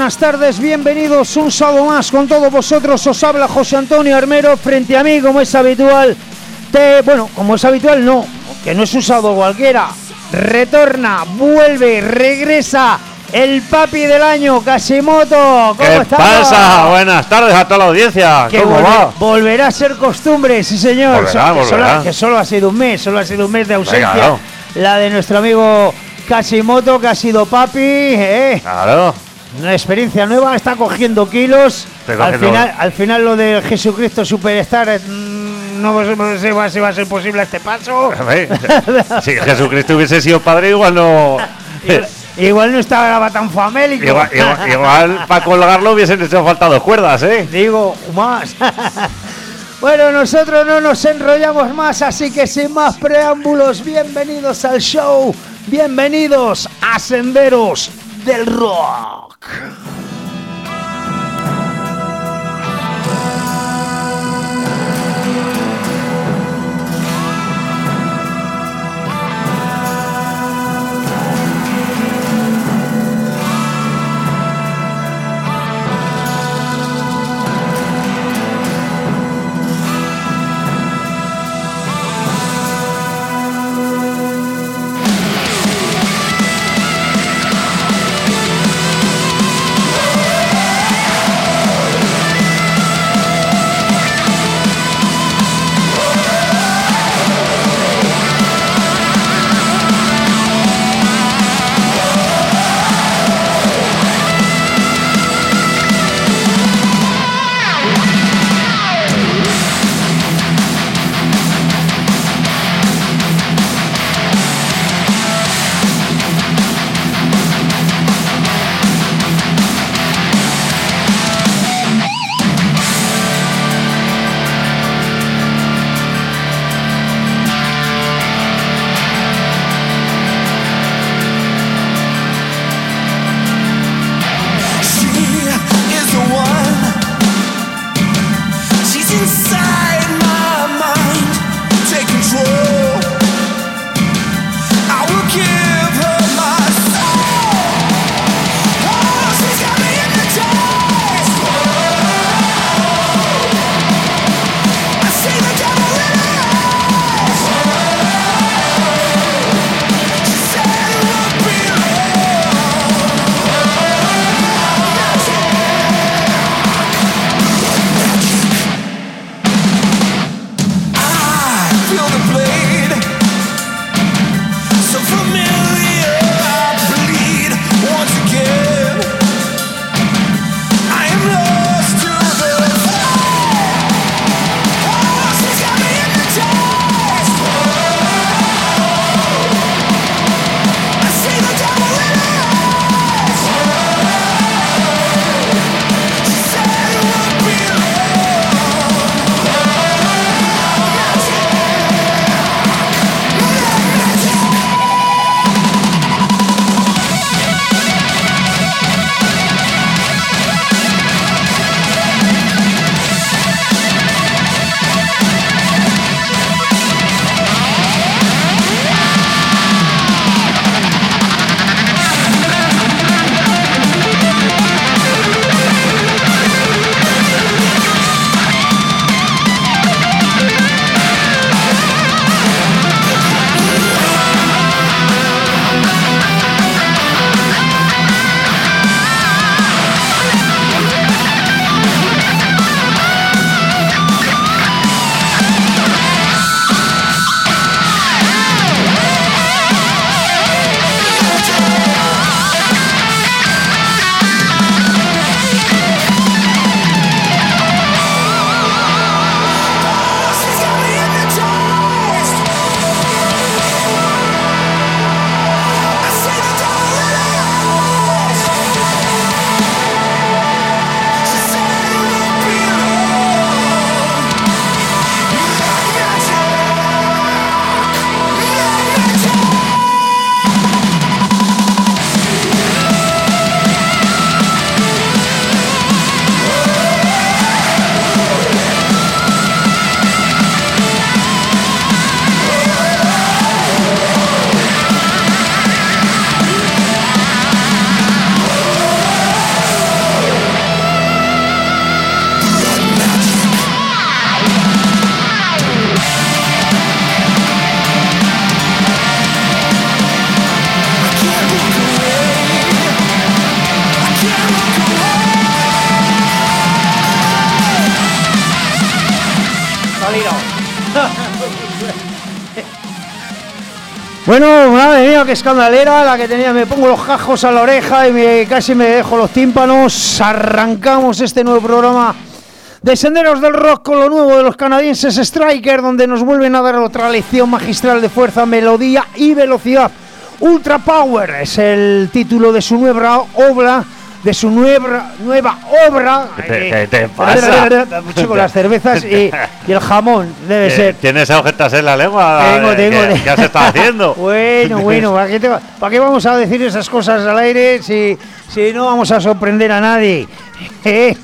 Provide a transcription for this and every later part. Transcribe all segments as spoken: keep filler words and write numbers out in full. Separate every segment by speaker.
Speaker 1: buenas tardes, bienvenidos un sábado más con todos vosotros. Os habla José Antonio Armero, frente a mí, como es habitual. Te, bueno, como es habitual, no, que no es un sábado cualquiera. Retorna, vuelve, regresa el papi del año, Kashimoto. ¿Cómo
Speaker 2: ¿Qué
Speaker 1: estamos?
Speaker 2: pasa? Buenas tardes a toda la audiencia.
Speaker 1: Que
Speaker 2: ¿Cómo
Speaker 1: volve,
Speaker 2: va?
Speaker 1: Volverá a ser costumbre, sí señor.
Speaker 2: Volverá,
Speaker 1: que,
Speaker 2: volverá.
Speaker 1: Solo, que solo ha sido un mes, solo ha sido un mes de ausencia.
Speaker 2: Venga, no.
Speaker 1: La de nuestro amigo Kashimoto, que ha sido papi, ¿eh?
Speaker 2: Claro.
Speaker 1: Una experiencia nueva, está cogiendo kilos.
Speaker 2: Estoy
Speaker 1: Al
Speaker 2: cogiendo-
Speaker 1: final, al final lo de Jesucristo Superstar eh, no sé va- si va a ser posible a este paso.
Speaker 2: Si Jesucristo hubiese sido padre, igual no.
Speaker 1: Igual, igual no estaba tan famélico.
Speaker 2: Igual, igual, igual para colgarlo hubiesen hecho falta dos cuerdas, ¿eh?
Speaker 1: Digo, más. Bueno, nosotros no nos enrollamos más, así que sin más preámbulos, bienvenidos al show, bienvenidos a Senderos del Rock. Bueno, madre mía, qué escandalera la que tenía. Me pongo los cajos a la oreja y me, casi me dejo los tímpanos. Arrancamos este nuevo programa de Senderos del Rock con lo nuevo de los canadienses Striker, donde nos vuelven a dar otra lección magistral de fuerza, melodía y velocidad. Ultra Power es el título de su nueva obra. De su nueva, nueva obra.
Speaker 2: ¿Qué te, ¿qué te pasa?
Speaker 1: Mucho con las cervezas y, y el jamón, debe ser.
Speaker 2: ¿Tienes agujetas en la lengua?
Speaker 1: Tengo, tengo.
Speaker 2: ¿Qué, ¿qué has estado haciendo?
Speaker 1: Bueno, bueno, ¿para qué, te, ¿para qué vamos a decir esas cosas al aire si, si no vamos a sorprender a nadie? ¿Eh?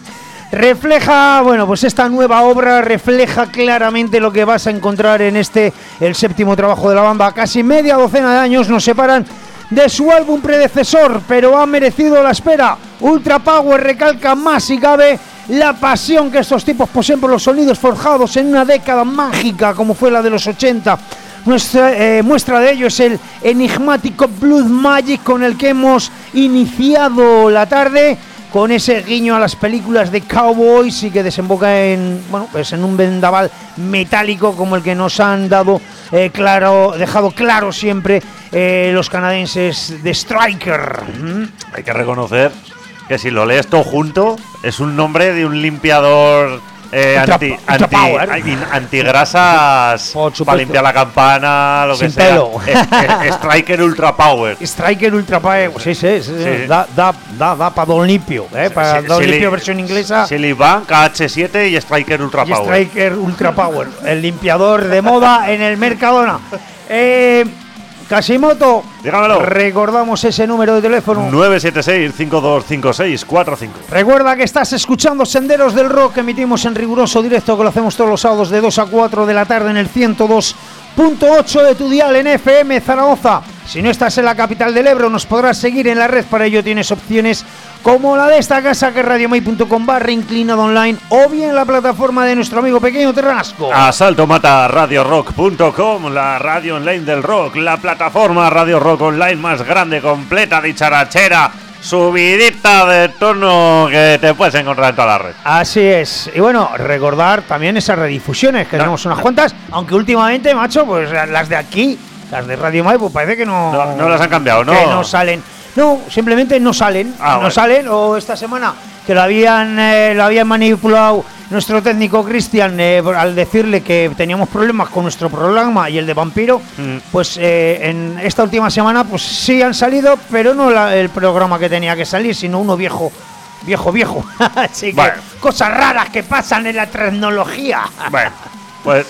Speaker 1: Refleja, bueno, pues esta nueva obra refleja claramente lo que vas a encontrar en este, el séptimo trabajo de la banda. Casi media docena de años nos separan de su álbum predecesor, pero ha merecido la espera. Ultra Power recalca más si cabe la pasión que estos tipos poseen por los sonidos forjados en una década mágica como fue la de los ochenta. Nuestra eh, muestra de ello es el enigmático Blood Magic con el que hemos iniciado la tarde, con ese guiño a las películas de cowboys y que desemboca en, bueno, pues en un vendaval metálico como el que nos han dado eh, claro, dejado claro siempre eh, los canadienses de Striker. ¿Mm?
Speaker 2: Hay que reconocer que si lo lees todo junto es un nombre de un limpiador eh,
Speaker 1: ultra,
Speaker 2: anti,
Speaker 1: ultra
Speaker 2: anti,
Speaker 1: power.
Speaker 2: anti, antigrasas para limpiar la campana, lo
Speaker 1: sin
Speaker 2: que sea.
Speaker 1: pelo.
Speaker 2: Es, es, Striker Ultra Power.
Speaker 1: Striker Ultra Power, sí, sí, sí, sí. Da, da, da, da para Don Limpio, ¿eh? Para
Speaker 2: sí,
Speaker 1: Don
Speaker 2: sí,
Speaker 1: Limpio
Speaker 2: li,
Speaker 1: versión inglesa.
Speaker 2: Silly Bank, K H siete y Striker Ultra
Speaker 1: y
Speaker 2: Power.
Speaker 1: Striker Ultra Power, el limpiador de moda en el Mercadona. Eh, Casimoto,
Speaker 2: dígamelo.
Speaker 1: Recordamos ese número de teléfono:
Speaker 2: nueve siete seis, cinco dos cinco seis cuatro cinco.
Speaker 1: Recuerda que estás escuchando Senderos del Rock, que emitimos en riguroso directo, que lo hacemos todos los sábados de dos a cuatro de la tarde en el ciento dos punto ocho de tu dial en F M Zaragoza. Si no estás en la capital del Ebro, nos podrás seguir en la red. Para ello tienes opciones como la de esta casa, que es radiomai punto com barra inclinado online, o bien la plataforma de nuestro amigo Pequeño Terrasco.
Speaker 2: Asalto Mata Radio Rock punto com, la radio online del rock, la plataforma Radio Rock Online más grande, completa, dicharachera, subidita de tono que te puedes encontrar en toda la red.
Speaker 1: Así es. Y bueno, recordar también esas redifusiones, que no, tenemos unas no. cuantas, aunque últimamente, macho, pues las de aquí, las de Radio Mai, pues parece que no,
Speaker 2: no... No las han cambiado, ¿no?
Speaker 1: Que no salen. No, simplemente no salen. Ah, no bueno. salen, o esta semana, que lo habían, eh, lo habían manipulado nuestro técnico Cristian eh, al decirle que teníamos problemas con nuestro programa y el de Vampiro, mm. pues eh, en esta última semana pues sí han salido, pero no la, el programa que tenía que salir, sino uno viejo, viejo, viejo. Así que bueno. Cosas raras que pasan en la tecnología.
Speaker 2: Bueno, pues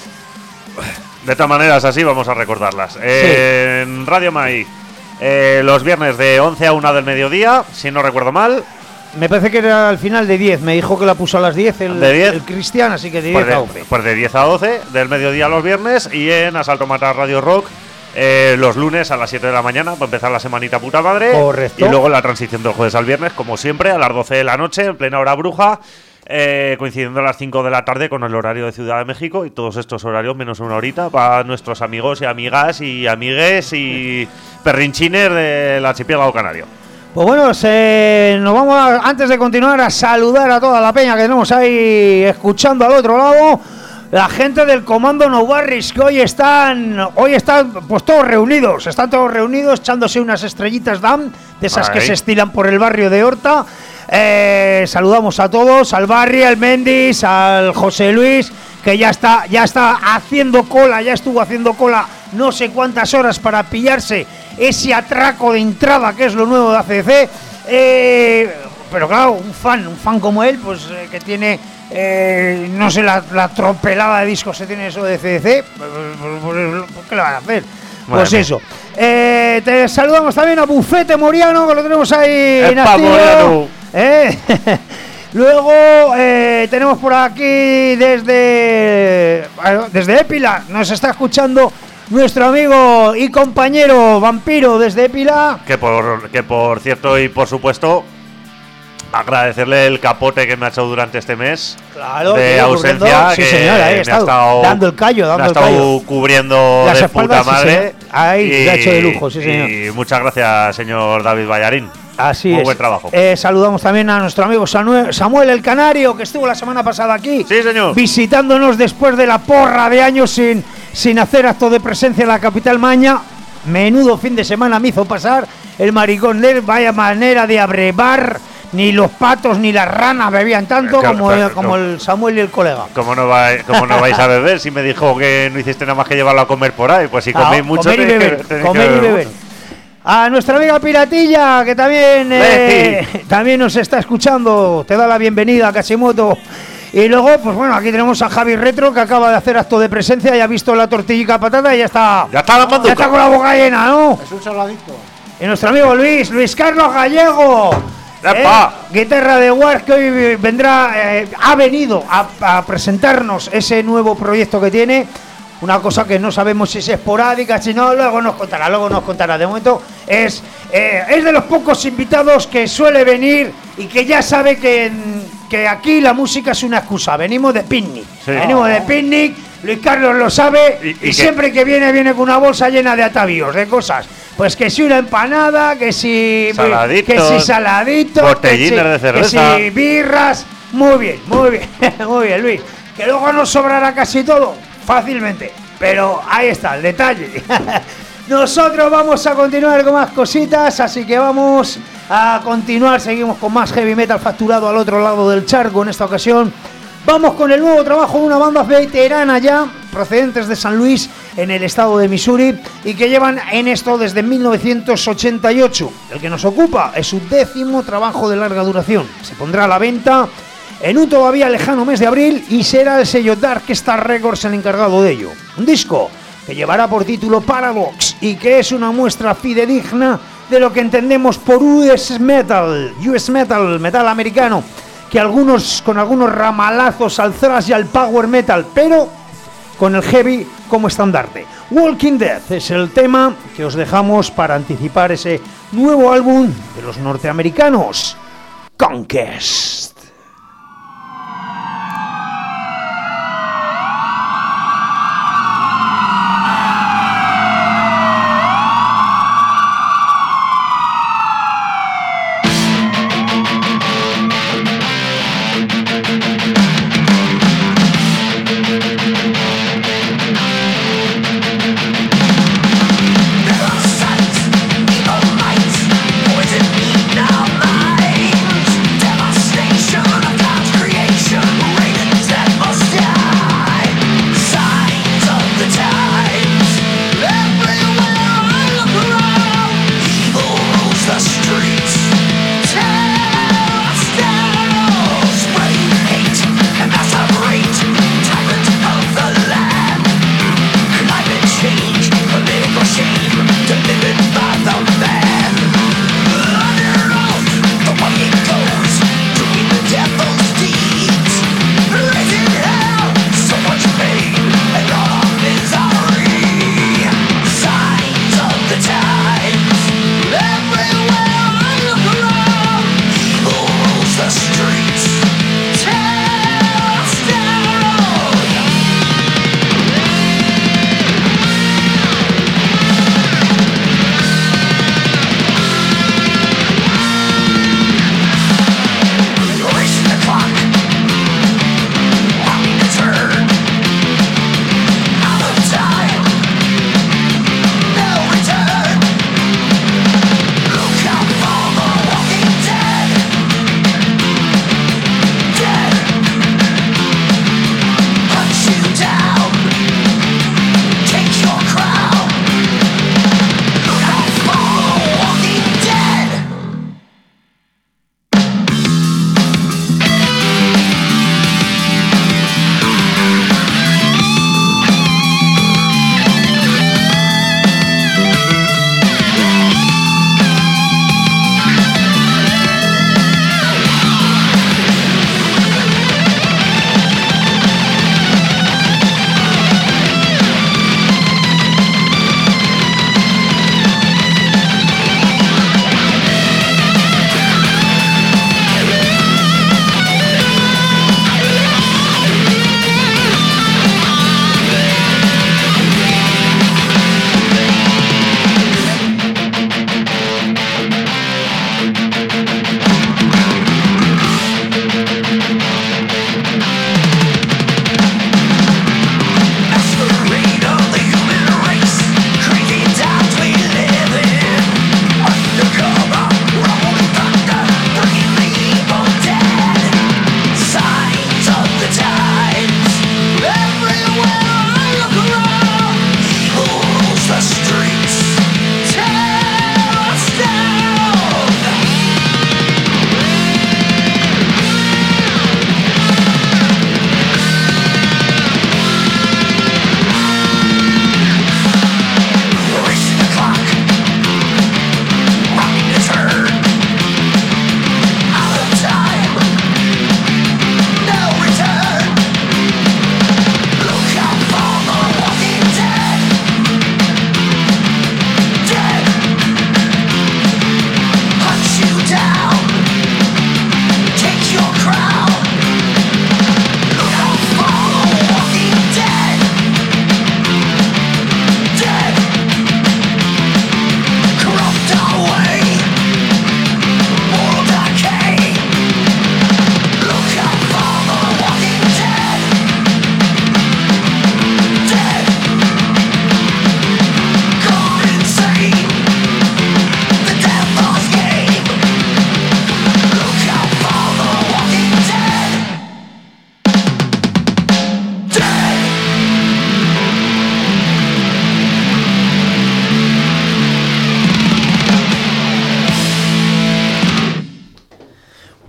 Speaker 2: de todas maneras así vamos a recordarlas. Sí. Eh, en Radio Mai, eh, los viernes de once a una del mediodía, si no recuerdo mal.
Speaker 1: Me parece que era al final de diez, me dijo que la puso a las diez el,
Speaker 2: ¿De diez?
Speaker 1: el Cristian, así que de
Speaker 2: pues
Speaker 1: diez
Speaker 2: de,
Speaker 1: a once.
Speaker 2: Pues de diez a doce del mediodía los viernes, y en Asalto Mata Radio Rock eh, los lunes a las siete de la mañana para empezar la semanita puta madre.
Speaker 1: Correcto.
Speaker 2: Y luego la transición del jueves al viernes, como siempre, a las doce de la noche, en plena hora bruja, eh, coincidiendo a las cinco de la tarde con el horario de Ciudad de México, y todos estos horarios menos una horita para nuestros amigos y amigas y amigues y perrinchines del archipiélago canario.
Speaker 1: Pues bueno, se, nos vamos a, antes de continuar, a saludar a toda la peña que tenemos ahí escuchando al otro lado. La gente del Comando No Barris, que hoy están, hoy están pues todos reunidos, están todos reunidos echándose unas estrellitas Dan, de esas Ay. que se estilan por el barrio de Horta. Eh, saludamos a todos, al Barry, al Mendis, al José Luis, que ya está, ya está haciendo cola, ya estuvo haciendo cola no sé cuántas horas para pillarse ese atraco de entrada que es lo nuevo de A C D C. Eh, pero claro, un fan, un fan como él, pues eh, que tiene, eh, no sé, la, la tropelada de discos que tiene eso de C D C, pues, pues, pues, ¿qué le van a hacer? Bueno, pues eso. Eh, te saludamos también a Bufete Moriano, que lo tenemos ahí en activo. Eh, Luego eh, tenemos por aquí desde desde Épila, nos está escuchando nuestro amigo y compañero Vampiro desde Épila.
Speaker 2: Que por, que por cierto y por supuesto, agradecerle el capote que me ha hecho durante este mes,
Speaker 1: claro,
Speaker 2: de ausencia.
Speaker 1: Sí,
Speaker 2: que
Speaker 1: señora, ahí
Speaker 2: me
Speaker 1: estado,
Speaker 2: ha estado
Speaker 1: dando el callo, dando
Speaker 2: me ha
Speaker 1: el
Speaker 2: estado
Speaker 1: callo.
Speaker 2: cubriendo
Speaker 1: las
Speaker 2: de
Speaker 1: espaldas,
Speaker 2: puta madre.
Speaker 1: Sí, ahí,
Speaker 2: y,
Speaker 1: lo ha hecho de lujo, sí, señor.
Speaker 2: Y muchas gracias, señor David Ballarín.
Speaker 1: Así
Speaker 2: Muy
Speaker 1: es.
Speaker 2: buen trabajo.
Speaker 1: Eh, saludamos también a nuestro amigo Samuel el Canario, que estuvo la semana pasada aquí.
Speaker 2: Sí, señor.
Speaker 1: Visitándonos después de la porra de años sin, sin hacer acto de presencia en la capital maña. Menudo fin de semana me hizo pasar el maricón de él. Vaya manera de abrevar. Ni los patos ni las ranas bebían tanto
Speaker 2: Claro,
Speaker 1: como,
Speaker 2: claro,
Speaker 1: como
Speaker 2: no.
Speaker 1: el Samuel y el colega.
Speaker 2: ¿Cómo no, vais, ¿Cómo no vais a beber? Si me dijo que no hiciste nada más que llevarlo a comer por ahí. Pues si
Speaker 1: Claro,
Speaker 2: coméis mucho,
Speaker 1: comer y
Speaker 2: tenéis
Speaker 1: beber,
Speaker 2: que- tenéis
Speaker 1: comer
Speaker 2: que
Speaker 1: y beber.
Speaker 2: mucho.
Speaker 1: A nuestra amiga Piratilla, que también, eh, también nos está escuchando, te da la bienvenida, Casimoto. Y luego, pues bueno, aquí tenemos a Javi Retro, que acaba de hacer acto de presencia, ya ha visto la tortillica patata y ya está.
Speaker 2: Ya está la
Speaker 1: Ya
Speaker 2: manduca.
Speaker 1: está con la boca llena, ¿no?
Speaker 3: Es un saladito.
Speaker 1: Y nuestro amigo Luis, Luis Carlos Gallego.
Speaker 2: ¡Epa!
Speaker 1: eh, guitarra de War, que hoy vendrá, eh, ha venido a, a presentarnos ese nuevo proyecto que tiene. Una cosa que no sabemos si es esporádica, si no, luego nos contará, luego nos contará. De momento es, eh, es de los pocos invitados que suele venir y que ya sabe que, que aquí la música es una excusa. Venimos de picnic,
Speaker 2: Sí.
Speaker 1: venimos de picnic, Luis Carlos lo sabe
Speaker 2: Y-
Speaker 1: y,
Speaker 2: y que-
Speaker 1: siempre que viene, viene con una bolsa llena de atavíos, de cosas. Pues que si una empanada, que si
Speaker 2: Saladitos,
Speaker 1: que si saladitos,
Speaker 2: botellines
Speaker 1: que si,
Speaker 2: de cerveza.
Speaker 1: que si birras. Muy bien, muy bien, muy bien, Luis. Que luego nos sobrará casi todo, fácilmente. Pero ahí está el detalle. Nosotros vamos a continuar con más cositas, así que vamos a continuar. Seguimos con más heavy metal facturado al otro lado del charco en esta ocasión. Vamos con el nuevo trabajo de una banda veterana ya, procedentes de San Luis, en el estado de Missouri, y que llevan en esto desde mil novecientos ochenta y ocho. El que nos ocupa es su décimo trabajo de larga duración. Se pondrá a la venta en un todavía lejano mes de abril y será el sello Dark Star Records el encargado de ello. Un disco que llevará por título Paradox y que es una muestra fidedigna de lo que entendemos por U S Metal, U S Metal, metal americano, que algunos con algunos ramalazos al thrash y al power metal, pero con el heavy como estandarte. Walking Death es el tema que os dejamos para anticipar ese nuevo álbum de los norteamericanos, Conquest.
Speaker 4: Evil minds, poison in our minds, devastation.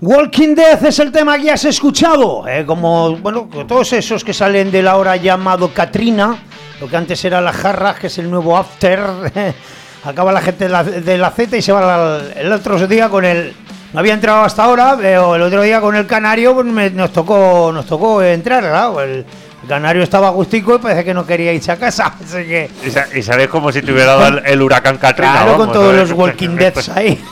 Speaker 1: Walking Dead es el tema que has escuchado, eh, como bueno, todos esos que salen del ahora llamado Katrina, lo que antes era la Jarra, que es el nuevo After. Acaba la gente de la, de la Z y se va al, el otro día con el... No había entrado hasta ahora, pero el otro día con el Canario pues me, nos tocó nos tocó entrar, ¿verdad? El, el Canario estaba agustico y parece que no quería irse a casa. Así que...
Speaker 2: Y, sa- y sabes como si te hubiera dado el, el huracán Katrina.
Speaker 1: Claro,
Speaker 2: vamos,
Speaker 1: con todos
Speaker 2: ¿sabes?
Speaker 1: los Walking Deads ahí.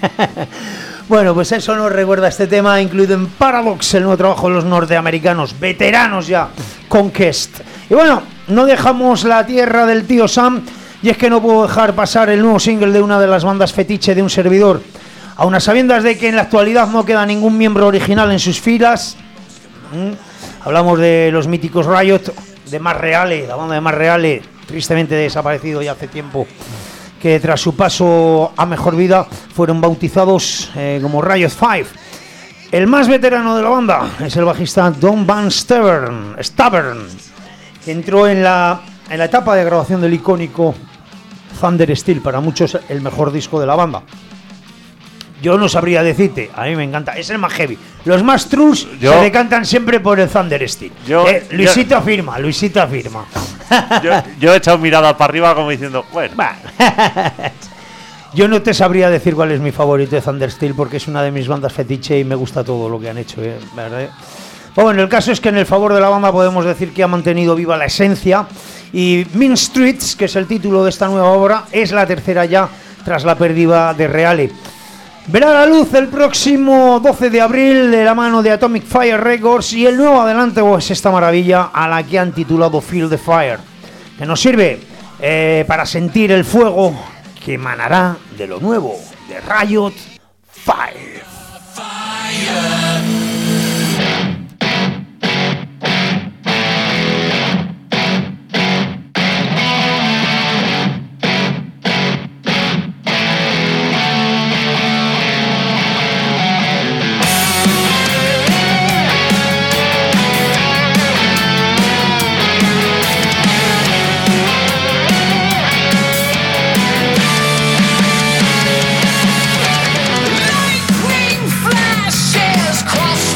Speaker 1: Bueno, pues eso nos recuerda este tema incluido en Paradox, el nuevo trabajo de los norteamericanos, veteranos ya, Conquest. Y bueno, no dejamos la tierra del tío Sam, y es que no puedo dejar pasar el nuevo single de una de las bandas fetiche de un servidor. A unas sabiendas de que en la actualidad no queda ningún miembro original en sus filas. ¿Mm? Hablamos de los míticos Riot, de Más Reale, la banda de Más Reale, tristemente desaparecido ya hace tiempo, que tras su paso a mejor vida fueron bautizados eh, como Riot cinco. El más veterano de la banda es el bajista Don Van Stavern, Stavern, que entró en la, en la etapa de grabación del icónico Thunder Steel, para muchos el mejor disco de la banda. Yo no sabría decirte, a mí me encanta, es el más heavy. Los más trus
Speaker 2: Yo-
Speaker 1: se decantan siempre por el Thunder Steel.
Speaker 2: Yo-
Speaker 1: Eh, Luisito
Speaker 2: yo-
Speaker 1: afirma, Luisito afirma.
Speaker 2: Yo, yo he echado mirada para arriba como diciendo, bueno,
Speaker 1: Bah. Yo no te sabría decir cuál es mi favorito de Thunder Steel, porque es una de mis bandas fetiche y me gusta todo lo que han hecho, ¿eh? ¿Verdad? Bueno, el caso es que en el favor de la banda podemos decir que ha mantenido viva la esencia, y Mean Streets, que es el título de esta nueva obra, es la tercera ya tras la pérdida de Reale. Verá la luz el próximo doce de abril de la mano de Atomic Fire Records, y el nuevo adelanto es esta maravilla a la que han titulado Feel the Fire, que nos sirve eh, para sentir el fuego que emanará de lo nuevo de Riot cinco.
Speaker 3: Lightning flashes cross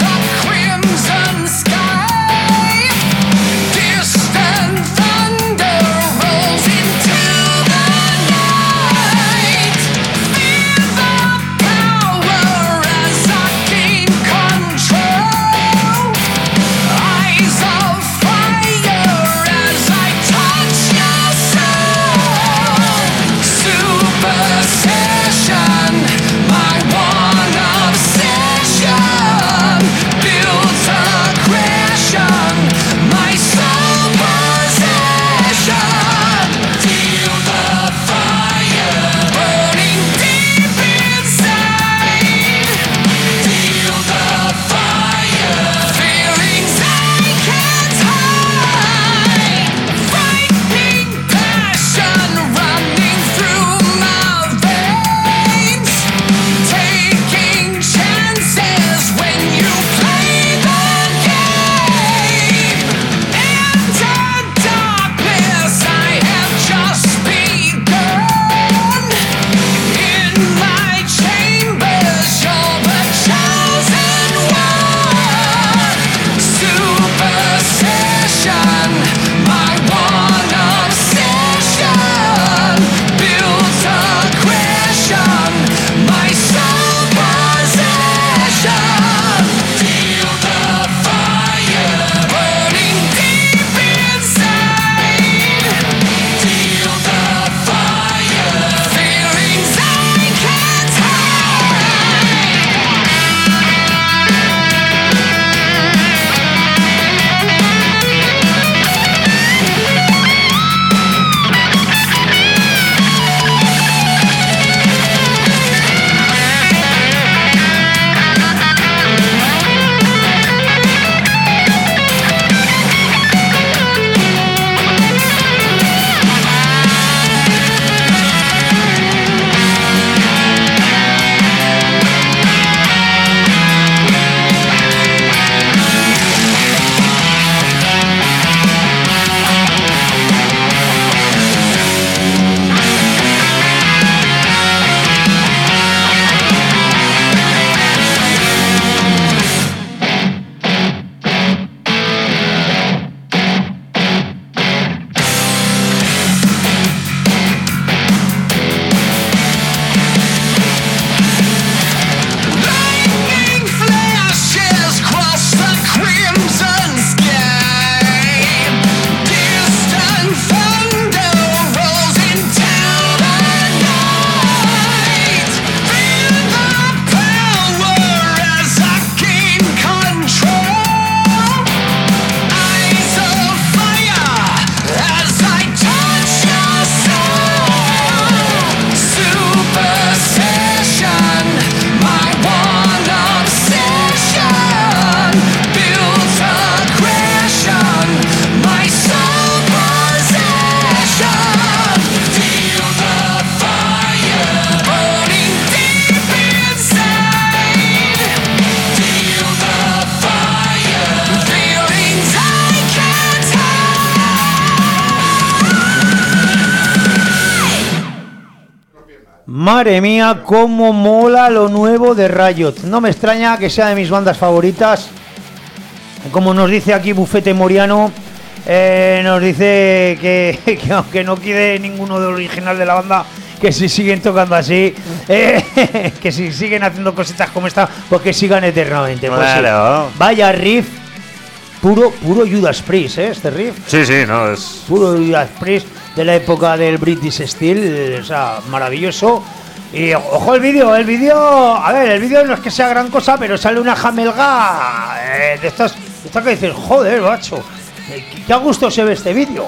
Speaker 1: Madre mía, cómo mola lo nuevo de Riot. No me extraña que sea de mis bandas favoritas. Como nos dice aquí Bufete Moriano, eh, nos dice que, que aunque no quede ninguno del original de la banda, que si siguen tocando así, eh, que si siguen haciendo cositas como esta, pues que sigan eternamente. Pues
Speaker 2: Claro.
Speaker 1: sí. Vaya riff, puro, puro Judas Priest, ¿eh? Este riff.
Speaker 2: Sí, sí, no, es...
Speaker 1: Puro Judas Priest de la época del British Steel, o sea, maravilloso. Y ojo el vídeo, el vídeo, a ver, el vídeo no es que sea gran cosa, pero sale una jamelga eh, de estas, de estas que dices, joder, macho, eh, qué a gusto se ve este vídeo.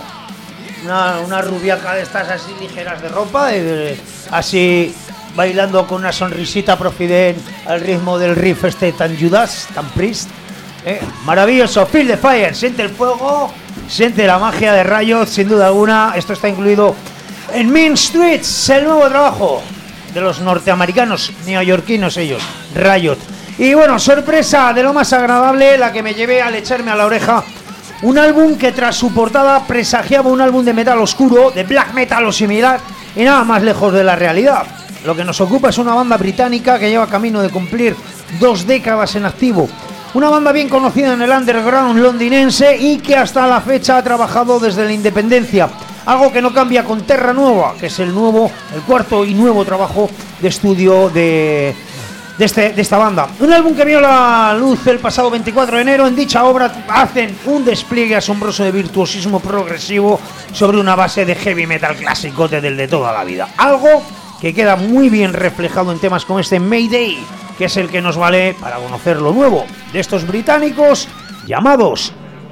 Speaker 1: Una, una rubiaca de estas así ligeras de ropa, de, de, así bailando con una sonrisita profiden al ritmo del riff este tan Judas, tan Priest. Eh, maravilloso, Feel the Fire, siente el fuego, siente la magia de Riot, sin duda alguna. Esto está incluido en Mean Streets, el nuevo trabajo de los norteamericanos, neoyorquinos ellos, Riot. Y bueno, sorpresa de lo más agradable, la que me llevé al echarme a la oreja un álbum que tras su portada presagiaba un álbum de metal oscuro, de black metal o similar, y nada más lejos de la realidad. Lo que nos ocupa es una banda británica que lleva camino de cumplir dos décadas en activo. Una banda bien conocida en el underground londinense y que hasta la fecha ha trabajado desde la independencia. Algo que no cambia con Terra Nueva, que es el nuevo, el cuarto y nuevo trabajo de estudio de, de, este, de esta banda. Un álbum que vio la luz el pasado veinticuatro de enero. En dicha obra hacen un despliegue asombroso de virtuosismo progresivo sobre una base de heavy metal clásico desde el de toda la vida. Algo que queda muy bien reflejado en temas como este Mayday, que es el que nos vale para conocer lo nuevo de estos británicos llamados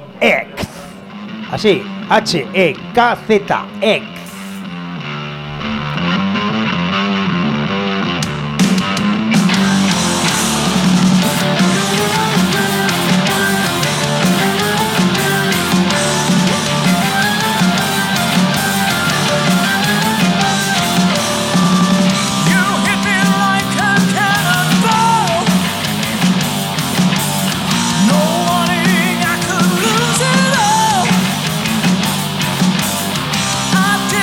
Speaker 1: X. Así, H E K Z, X.
Speaker 3: I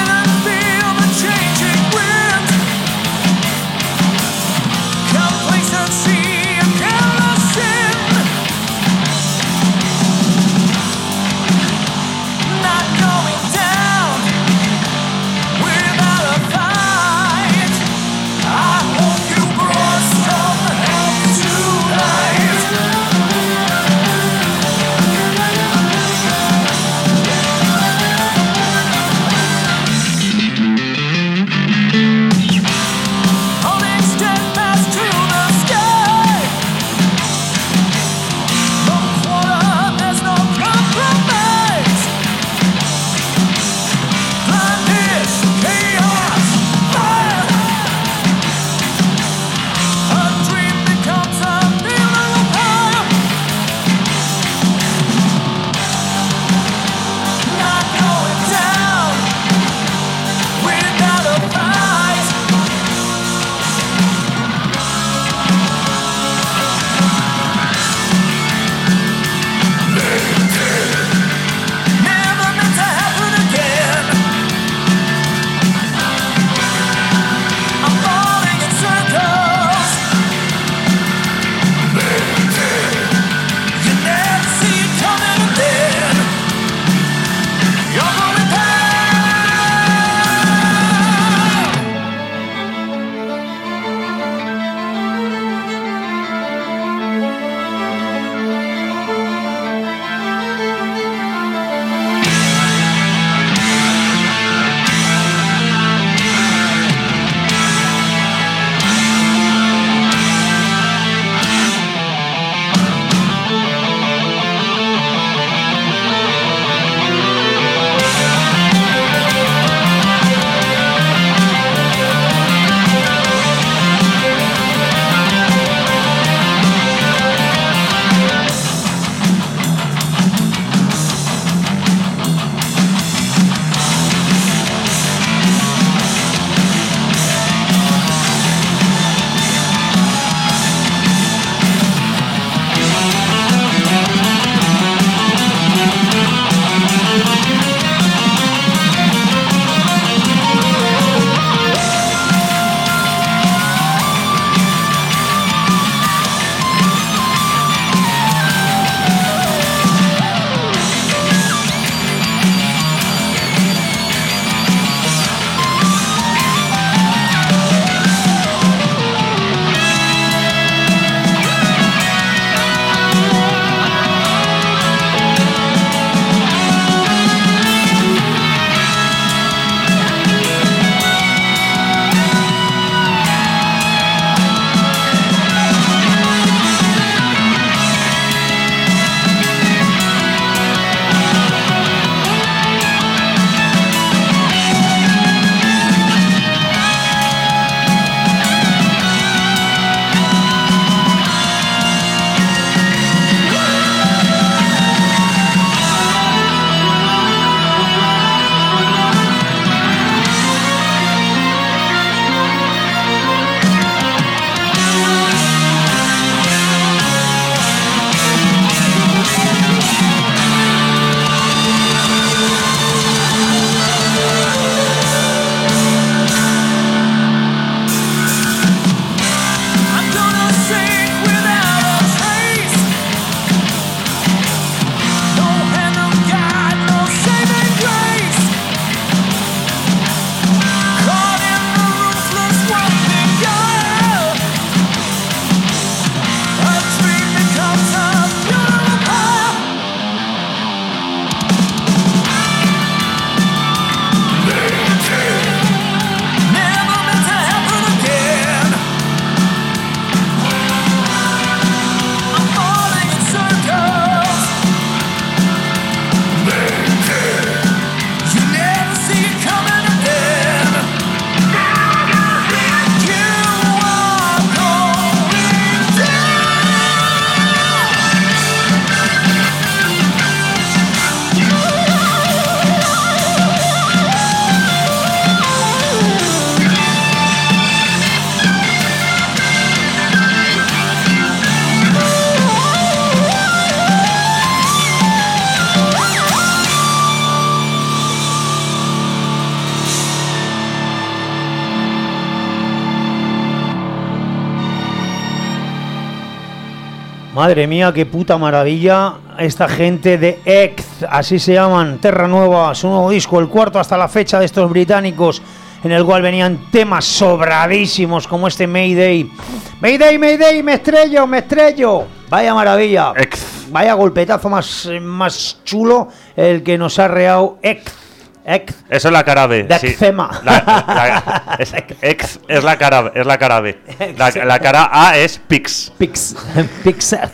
Speaker 1: Madre mía, qué puta maravilla. Esta gente de X, así se llaman, Terra Nueva, su nuevo disco, el cuarto hasta la fecha de estos británicos, en el cual venían temas sobradísimos como este Mayday. Mayday, Mayday, me estrello, me estrello. Vaya maravilla.
Speaker 2: X.
Speaker 1: Vaya golpetazo más, más chulo el que nos ha reado X. X.
Speaker 2: Eso es la cara B.
Speaker 1: De
Speaker 2: sí.
Speaker 1: eczema.
Speaker 2: La, la, es, X es la cara, es la cara B. La, la cara A es Pix.
Speaker 1: Pix. Pixar.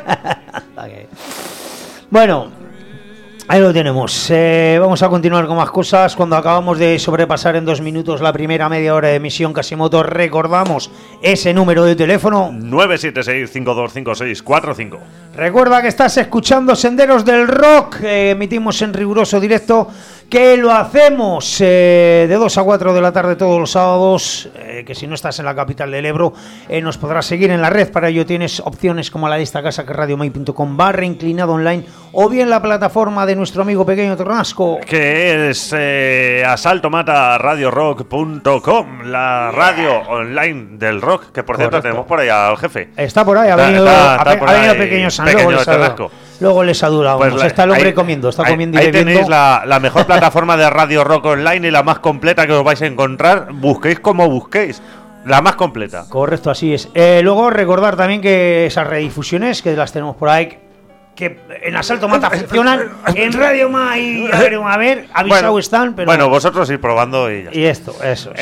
Speaker 1: Okay. Bueno, ahí lo tenemos. Eh, vamos a continuar con más cosas. Cuando acabamos de sobrepasar en dos minutos la primera media hora de emisión Casimoto, recordamos ese número de teléfono:
Speaker 2: nueve siete seis, cinco dos cinco seis cuatro cinco.
Speaker 1: Recuerda que estás escuchando Senderos del Rock. Eh, emitimos en riguroso directo, que lo hacemos eh, de dos a cuatro de la tarde todos los sábados, eh, que si no estás en la capital del Ebro, eh, nos podrás seguir en la red. Para ello tienes opciones como la de esta casa, que es radiomai punto com barra inclinado online, o bien la plataforma de nuestro amigo Pequeño Tornasco,
Speaker 2: que es eh, asalto mata radio rock punto com, la radio online del rock, que por cierto
Speaker 1: Correcto.
Speaker 2: tenemos por ahí al jefe.
Speaker 1: Está por ahí, ha
Speaker 2: Está-
Speaker 1: venido,
Speaker 2: está-
Speaker 1: ha,
Speaker 2: está por
Speaker 1: ha venido
Speaker 2: ahí,
Speaker 1: Pequeño San,
Speaker 2: Pequeño
Speaker 1: luego les ha
Speaker 2: Tornasco.
Speaker 1: dado- luego les adulamos.
Speaker 2: Pues la-
Speaker 1: está el hombre
Speaker 2: ahí-
Speaker 1: comiendo, está
Speaker 2: ahí-
Speaker 1: comiendo y
Speaker 2: ahí
Speaker 1: bebiendo.
Speaker 2: tenéis la, la mejor plataforma de radio rock online y la más completa que os vais a encontrar. Busquéis como busquéis, la más completa.
Speaker 1: Correcto, así es. Eh, luego recordar también que esas redifusiones, que las tenemos por ahí, que en Asalto Mata funcionan, en Radio Mai, a ver, a ver, avisado
Speaker 2: Bueno,
Speaker 1: están, pero...
Speaker 2: Bueno, vosotros ir probando y ya está.
Speaker 1: y esto, eso es.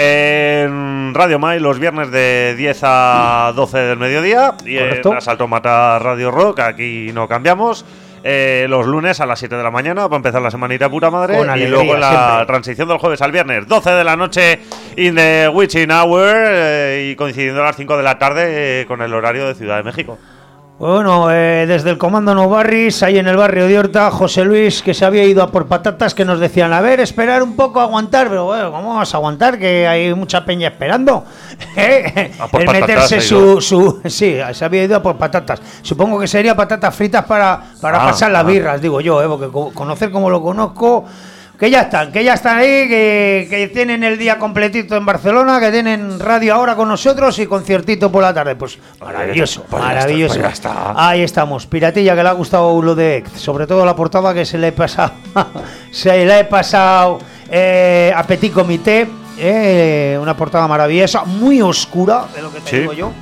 Speaker 2: En Radio Mai los viernes de diez a doce del mediodía y
Speaker 1: Correcto.
Speaker 2: en Asalto Mata Radio Rock, aquí no cambiamos. Eh, los lunes a las siete de la mañana para empezar la semanita puta madre.
Speaker 1: Con
Speaker 2: y
Speaker 1: alegría,
Speaker 2: luego la
Speaker 1: siempre.
Speaker 2: transición del jueves al viernes, doce de la noche in the witching hour, eh, y coincidiendo a las cinco de la tarde eh, con el horario de Ciudad de México.
Speaker 1: Bueno, eh, desde el Comando No Barris, ahí en el barrio de Horta, José Luis, que se había ido a por patatas, que nos decían, a ver, esperar un poco, aguantar, pero bueno, ¿cómo vamos a aguantar? Que hay mucha peña esperando. ¿Eh?
Speaker 2: A por
Speaker 1: El
Speaker 2: patatas
Speaker 1: meterse
Speaker 2: ha
Speaker 1: su,
Speaker 2: ido.
Speaker 1: su... Sí, se había ido a por patatas. Supongo que sería patatas fritas para, para
Speaker 2: Ah,
Speaker 1: pasar las
Speaker 2: ah.
Speaker 1: birras, digo yo, ¿eh? Porque co- conocer como lo conozco... Que ya están, que ya están ahí, que, que tienen el día completito en Barcelona, que tienen radio ahora con nosotros y conciertito por la tarde. Pues maravilloso,
Speaker 2: Pues ya está,
Speaker 1: maravilloso.
Speaker 2: pues ya está.
Speaker 1: Ahí estamos, Piratilla, que le ha gustado lo de X, sobre todo la portada, que se le he pasado, se le he pasado eh, a Petit Comité, eh, una portada maravillosa, muy oscura, de lo que te
Speaker 2: Sí.
Speaker 1: digo yo.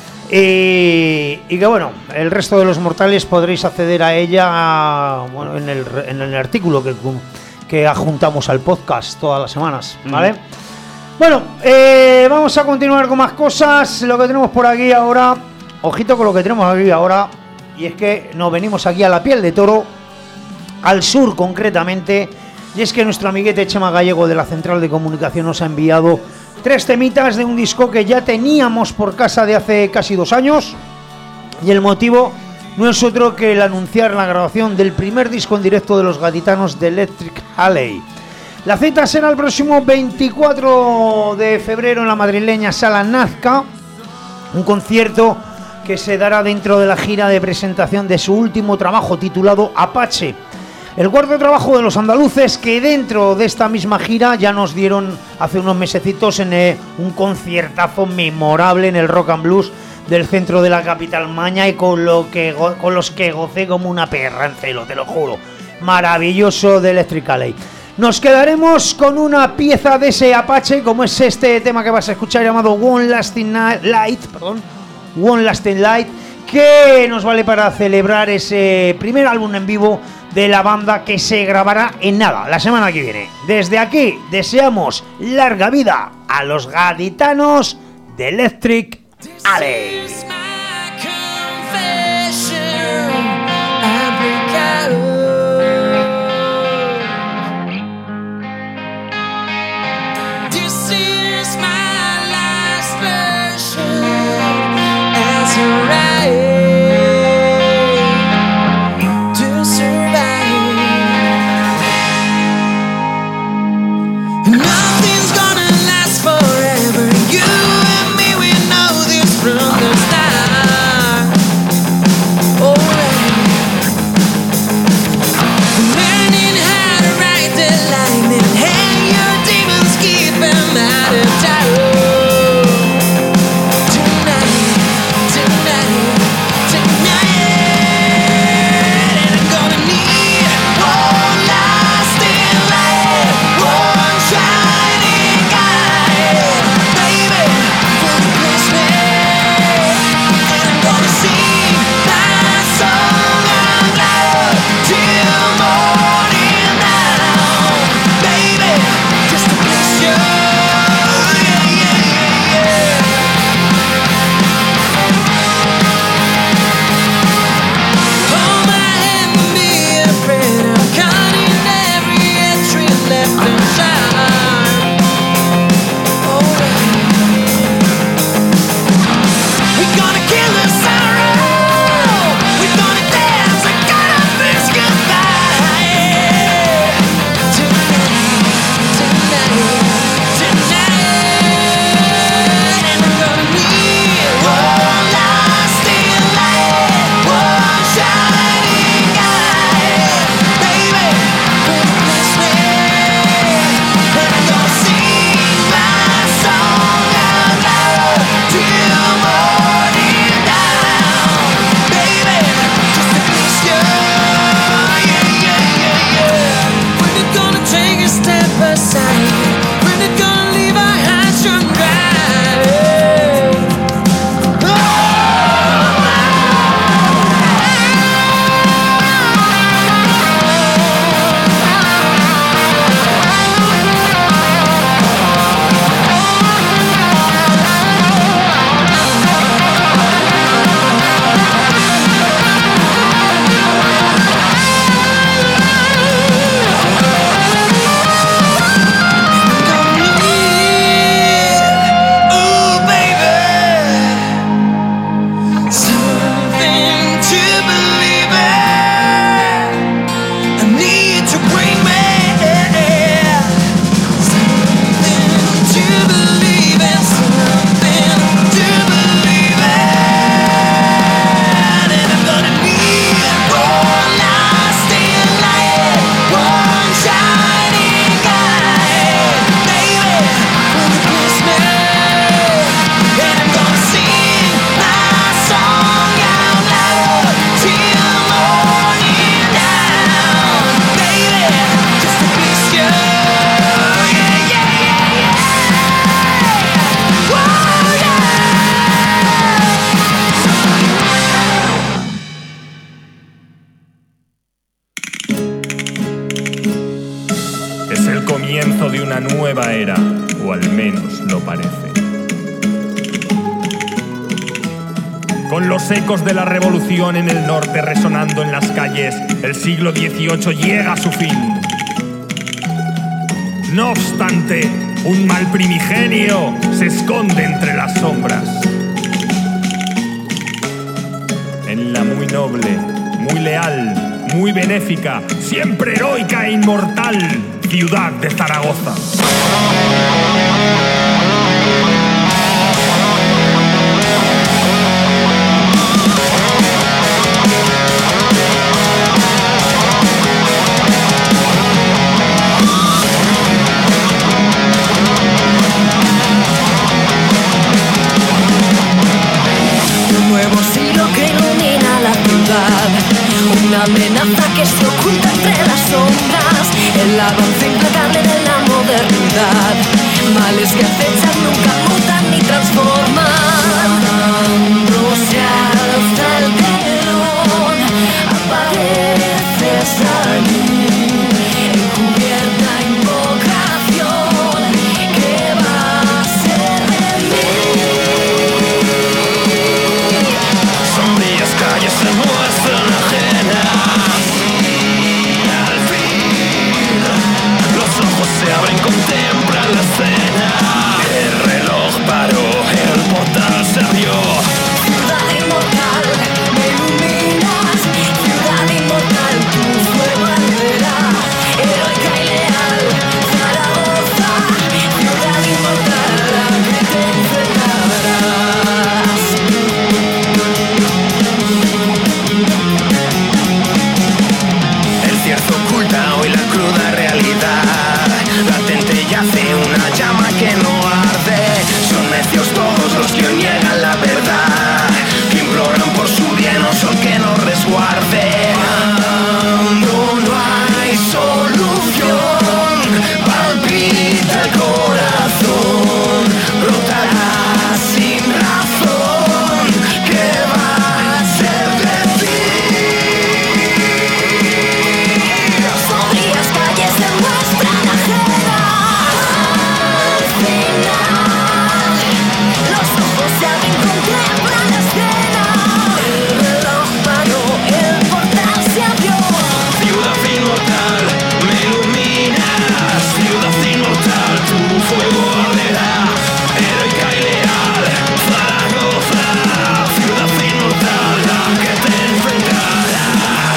Speaker 1: Y, y que bueno, el resto de los mortales podréis acceder a ella, bueno, en el, en el artículo que, que adjuntamos al podcast todas las semanas, ¿vale?
Speaker 2: Mm.
Speaker 1: Bueno, eh, vamos a continuar con más cosas. Lo que tenemos por aquí ahora, ojito con lo que tenemos aquí ahora, y es que nos venimos aquí a la piel de toro, al sur concretamente, y es que nuestro amiguete Chema Gallego de la Central de Comunicación nos ha enviado tres temitas de un disco que ya teníamos por casa de hace casi dos años, y el motivo no es otro que el anunciar la grabación del primer disco en directo de los gaditanos de Electric Alley. La cita será el próximo veinticuatro de febrero en la madrileña Sala Nazca, un concierto que se dará dentro de la gira de presentación de su último trabajo titulado Apache, el cuarto trabajo de los andaluces, que dentro de esta misma gira ya nos dieron hace unos mesecitos en eh, un conciertazo memorable en el Rock and Blues del centro de la capital maña, y con, lo que go- con los que gocé como una perra en celo, te lo juro. Maravilloso de Electric Alley. Nos quedaremos con una pieza de ese Apache, como es este tema que vas a escuchar llamado One Lasting Night- Light, perdón, One Lasting Light, que nos vale para celebrar ese primer álbum en vivo de la banda, que se grabará en nada, la semana que viene. Desde aquí deseamos larga vida a los gaditanos de Electric Alley.
Speaker 3: Here's my confession. I break out. This is my last version. As a right to survive. Nothing's gonna last forever. You and me, we know this from the start. Already learning how to ride the line and hang your demons, keep them out of town. Tonight, tonight, tonight.
Speaker 4: nueva era, o al menos lo parece. Con los ecos de la revolución en el norte resonando en las calles, el siglo dieciocho llega a su fin. No obstante, un mal primigenio se esconde entre las sombras. En la muy noble, muy leal, muy benéfica, siempre heroica e inmortal ciudad de Zaragoza.
Speaker 3: Un nuevo siglo que ilumina la ciudad, una amenaza que se oculta entre las sombras, el avance implacable de la modernidad, males que acechan nunca mutan ni transforman. Cuando se alza el telón, apareces allí, encubierta invocación, ¿qué va a ser de mí?
Speaker 4: Sombrías calles se muestran ajenas y al fin los ojos se abren, contemplan la escena. El reloj paró, el portal se abrió.
Speaker 3: Ciudad inmortal, me iluminas, ciudad inmortal, tu fuego arderá, heroica y leal, Zaragoza, ciudad inmortal, la que te enfrentarás.
Speaker 4: El cierzo oculta hoy la cruda realidad. Latente yace una llama que no arde. Son necios todos los que hoy niegan la verdad, que imploran por su bien un sol que nos resguarde. Cuando no hay solución, palpita el corazón, brotará sin razón. ¿Qué va a ser de ti?
Speaker 3: Sombrías calles se muestran ajenas. Al final, los ojos se abren, contemplan la escena. El reloj paró, el portal se abrió.
Speaker 4: Ciudad inmortal, me iluminas. Ciudad inmortal, tu fuego arderá. Heroica y leal, Zaragoza. Ciudad inmortal, la que te enfrentarás.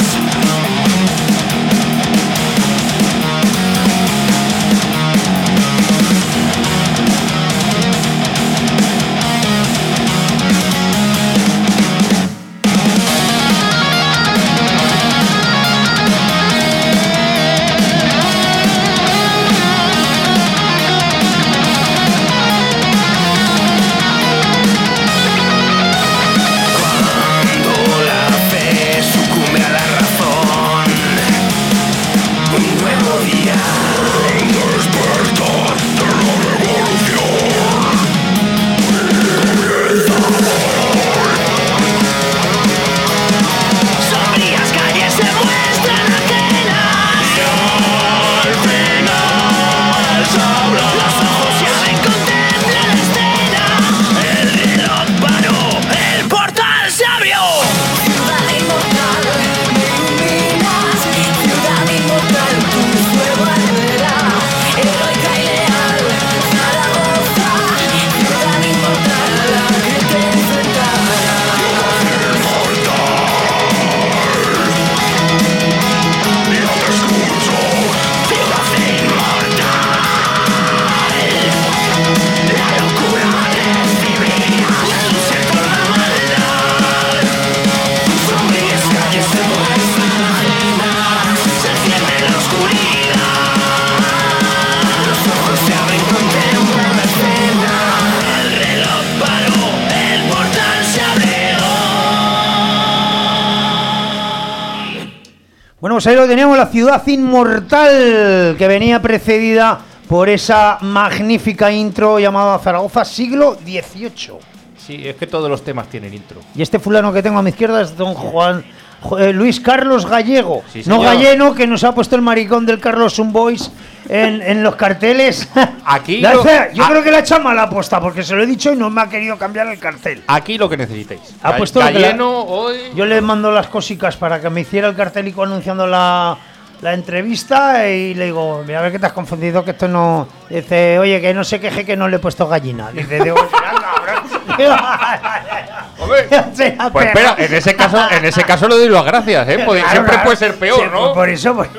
Speaker 4: Cuando la fe sucumbe a la razón, un nuevo día, el despertar de la revolución. Sombrías calles se muestran ajenas y al final sobra. Los ojos se abren, contemplan la escena. El reloj paró, el portal se abrió.
Speaker 3: Ciudad inmortal, me iluminas, ciudad inmortal, tu fuego arderá, heroica y leal, Zaragoza, ciudad inmortal, la que te enfrentarás.
Speaker 4: Yo te escucho, ciudad inmortal. La locura recibirá, se torna maldad. Sombrías calles se muestran ajenas, se enciende la oscuridad. Los ojos se abren, contemplan la escena. El reloj paró, el portal se abrió.
Speaker 1: Bueno, pues ahí lo teníamos, la ciudad inmortal, que venía precedida por esa magnífica intro llamada Zaragoza siglo dieciocho.
Speaker 5: Sí, es que todos los temas tienen intro.
Speaker 1: Y este fulano que tengo a mi izquierda es don Juan eh, Luis Carlos Gallego,
Speaker 5: Sí,
Speaker 1: no
Speaker 5: señor.
Speaker 1: Galleno, que nos ha puesto el maricón del Carlos Unboys en, en los carteles.
Speaker 5: Aquí
Speaker 1: La
Speaker 5: lo-
Speaker 1: hace- yo
Speaker 5: a-
Speaker 1: creo que la ha echado mala aposta, porque se lo he dicho y no me ha querido cambiar el cartel.
Speaker 5: Aquí lo que necesitéis.
Speaker 1: Ha
Speaker 5: Ga-
Speaker 1: puesto lo que la-
Speaker 5: Galleno hoy.
Speaker 1: Yo le mando las cosicas para que me hiciera el cartelico anunciando la, la entrevista y le digo, mira a ver que te has confundido, que esto no... Dice, oye, que no se queje que no le he puesto gallina. Dice, digo, será cabrón.
Speaker 5: Hombre,
Speaker 1: Será
Speaker 5: Pues
Speaker 1: perro.
Speaker 5: espera, en ese caso, en ese caso le doy las gracias, ¿eh? Puede-
Speaker 1: Claro,
Speaker 5: siempre
Speaker 1: claro.
Speaker 5: puede ser peor,
Speaker 1: Sí,
Speaker 5: ¿no?
Speaker 1: Por eso, pues.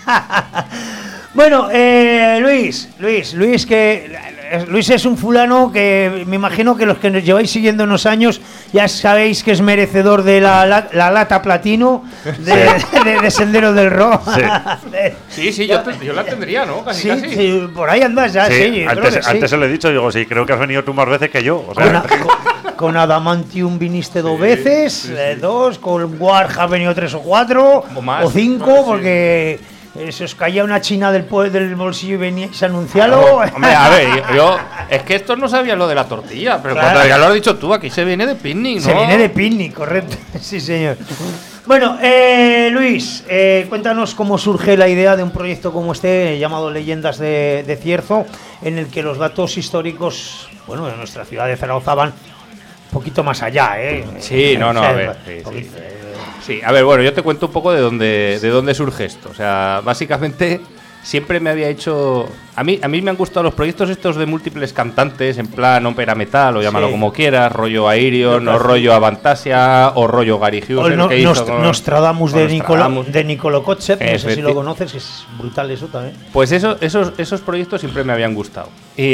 Speaker 1: Bueno, eh, Luis, Luis, Luis, que eh, Luis es un fulano que me imagino que los que nos lleváis siguiendo unos años ya sabéis que es merecedor de la, la, la lata platino de, de, de Sendero del Rock. De-
Speaker 5: Sí, sí, yo, te- yo la tendría, ¿no? Casi,
Speaker 1: sí,
Speaker 5: casi.
Speaker 1: sí, por ahí andas ya, sí,
Speaker 2: Sí,
Speaker 1: yo creo
Speaker 2: antes,
Speaker 1: que sí.
Speaker 2: antes se lo he dicho, digo, sí, creo que has venido tú más veces que yo. O
Speaker 1: Con,
Speaker 2: sea,
Speaker 1: a- con- con Adamantium viniste dos veces, eh, dos, con Warg ha venido tres o cuatro,
Speaker 5: O más,
Speaker 1: o cinco,
Speaker 5: más, sí.
Speaker 1: porque eh, se os caía una china del, pue- del bolsillo y veníais a anunciarlo.
Speaker 5: Hombre, a ver, yo, yo- es que estos no sabían lo de la tortilla, pero
Speaker 1: Claro.
Speaker 5: cuando ya lo has dicho tú, aquí se viene de picnic, ¿no?
Speaker 1: Se viene de picnic, correcto. Sí, señor. Bueno, eh, Luis, eh, cuéntanos cómo surge la idea de un proyecto como este, eh, llamado Leyendas de, de Cierzo, en el que los datos históricos, bueno, de nuestra ciudad de Zaragoza van un poquito más allá, ¿eh?
Speaker 5: Sí, no, no,
Speaker 1: O sea,
Speaker 5: a ver,
Speaker 1: un
Speaker 5: sí, sí.
Speaker 1: poquito, eh,
Speaker 5: Sí, a ver, bueno, yo te cuento un poco de dónde, de dónde surge esto. O sea, básicamente siempre me había hecho... A mí, a mí me han gustado los proyectos estos de múltiples cantantes, en plan ópera metal, o llámalo
Speaker 1: Sí.
Speaker 5: como quieras, rollo Airion, o rollo Avantasia, o rollo Gary
Speaker 1: O
Speaker 5: Hughes,
Speaker 1: el no-
Speaker 5: que hizo
Speaker 1: Nost-
Speaker 5: con-
Speaker 1: Nostradamus
Speaker 5: con
Speaker 1: de Nicolo,
Speaker 5: Nostradamus.
Speaker 1: de Nicolo Kotchev, no sé si
Speaker 5: Efecti-
Speaker 1: lo conoces, que es brutal eso también.
Speaker 5: Pues eso, esos, esos proyectos siempre me habían gustado.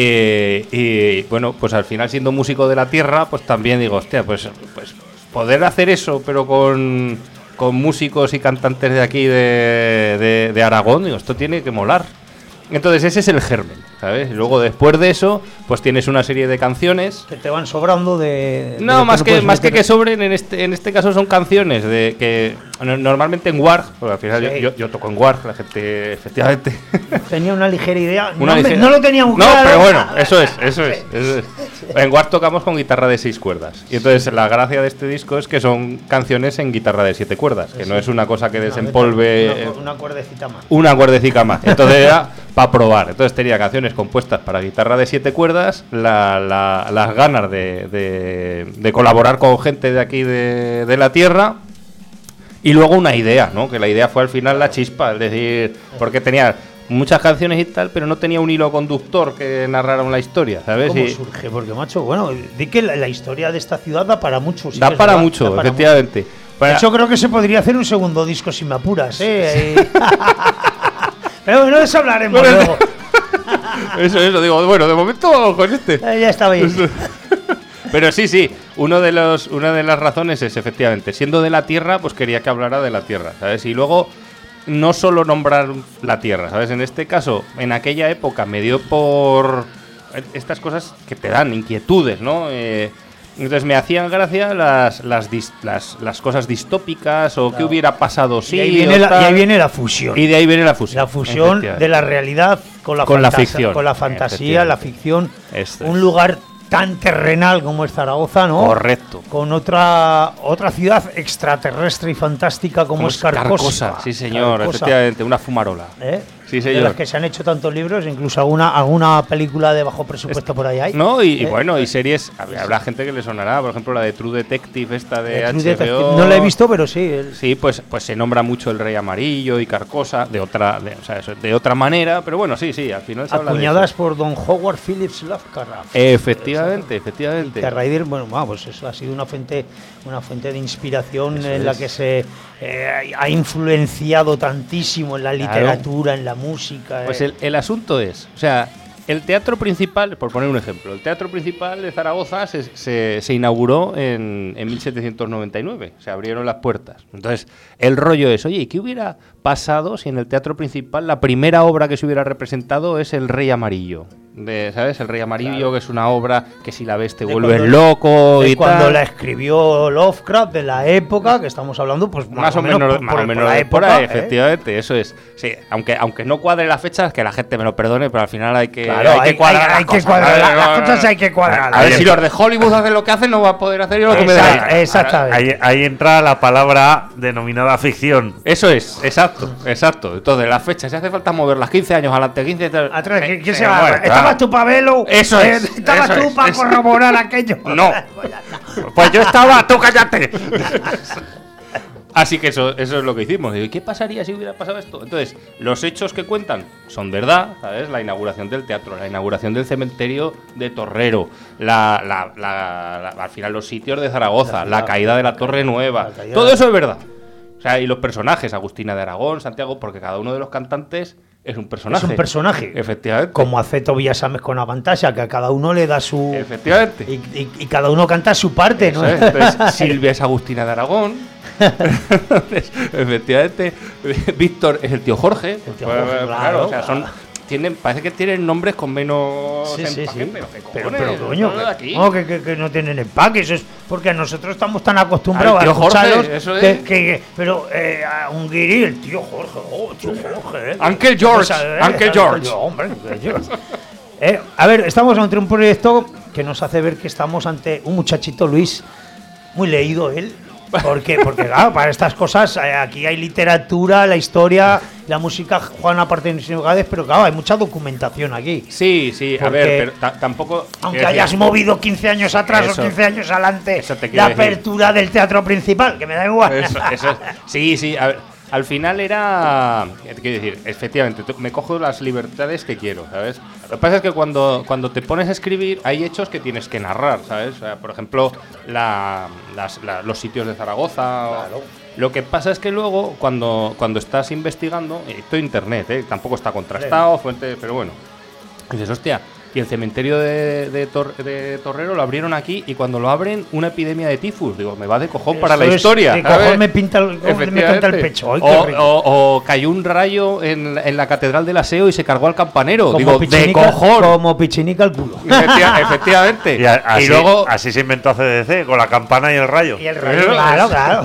Speaker 5: Y, y, bueno, pues al final siendo músico de la tierra, pues también digo, hostia, pues, pues poder hacer eso, pero con, con músicos y cantantes de aquí de, de, de Aragón, digo, esto tiene que molar. Entonces ese es el germen, ¿sabes? Y luego después de eso, pues tienes una serie de canciones.
Speaker 1: Que te van sobrando de... de lo
Speaker 5: No, más
Speaker 1: tú
Speaker 5: que
Speaker 1: puedes
Speaker 5: más que
Speaker 1: meter.
Speaker 5: que sobren, en este en este caso son canciones de que no- normalmente en Warg, porque al final
Speaker 1: Sí.
Speaker 5: yo, yo, yo toco en Warg, la gente efectivamente.
Speaker 1: Tenía una ligera idea.
Speaker 5: Una
Speaker 1: no, me-
Speaker 5: ligera-
Speaker 1: no lo tenía muy
Speaker 5: No,
Speaker 1: claro.
Speaker 5: pero bueno, eso es, eso es. Eso es. En Warg tocamos con guitarra de seis cuerdas. Y entonces la gracia de este disco es que son canciones en guitarra de siete cuerdas, que no es una cosa que
Speaker 1: Una-
Speaker 5: desempolve
Speaker 1: Una, una cuerdecita más.
Speaker 5: una cuerdecica más. Entonces era para probar. Entonces tenía canciones compuestas para guitarra de siete cuerdas, la- la- las ganas de, de- de colaborar con gente de aquí de, de la tierra. Y luego una idea, ¿no? Que la idea fue al final la chispa, es decir, porque tenía muchas canciones y tal, pero no tenía un hilo conductor que narrara una historia, ¿sabes?
Speaker 1: ¿Cómo
Speaker 5: Y
Speaker 1: surge? Porque, macho, bueno, di que la, la historia de esta ciudad da para mucho. sí
Speaker 5: da
Speaker 1: que es
Speaker 5: para
Speaker 1: verdad,
Speaker 5: mucho,
Speaker 1: da para
Speaker 5: efectivamente.
Speaker 1: mucho.
Speaker 5: Para-
Speaker 1: De hecho, creo que se podría hacer un segundo disco si me apuras, ¿eh? Pero bueno, de eso hablaremos
Speaker 5: Bueno,
Speaker 1: luego.
Speaker 5: Eso, eso, digo, bueno, de momento vamos con este.
Speaker 1: Eh, ya está bien.
Speaker 5: Pero sí, sí, uno de los, una de las razones es efectivamente, siendo de la tierra, pues quería que hablara de la tierra, ¿sabes? Y luego, no solo nombrar la tierra, ¿sabes? En este caso, en aquella época me dio por estas cosas que te dan inquietudes, ¿no? Eh, entonces me hacían gracia las, las, dis- las, las cosas distópicas o qué hubiera pasado si.
Speaker 1: y, ahí viene
Speaker 5: o
Speaker 1: la, y
Speaker 5: tal.
Speaker 1: ahí viene la fusión.
Speaker 5: Y de ahí viene la fusión.
Speaker 1: La fusión
Speaker 5: efectivamente.
Speaker 1: de la realidad con la,
Speaker 5: Con la
Speaker 1: fantas-
Speaker 5: ficción,
Speaker 1: con la fantasía, la
Speaker 5: efectivamente.
Speaker 1: ficción.
Speaker 5: Esto
Speaker 1: un
Speaker 5: es.
Speaker 1: lugar tan terrenal como es Zaragoza, ¿no?
Speaker 5: Correcto.
Speaker 1: Con otra otra ciudad extraterrestre y fantástica como,
Speaker 5: Como
Speaker 1: es Carcosa.
Speaker 5: Sí, señor,
Speaker 1: Carcosa,
Speaker 5: efectivamente, una fumarola.
Speaker 1: ¿eh?
Speaker 5: Sí,
Speaker 1: De
Speaker 5: señor.
Speaker 1: las que se han hecho tantos libros, incluso alguna alguna película de bajo presupuesto por ahí hay.
Speaker 5: No, y, y
Speaker 1: ¿Eh?
Speaker 5: bueno, y series, habrá habrá gente que le sonará, por ejemplo, la de True Detective, esta de
Speaker 1: Eh, True
Speaker 5: H B O.
Speaker 1: Detective, no la he visto, pero sí. el-
Speaker 5: Sí, pues, pues se nombra mucho el Rey Amarillo y Carcosa, de otra, de, o sea, eso, de otra manera, pero bueno, sí, sí, al final se habla de
Speaker 1: acuñadas
Speaker 5: eso.
Speaker 1: por Don Howard Phillips Lovecraft.
Speaker 5: Efectivamente, efectivamente.
Speaker 1: Que a raíz de- bueno, vamos, pues eso ha sido una fuente, una fuente de inspiración
Speaker 5: Eso
Speaker 1: en la
Speaker 5: es.
Speaker 1: que se eh, ha influenciado tantísimo en la
Speaker 5: Claro.
Speaker 1: literatura, en la música.
Speaker 5: Pues
Speaker 1: eh.
Speaker 5: el, el asunto es, o sea, el teatro principal, por poner un ejemplo, el teatro principal de Zaragoza se, se- se inauguró en, en mil setecientos noventa y nueve, se abrieron las puertas. Entonces, el rollo es, oye, ¿y qué hubiera pasado si en el teatro principal la primera obra que se hubiera representado es El Rey Amarillo? de, ¿sabes? El Rey Amarillo, claro. Que es una obra que si la ves te
Speaker 1: de
Speaker 5: vuelves
Speaker 1: cuando,
Speaker 5: loco y
Speaker 1: cuando
Speaker 5: tal.
Speaker 1: la escribió Lovecraft, de la época que estamos hablando, pues
Speaker 5: más, más o menos,
Speaker 1: menos
Speaker 5: por, más
Speaker 1: por,
Speaker 5: o menos
Speaker 1: por la
Speaker 5: de por
Speaker 1: época,
Speaker 5: ahí,
Speaker 1: ¿eh?
Speaker 5: Efectivamente, eso es. Sí, aunque aunque no cuadre las fechas, que la gente me lo perdone, pero al final hay que,
Speaker 1: claro,
Speaker 5: hay
Speaker 1: hay,
Speaker 5: que cuadrar
Speaker 1: hay,
Speaker 5: las
Speaker 1: hay
Speaker 5: cosas.
Speaker 1: que cuadrar,
Speaker 5: ¿Vale?
Speaker 1: las cosas hay que cuadrar.
Speaker 5: A ver, si los de Hollywood hacen lo que hacen, no va a poder hacer yo lo que me dé la gana.
Speaker 1: Exactamente.
Speaker 2: Ahí, ahí entra la palabra denominada ficción.
Speaker 5: Eso es, exacto, exacto. Entonces, las fechas, si hace falta mover las quince años adelante, quince
Speaker 1: atrás, ¿quién
Speaker 5: eh,
Speaker 1: se
Speaker 5: eh,
Speaker 1: va?
Speaker 5: bueno,
Speaker 1: ¿Estabas
Speaker 5: claro.
Speaker 1: tú para verlo?
Speaker 5: Eso
Speaker 1: Eh,
Speaker 5: es.
Speaker 1: ¿Estabas
Speaker 5: eso
Speaker 1: tú
Speaker 5: es,
Speaker 1: para
Speaker 5: eso.
Speaker 1: corroborar aquello?
Speaker 5: No. Pues yo estaba, tú cállate. Así que eso, eso es lo que hicimos. Digo, ¿y qué pasaría si hubiera pasado esto? Entonces, los hechos que cuentan son verdad, ¿sabes? La inauguración del teatro, la inauguración del cementerio de Torrero, la, la, la, la, al final los sitios de Zaragoza, la, la caída de la, la Torre Nueva, todo eso es verdad. O sea, y los personajes, Agustina de Aragón, Santiago, porque cada uno de los cantantes es un personaje.
Speaker 1: Es un personaje.
Speaker 5: Efectivamente.
Speaker 1: Como hace Tobías Ames con Avantasia, que a cada uno le da su...
Speaker 5: Efectivamente.
Speaker 1: Y, y, y cada uno canta su parte,
Speaker 5: eso
Speaker 1: ¿no?
Speaker 5: Es. Entonces, Silvia es Agustina de Aragón. Entonces, efectivamente, Víctor es el tío Jorge.
Speaker 1: El tío
Speaker 5: Pues,
Speaker 1: Jorge,
Speaker 5: claro,
Speaker 1: claro,
Speaker 5: o sea, son... Tienen, parece que tienen nombres con menos
Speaker 1: Sí, sí,
Speaker 5: empaque,
Speaker 1: sí.
Speaker 5: pero ¿qué
Speaker 1: Pero,
Speaker 5: cojones?
Speaker 1: pero coño,
Speaker 5: Eso de
Speaker 1: que,
Speaker 5: aquí.
Speaker 1: no, que, que, que no tienen empaque. Eso es porque nosotros estamos tan acostumbrados
Speaker 5: Al
Speaker 1: a
Speaker 5: tío Jorge,
Speaker 1: escucharlos
Speaker 5: eso es.
Speaker 1: que, que, que- pero eh, a un guiri, el tío Jorge, oh, tío Jorge. eh.
Speaker 5: Uncle George,
Speaker 1: O sea, eh,
Speaker 5: Uncle George.
Speaker 1: Hombre, Uncle George. Eh, a ver, estamos ante un proyecto que nos hace ver que estamos ante un muchachito, Luis, muy leído él. Porque, porque claro, para estas cosas eh, aquí hay literatura, la historia, la música juegan aparte de Gades, pero claro, hay mucha documentación aquí.
Speaker 5: Sí, sí, a
Speaker 1: Porque-
Speaker 5: ver, pero ta- tampoco...
Speaker 1: Aunque
Speaker 5: es
Speaker 1: hayas
Speaker 5: decir,
Speaker 1: movido quince años atrás
Speaker 5: Eso.
Speaker 1: o quince años adelante
Speaker 5: Eso te quiero
Speaker 1: la
Speaker 5: decir.
Speaker 1: apertura del teatro principal, que me da igual.
Speaker 5: Eso, eso es. Sí, sí, a ver, al final era... Te quiero decir, efectivamente, tú- me cojo las libertades que quiero, ¿sabes? Lo que pasa es que cuando, cuando te pones a escribir hay hechos que tienes que narrar, ¿sabes? O sea, por ejemplo, la, las- la- los sitios de Zaragoza. o-
Speaker 1: Claro.
Speaker 5: Lo que pasa es que luego, cuando, cuando estás investigando, y esto es internet, ¿eh? Tampoco está contrastado, fuente, pero bueno, dices, hostia, y el cementerio de, de, Tor- de Torrero lo abrieron aquí y cuando lo abren, una epidemia de tifus. Digo, me va de cojón para la
Speaker 1: Eso es,
Speaker 5: historia.
Speaker 1: de
Speaker 5: ¿sabes?
Speaker 1: cojón me pinta el- cómo me canta el pecho. Ay, qué
Speaker 5: o,
Speaker 1: rico.
Speaker 5: o- o cayó un rayo en, en la catedral del Aseo y se cargó al campanero.
Speaker 1: Como
Speaker 5: Digo, de
Speaker 1: pichinica-
Speaker 5: cojón.
Speaker 1: Como pichinica al culo.
Speaker 5: Efecti- efectivamente.
Speaker 2: Y, a- así,
Speaker 5: y luego.
Speaker 2: así se inventó C D C, con la campana y el rayo.
Speaker 1: Y el rayo, claro, claro.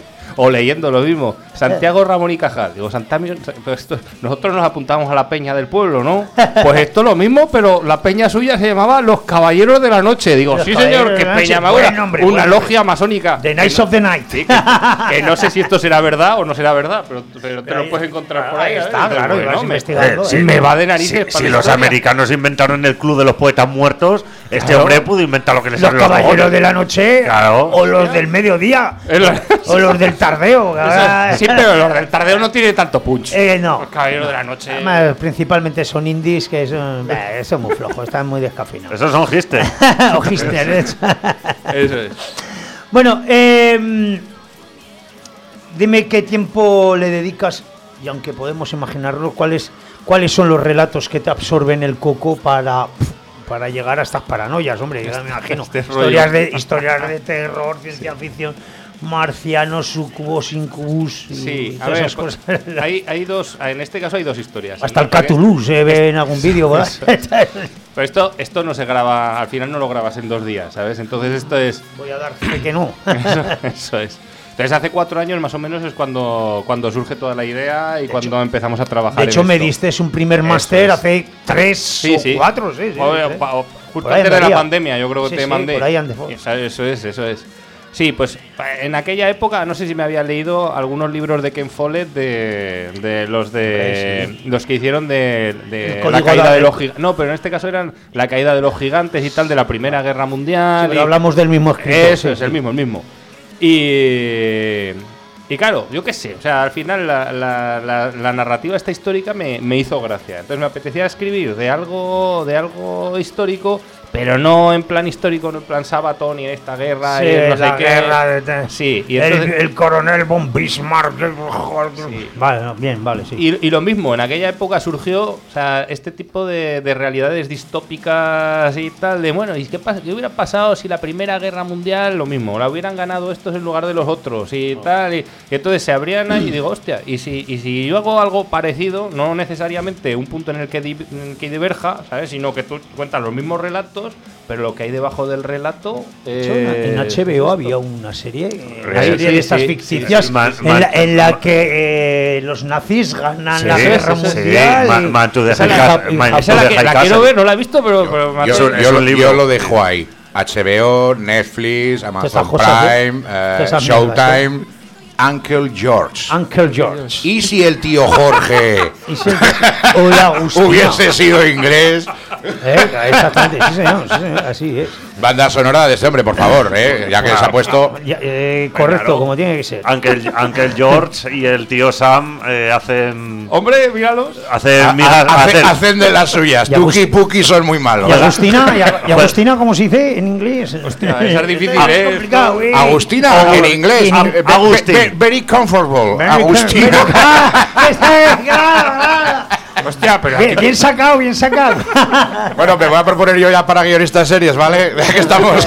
Speaker 5: O leyendo lo mismo. Santiago Ramón y Cajal. Digo, Santamio, pues esto- nosotros nos apuntamos a la peña del pueblo, ¿no? Pues esto lo mismo, pero la peña suya se llamaba Los Caballeros de la Noche. Digo,
Speaker 1: Los
Speaker 5: sí
Speaker 1: Caballeros
Speaker 5: señor,
Speaker 1: de
Speaker 5: que
Speaker 1: la
Speaker 5: peña
Speaker 1: Noche.
Speaker 5: más
Speaker 1: Buen
Speaker 5: buena.
Speaker 1: nombre,
Speaker 5: Una
Speaker 1: buen
Speaker 5: logia masónica.
Speaker 1: The Knights
Speaker 5: Que no-
Speaker 1: of the Night.
Speaker 5: Sí, que, que no sé si esto será verdad o no será verdad, pero, pero te
Speaker 1: Pero
Speaker 5: lo puedes encontrar
Speaker 1: ahí-
Speaker 5: por ahí.
Speaker 1: ahí
Speaker 5: ¿sabes?
Speaker 1: está,
Speaker 5: Dices,
Speaker 1: claro, y
Speaker 5: bueno,
Speaker 1: vas
Speaker 5: me-
Speaker 1: investigando,
Speaker 2: Eh,
Speaker 1: ¿eh?
Speaker 2: sí,
Speaker 5: me va de narices
Speaker 2: Si,
Speaker 5: para
Speaker 2: si
Speaker 5: la
Speaker 2: los
Speaker 5: historia.
Speaker 2: americanos inventaron el club de los poetas muertos, este
Speaker 5: Claro.
Speaker 2: hombre pudo inventar lo que le
Speaker 1: Los
Speaker 2: salió a los
Speaker 1: caballeros
Speaker 2: cojones.
Speaker 1: de la noche
Speaker 2: Claro.
Speaker 1: o los del mediodía
Speaker 5: Es la-
Speaker 1: o los del tardeo.
Speaker 5: Eso- sí, pero los del tardeo no tiene tanto punch.
Speaker 1: Eh, no.
Speaker 5: Los Caballeros de la Noche.
Speaker 1: Además, principalmente son indies que son, bah, son muy flojos, están muy descafinados.
Speaker 2: Esos son gistes.
Speaker 1: O hipsters.
Speaker 5: Eso es.
Speaker 1: Bueno, eh, dime qué tiempo le dedicas, y aunque podemos imaginarlo, cuáles cuáles son los relatos que te absorben el coco para, para llegar a estas paranoias, hombre, yo me imagino.
Speaker 5: este
Speaker 1: historias,
Speaker 5: rollo.
Speaker 1: de, historias de terror, ciencia ficción, marcianos, sucubos, incubus y
Speaker 5: Sí, a
Speaker 1: todas
Speaker 5: ver,
Speaker 1: esas
Speaker 5: pues,
Speaker 1: cosas.
Speaker 5: hay, hay dos, en este caso hay dos historias.
Speaker 1: Hasta el
Speaker 5: Porque-
Speaker 1: Cthulhu se ve en algún vídeo, ¿verdad?
Speaker 5: Pero esto, esto no se graba, al final no lo grabas en dos días, ¿sabes? Entonces esto es,
Speaker 1: Voy a dar fe que no.
Speaker 5: eso, eso es. Entonces hace cuatro años más o menos es cuando, cuando surge toda la idea y cuando empezamos a trabajar.
Speaker 1: De hecho,
Speaker 5: en
Speaker 1: me
Speaker 5: esto.
Speaker 1: diste un primer
Speaker 5: Eso
Speaker 1: máster
Speaker 5: es.
Speaker 1: hace tres
Speaker 5: Sí,
Speaker 1: o
Speaker 5: sí.
Speaker 1: cuatro, sí, sí,
Speaker 5: O-
Speaker 1: sí.
Speaker 5: o- o- Justo
Speaker 1: Por ahí
Speaker 5: antes de la
Speaker 1: andaría.
Speaker 5: pandemia, yo creo que
Speaker 1: Sí,
Speaker 5: te
Speaker 1: sí,
Speaker 5: mandé.
Speaker 1: por ahí ande.
Speaker 5: Eso, eso es, eso es. Sí, pues en aquella época, no sé si me había leído algunos libros de Ken Follett de, de los de
Speaker 1: Hombre,
Speaker 5: los que hicieron de, de
Speaker 1: El
Speaker 5: la
Speaker 1: código
Speaker 5: caída
Speaker 1: da-
Speaker 5: de los gigantes. No, pero en este caso eran la caída de los gigantes y tal de la Primera Guerra Mundial.
Speaker 1: Sí, pero
Speaker 5: y-
Speaker 1: hablamos del mismo escritor.
Speaker 5: Eso
Speaker 1: sí,
Speaker 5: es,
Speaker 1: sí.
Speaker 5: el mismo, el mismo. Y, y claro, yo qué sé, o sea, al final la, la- la- la narrativa esta histórica me, me hizo gracia. Entonces me apetecía escribir de algo, de algo histórico, pero no en plan histórico, no en plan Sabaton y esta guerra
Speaker 1: Sí,
Speaker 5: y el no sé
Speaker 1: la
Speaker 5: qué.
Speaker 1: guerra de-
Speaker 5: Sí, y
Speaker 1: el,
Speaker 5: entonces-
Speaker 1: el coronel von Bismarck.
Speaker 5: Sí.
Speaker 1: Vale, no, bien, vale, sí.
Speaker 5: Y, y lo mismo, en aquella época surgió, o sea, este tipo de, de realidades distópicas y tal, de bueno, ¿y qué, pasa, qué hubiera pasado si la Primera Guerra Mundial, lo mismo, la hubieran ganado estos en lugar de los otros y tal? Y, y entonces se abrían ahí y digo, hostia, y si, y si yo hago algo parecido, no necesariamente un punto en el que, di, en el que diverja, ¿sabes? Sino que tú cuentas los mismos relatos, pero lo que hay debajo del relato.
Speaker 1: De hecho, en-
Speaker 5: eh,
Speaker 1: en H B O
Speaker 5: es
Speaker 1: había
Speaker 5: esto.
Speaker 1: una serie, eh,
Speaker 2: Sí,
Speaker 1: una serie
Speaker 5: sí,
Speaker 1: de estas
Speaker 5: sí,
Speaker 1: ficticias
Speaker 2: sí, sí. Man-
Speaker 1: en,
Speaker 2: man-
Speaker 1: la, en la que eh, los nazis ganan
Speaker 2: Sí,
Speaker 1: la guerra
Speaker 2: sí, sí.
Speaker 1: mundial.
Speaker 2: Ma-
Speaker 1: y-
Speaker 2: Man to the
Speaker 1: esa es la
Speaker 2: High
Speaker 1: Jap-
Speaker 2: Castle, Man
Speaker 1: Jap-
Speaker 5: Esa es la,
Speaker 2: de
Speaker 5: que, la
Speaker 2: High
Speaker 5: quiero
Speaker 2: Castle.
Speaker 5: ver, no la he visto, pero. pero me
Speaker 6: Yo,
Speaker 5: hace-
Speaker 2: un- es
Speaker 6: yo
Speaker 2: un
Speaker 6: lo-
Speaker 2: libro.
Speaker 6: yo lo dejo ahí. H B O, Netflix,
Speaker 1: Estas
Speaker 6: Amazon
Speaker 1: cosas, ¿eh?
Speaker 6: Prime, eh,
Speaker 1: Esas mierdas,
Speaker 6: Showtime, Uncle George.
Speaker 1: Uncle George.
Speaker 6: ¿Y si el tío Jorge
Speaker 1: Y se- Hola, Agustina.
Speaker 6: hubiese sido inglés?
Speaker 1: Eh, Exactamente, sí señor, sí, señor, así es.
Speaker 6: Banda sonora de este hombre, por favor, eh, ya que se ha puesto.
Speaker 1: Ya, eh, correcto,
Speaker 2: Claro.
Speaker 1: como tiene que ser.
Speaker 2: Uncle, Uncle George y el tío Sam eh, hacen.
Speaker 5: Hombre, míralos.
Speaker 2: Hacen
Speaker 6: a-
Speaker 2: migas.
Speaker 6: a- hace-
Speaker 2: hacen-
Speaker 6: hacen de las suyas.
Speaker 1: Y
Speaker 6: Tuki
Speaker 1: Agust-
Speaker 6: Puki son muy malos.
Speaker 1: ¿Y Agustina? ¿Y, Ag- y Agustina cómo se dice en inglés?
Speaker 5: Hostia, esa es difícil,
Speaker 1: Es
Speaker 5: ¿eh?
Speaker 1: complicado, ¿eh?
Speaker 6: Agustina,
Speaker 1: Oh,
Speaker 6: en inglés.
Speaker 1: en-
Speaker 6: eh, ve-
Speaker 2: Agustín.
Speaker 6: ve- Very comfortable.
Speaker 1: Very-
Speaker 6: Agustina.
Speaker 1: very- Ah, esta es, claro, claro.
Speaker 5: Hostia, pero
Speaker 1: Bien,
Speaker 5: aquí-
Speaker 1: bien sacado, bien sacado.
Speaker 6: Bueno, me voy a proponer yo ya para guionistas series, ¿vale? Ya que estamos.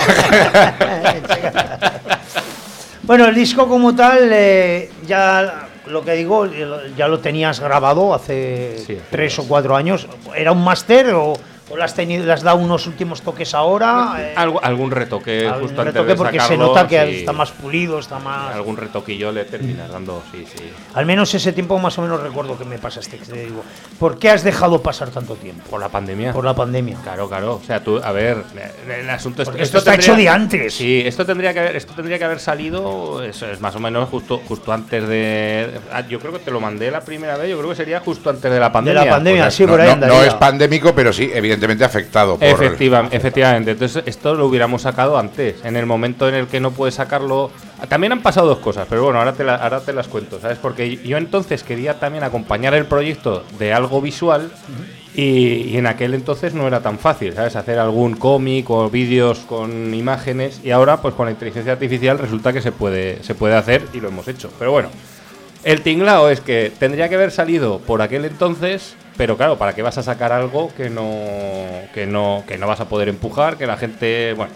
Speaker 1: Bueno, el disco como tal, eh, ya lo que digo, ya lo tenías grabado hace
Speaker 5: Sí,
Speaker 1: tres o cuatro años. ¿Era un máster o, o le has, tenido, le has dado unos últimos toques ahora? Eh,
Speaker 5: Algo- algún retoque
Speaker 1: algún
Speaker 5: justo antes
Speaker 1: retoque
Speaker 5: de
Speaker 1: porque se
Speaker 5: sacarlo,
Speaker 1: nota que
Speaker 5: sí.
Speaker 1: está más pulido, está más...
Speaker 5: Algún retoquillo le terminas dando, sí, sí.
Speaker 1: Al menos ese tiempo más o menos recuerdo que me pasaste. Que te digo, ¿por qué has dejado pasar tanto tiempo?
Speaker 5: Por la pandemia.
Speaker 1: Por la pandemia.
Speaker 5: Claro, claro. O sea, tú, a ver, eh, el asunto es
Speaker 1: Porque esto está hecho de antes.
Speaker 5: Sí, esto tendría que haber, esto tendría que haber salido, eso es más o menos justo, justo antes de. ah, Yo creo que te lo mandé la primera vez. Yo creo que sería justo antes de la
Speaker 1: De
Speaker 5: pandemia.
Speaker 1: la pandemia,
Speaker 5: Pues,
Speaker 1: sí, por
Speaker 6: no,
Speaker 1: ahí
Speaker 6: no-
Speaker 1: andaría.
Speaker 6: no es pandémico, pero sí, evidentemente afectado. Por,
Speaker 5: Efectiva- efectivamente, entonces esto lo hubiéramos sacado antes, en el momento en el que no puedes sacarlo. También han pasado dos cosas, pero bueno, ahora te, la- ahora te las cuento, ¿sabes? Porque yo entonces quería también acompañar el proyecto de algo visual y, y en aquel entonces no era tan fácil, ¿sabes? Hacer algún cómic o vídeos con imágenes y ahora pues con la inteligencia artificial resulta que se puede, se puede hacer y lo hemos hecho. Pero bueno, el tinglao es que tendría que haber salido por aquel entonces, pero claro, ¿para qué vas a sacar algo que no, que no, que no vas a poder empujar, que la gente, bueno.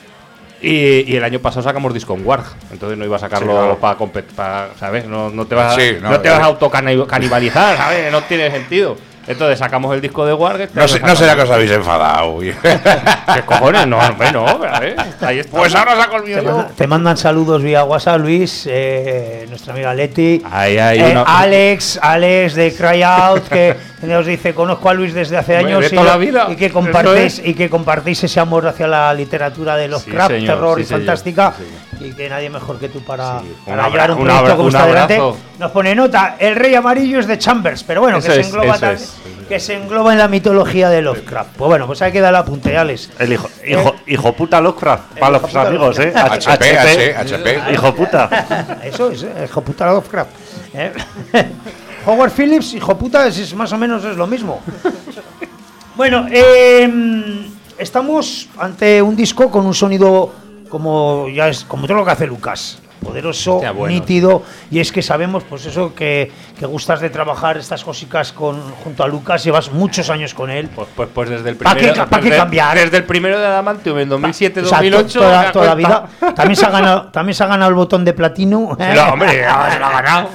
Speaker 5: Y, y el año pasado sacamos disco en Warg, entonces no iba a sacarlo
Speaker 2: Sí, claro.
Speaker 5: para competir, ¿sabes? No, no te vas,
Speaker 6: Sí,
Speaker 5: a,
Speaker 6: no,
Speaker 5: no te vas a
Speaker 6: eh.
Speaker 5: autocanibalizar, ¿sabes? No tiene sentido. Entonces sacamos el disco de Warg. este
Speaker 6: No,
Speaker 5: año
Speaker 6: sé- no
Speaker 5: sacamos-
Speaker 6: será que os habéis enfadado.
Speaker 5: ¿Qué cojones? No, hombre, no, ¿sabes? Ahí está.
Speaker 6: Pues ahora saco el mío
Speaker 1: Te,
Speaker 6: yo.
Speaker 1: manda- te mandan saludos vía WhatsApp, Luis, eh, nuestra amiga Leti.
Speaker 5: Ahí hay
Speaker 1: Eh,
Speaker 5: una-
Speaker 1: Alex, Alex de Cry Out, que nos dice, conozco a Luis desde hace
Speaker 5: Hombre,
Speaker 1: años
Speaker 5: de
Speaker 1: y,
Speaker 5: toda la vida.
Speaker 1: y que
Speaker 5: Eso
Speaker 1: compartís
Speaker 5: es.
Speaker 1: y que compartís ese amor hacia la literatura de Lovecraft,
Speaker 5: Sí, señor,
Speaker 1: terror
Speaker 5: sí,
Speaker 1: y
Speaker 5: señor,
Speaker 1: fantástica,
Speaker 5: sí,
Speaker 1: y que nadie mejor que tú para,
Speaker 5: Sí, un
Speaker 1: para
Speaker 5: abra-
Speaker 1: llevar un
Speaker 5: un
Speaker 1: proyecto
Speaker 5: abra-
Speaker 1: como
Speaker 5: un
Speaker 1: está delante.
Speaker 5: abrazo.
Speaker 1: Nos pone nota, el rey amarillo es de Chambers, pero bueno,
Speaker 5: Eso
Speaker 1: que se
Speaker 5: es,
Speaker 1: engloba
Speaker 5: eso
Speaker 1: también-
Speaker 5: es.
Speaker 1: que se engloba en la mitología de Lovecraft. Pues bueno, pues hay que dar la apunte, Alex.
Speaker 2: El hijo, hijo, hijo puta Lovecraft, para
Speaker 1: hijo
Speaker 2: los
Speaker 1: puta
Speaker 2: amigos, ¿eh?
Speaker 6: H P, H- H P.
Speaker 2: Hijo puta.
Speaker 1: Eso es, eh, hijo puta Lovecraft. ¿eh? Howard Phillips, hijo puta, es, es más o menos es lo mismo. Bueno, eh, estamos ante un disco con un sonido como ya es como todo lo que hace Lucas. Poderoso,
Speaker 5: Hostia, bueno.
Speaker 1: nítido, y es que sabemos, pues eso, que, que gustas de trabajar estas cositas con, junto a Lucas, llevas muchos años con él.
Speaker 5: Pues, pues, pues desde el
Speaker 1: ¿Pa'
Speaker 5: primero.
Speaker 1: qué- pa' qué
Speaker 5: desde-
Speaker 1: cambiar?
Speaker 5: Desde el primero de Adamantium en dos mil siete
Speaker 1: O sea,
Speaker 5: dos mil ocho.
Speaker 1: to- toda,
Speaker 5: me da
Speaker 1: toda la
Speaker 5: cuenta.
Speaker 1: vida. También se ha ganado, también se ha ganado el botón de platino.
Speaker 5: Sí, no, hombre, ya se lo ha ganado.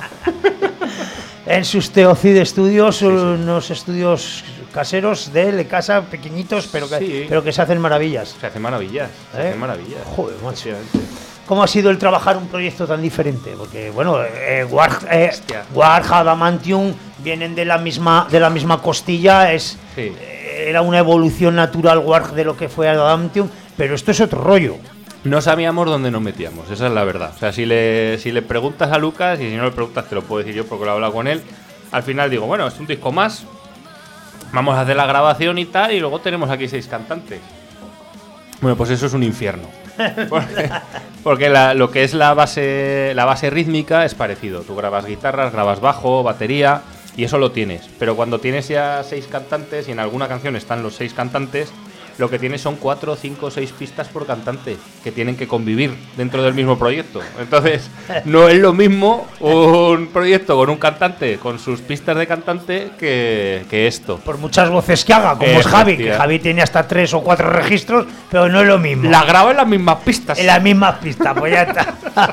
Speaker 1: En sus Teocid Studios, unos estudios caseros de él, de casa, pequeñitos, pero que,
Speaker 5: Sí.
Speaker 1: pero que se hacen maravillas.
Speaker 5: Se hacen maravillas. Se
Speaker 1: ¿Eh?
Speaker 5: hacen maravillas.
Speaker 1: Joder, macho.
Speaker 5: Efectivamente.
Speaker 1: ¿Cómo ha sido el trabajar un proyecto tan diferente? Porque, bueno, eh, Warg, eh,
Speaker 5: Hostia.
Speaker 1: Warg, Adamantium vienen de la misma, de la misma costilla, es,
Speaker 5: Sí.
Speaker 1: eh, era una evolución natural Warg de lo que fue Adamantium, pero esto es otro rollo.
Speaker 5: No sabíamos dónde nos metíamos, esa es la verdad. O sea, si le, si le preguntas a Lucas, y si no le preguntas, te lo puedo decir yo porque lo he hablado con él, al final digo, bueno, es un disco más, vamos a hacer la grabación y tal, y luego tenemos aquí seis cantantes. Bueno, pues eso es un infierno. Porque, porque la- lo que es la base, la base rítmica es parecido. Tú grabas guitarras, grabas bajo, batería, y eso lo tienes. Pero cuando tienes ya seis cantantes, y en alguna canción están los seis cantantes, lo que tiene son cuatro, cinco, seis pistas por cantante que tienen que convivir dentro del mismo proyecto. Entonces, no es lo mismo un proyecto con un cantante, con sus pistas de cantante, que, que esto.
Speaker 1: Por muchas voces que haga, como es Javi, que Javi tiene hasta tres o cuatro registros, pero no es lo mismo.
Speaker 5: La graba en las mismas pistas.
Speaker 1: En las mismas pistas, pues ya está.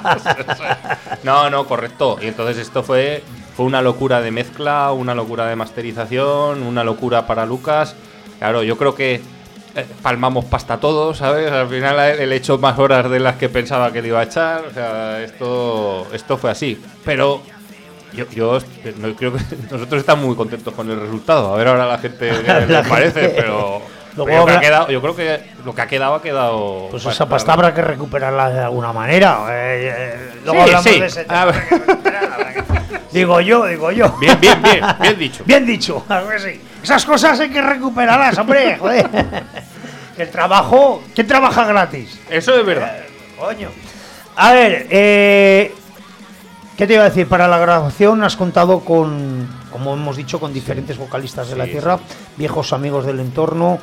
Speaker 5: No, no, correcto. Y entonces esto fue, fue una locura de mezcla, una locura de masterización, una locura para Lucas. Claro, yo creo que eh, palmamos pasta todos, ¿sabes? Al final él he hecho más horas de las que pensaba que le iba a echar. O sea, esto, esto fue así. Pero yo, yo no, creo que nosotros estamos muy contentos con el resultado. A ver ahora la gente qué les parece, pero...
Speaker 1: Luego
Speaker 5: Pero
Speaker 1: habrá-
Speaker 5: que ha quedado, yo creo que lo que ha quedado ha quedado.
Speaker 1: Pues
Speaker 5: pa-
Speaker 1: esa pasta
Speaker 5: para-
Speaker 1: habrá que recuperarla de alguna manera. Eh, eh, luego
Speaker 5: Sí,
Speaker 1: hablamos
Speaker 5: sí.
Speaker 1: de ese tema.
Speaker 5: A ver.
Speaker 1: Habrá que recuperarla, habrá que- Digo yo, digo yo.
Speaker 5: Bien, bien, bien, bien dicho.
Speaker 1: Bien dicho, claro que sí. Esas cosas hay que recuperarlas, hombre, joder. El trabajo, ¿quién trabaja gratis?
Speaker 5: Eso es verdad.
Speaker 1: Coño. A ver, eh, ¿qué te iba a decir? Para la grabación has contado con, como hemos dicho, con diferentes vocalistas de la
Speaker 5: Sí,
Speaker 1: tierra, viejos amigos del entorno,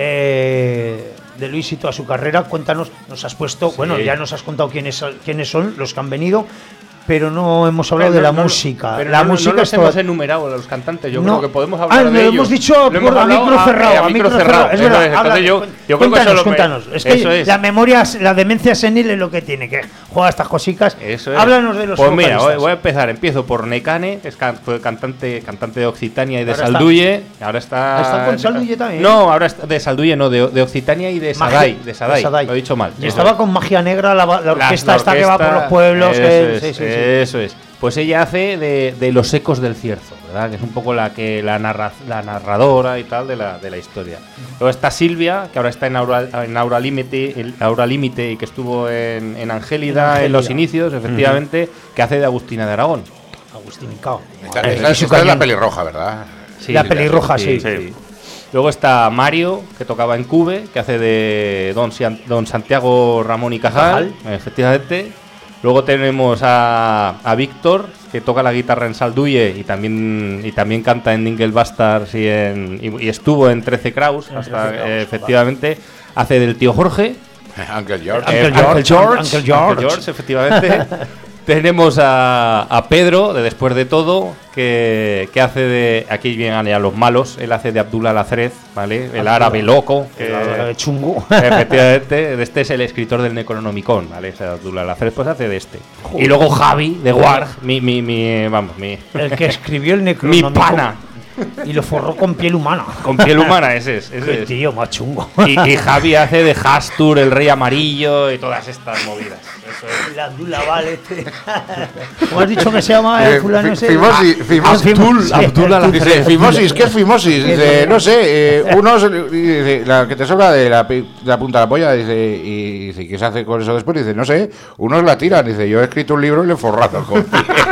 Speaker 1: eh, de Luis y toda su carrera. Cuéntanos, nos has puesto,
Speaker 5: Sí.
Speaker 1: bueno, ya nos has contado quiénes, quiénes son los que han venido, pero no hemos hablado
Speaker 5: Pero
Speaker 1: de la
Speaker 5: no- no-
Speaker 1: música.
Speaker 5: pero
Speaker 1: la
Speaker 5: no,
Speaker 1: música
Speaker 5: no los
Speaker 1: es toda-
Speaker 5: hemos enumerado a los cantantes. Yo
Speaker 1: No.
Speaker 5: creo que podemos hablar
Speaker 1: Ah,
Speaker 5: de
Speaker 1: lo
Speaker 5: ellos.
Speaker 1: hemos dicho
Speaker 5: Lo
Speaker 1: por-
Speaker 5: hemos
Speaker 1: a
Speaker 5: hablado
Speaker 1: micro
Speaker 5: a-
Speaker 1: cerrado,
Speaker 5: eh,
Speaker 1: a micro cerrado. Es
Speaker 5: Eso
Speaker 1: verdad,
Speaker 5: entonces
Speaker 1: habla,
Speaker 5: yo,
Speaker 1: cuen-
Speaker 5: yo creo que eso
Speaker 1: cuéntanos,
Speaker 5: lo me-
Speaker 1: cuéntanos. Es
Speaker 5: eso
Speaker 1: que
Speaker 5: es.
Speaker 1: la memoria, la demencia senil es lo que tiene, que juega estas cositas.
Speaker 5: Eso es.
Speaker 1: Háblanos de los
Speaker 5: Pues mira, voy,
Speaker 1: vocalistas.
Speaker 5: voy a empezar. Empiezo por Nekane, que es can- fue cantante, cantante de Occitania y de
Speaker 1: Ahora está-
Speaker 5: Salduye. Ahora está.
Speaker 1: ¿Está con Salduye también?
Speaker 5: No, ahora está de Salduye, no, de, de Occitania y de
Speaker 1: Magia-
Speaker 5: Sadai. De Sadai,
Speaker 1: de Sadai.
Speaker 5: lo he dicho mal.
Speaker 1: Y
Speaker 5: Eso
Speaker 1: estaba
Speaker 5: es.
Speaker 1: con Magia Negra, la, la
Speaker 5: La-
Speaker 1: orquesta
Speaker 5: la
Speaker 1: esta que va por
Speaker 5: orquesta,
Speaker 1: los pueblos.
Speaker 5: Eso
Speaker 1: que-
Speaker 5: es,
Speaker 1: sí, sí, sí.
Speaker 5: eso es. Pues ella hace de, de los ecos del cierzo, ¿verdad? Que es un poco la que la, narra, la narradora y tal de la, de la historia. Luego está Silvia, que ahora está en Aura, en Aura Límite, el- Aura Límite y que estuvo en, en Angélida
Speaker 1: En
Speaker 5: en los
Speaker 1: Angélida.
Speaker 5: inicios, efectivamente, que hace de Agustina de Aragón.
Speaker 1: Agustín Cao.
Speaker 6: Esta,
Speaker 1: Eh,
Speaker 6: esta-
Speaker 1: y su
Speaker 6: esta es la
Speaker 1: cañón.
Speaker 6: pelirroja, ¿verdad?
Speaker 5: Sí,
Speaker 1: La
Speaker 5: sí,
Speaker 1: pelirroja, sí.
Speaker 2: sí.
Speaker 5: Luego está Mario, que tocaba en Cube, que hace de Don, Sian- Don Santiago Ramón y Cajal, efectivamente. Luego tenemos a, a Víctor, que toca la guitarra en Salduye y también y también canta en Dingle Bastards y, en, y, y estuvo en trece Kraus,
Speaker 1: En
Speaker 5: hasta,
Speaker 1: trece Kraus,
Speaker 5: eh, efectivamente. Hace del tío Jorge.
Speaker 6: Uncle George.
Speaker 5: Eh,
Speaker 1: Uncle
Speaker 5: Uncle
Speaker 1: George,
Speaker 5: George,
Speaker 1: Uncle George.
Speaker 5: George, efectivamente. Tenemos a, a Pedro, de Después de Todo, que, que hace de... Aquí vienen ya los malos. Él hace de Abdullah Lazarez, ¿vale? El árabe loco. Que,
Speaker 1: El árabe chungo.
Speaker 5: efectivamente, este es el escritor del Necronomicon, ¿vale? O sea, Abdullah Lazarez pues hace de este. Y luego Javi, de Warg, mi, mi, mi, vamos, mi...
Speaker 1: El que escribió el
Speaker 5: Mi
Speaker 1: Necronomicon.
Speaker 5: pana.
Speaker 1: Y lo forró con piel humana.
Speaker 5: Con piel humana, ese es.
Speaker 1: Qué
Speaker 5: Ese es.
Speaker 1: tío más chungo.
Speaker 5: Y, y Javi hace de Hastur, el rey amarillo y todas estas movidas. Eso es.
Speaker 1: La Abdullah Vale. ¿Cómo has dicho que se llama el
Speaker 6: Eh,
Speaker 1: fulano
Speaker 6: fi-
Speaker 1: ese?
Speaker 6: Fimosi-
Speaker 1: Ah,
Speaker 6: Fimosi-
Speaker 1: Fim- sí,
Speaker 5: Abdullah
Speaker 1: el-
Speaker 6: Dice, fimosis, ¿qué es fimosis? Dice, no sé, eh, unos, dice, la que te sobra de la, pi- de la punta de la polla, dice, y dice, ¿qué se hace con eso después? Dice, no sé, unos la tiran, dice, yo he escrito un libro y le he forrado con...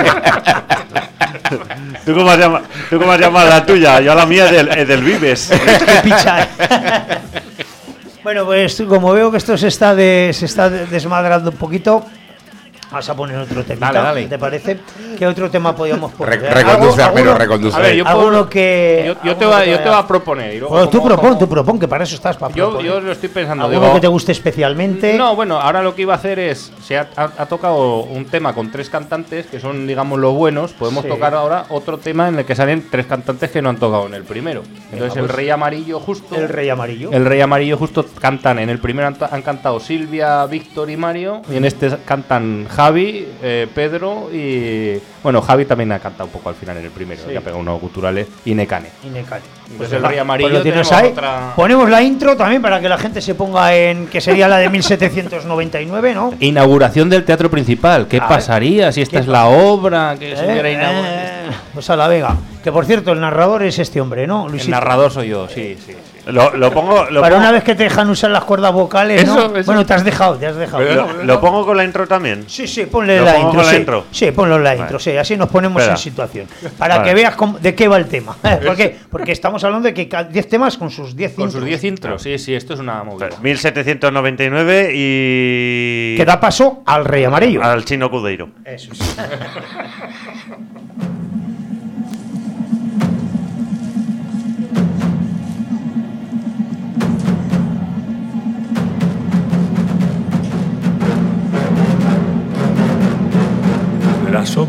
Speaker 2: ¿Tú cómo has llamado, ¿tú cómo has llamado la tuya? Yo la mía es del, es del Vives.
Speaker 1: Qué picha, eh. Bueno, pues como veo que esto se está, de- se está de- desmadrando un poquito, vamos a poner otro tema.
Speaker 5: Dale, dale.
Speaker 1: ¿Te parece? ¿Qué otro tema podíamos poner?
Speaker 6: Re- reconduce,
Speaker 1: ¿Algo-
Speaker 6: pero
Speaker 1: alguno-
Speaker 6: reconduce.
Speaker 5: A ver, yo
Speaker 1: Alguno
Speaker 5: puedo-
Speaker 1: que.
Speaker 5: Yo, yo te
Speaker 1: alguno
Speaker 5: voy,
Speaker 1: que
Speaker 5: yo te
Speaker 1: vaya-
Speaker 5: voy a proponer. y luego
Speaker 1: Bueno, tú
Speaker 5: como-
Speaker 1: propon,
Speaker 5: como-
Speaker 1: tú propon, que para eso estás, para
Speaker 5: Yo,
Speaker 1: proponer.
Speaker 5: yo lo estoy pensando.
Speaker 1: Alguno
Speaker 5: Digo,
Speaker 1: que te guste especialmente.
Speaker 5: no, bueno, ahora lo que iba a hacer es, se ha, ha- ha tocado un tema con tres cantantes que son, digamos, los buenos. Podemos
Speaker 1: Sí.
Speaker 5: tocar ahora otro tema en el que salen tres cantantes que no han tocado en el primero. Entonces el
Speaker 1: pues,
Speaker 5: Rey Amarillo justo.
Speaker 1: El Rey Amarillo.
Speaker 5: El Rey Amarillo justo cantan. En el primero han, ta- han cantado Silvia, Víctor y Mario. Y en este cantan Javi, eh, Pedro y... Bueno, Javi también ha cantado un poco al final en el primero.
Speaker 1: Sí.
Speaker 5: Que ha pegado unos guturales. Y Nekane.
Speaker 1: Y Necane.
Speaker 5: Pues el Rey Amarillo
Speaker 1: Pues lo tienes
Speaker 5: tenemos
Speaker 1: ahí.
Speaker 5: otra-
Speaker 1: Ponemos la intro también para que la gente se ponga en. Que sería la de mil setecientos noventa y nueve, ¿no?
Speaker 5: Inauguración del teatro principal. ¿Qué
Speaker 1: A ver,
Speaker 5: pasaría si esta
Speaker 1: ¿qué
Speaker 5: es la obra que se
Speaker 1: Eh,
Speaker 5: hubiera inaugurado?
Speaker 1: eh, pues a la Vega. Que por cierto, el narrador es este hombre, ¿no?
Speaker 5: El
Speaker 1: Luisito.
Speaker 5: narrador soy yo, sí, sí. sí.
Speaker 2: Lo, lo pongo, lo
Speaker 1: Para
Speaker 2: pongo,
Speaker 1: una vez que te dejan usar las cuerdas vocales, ¿no?
Speaker 5: Eso, eso.
Speaker 1: Bueno, te has dejado, te has dejado.
Speaker 2: lo, lo pongo con la intro también.
Speaker 1: Sí, sí, ponle
Speaker 2: ¿Lo
Speaker 1: la
Speaker 2: pongo
Speaker 1: intro.
Speaker 2: con la
Speaker 1: sí.
Speaker 2: intro?
Speaker 1: Sí, ponlo en la
Speaker 2: Vale.
Speaker 1: intro, sí, así nos ponemos
Speaker 2: Espera.
Speaker 1: en situación. Para
Speaker 2: Vale.
Speaker 1: que veas cómo- de qué va el tema. ¿Por qué? Porque estamos hablando de que ca- diez temas con sus diez
Speaker 5: Con sus
Speaker 1: intros.
Speaker 5: diez intros, sí, sí, esto es una movida.
Speaker 2: mil setecientos noventa y nueve y.
Speaker 1: Que da paso al Rey Amarillo.
Speaker 2: Al Chino Cudeiro.
Speaker 1: Eso es.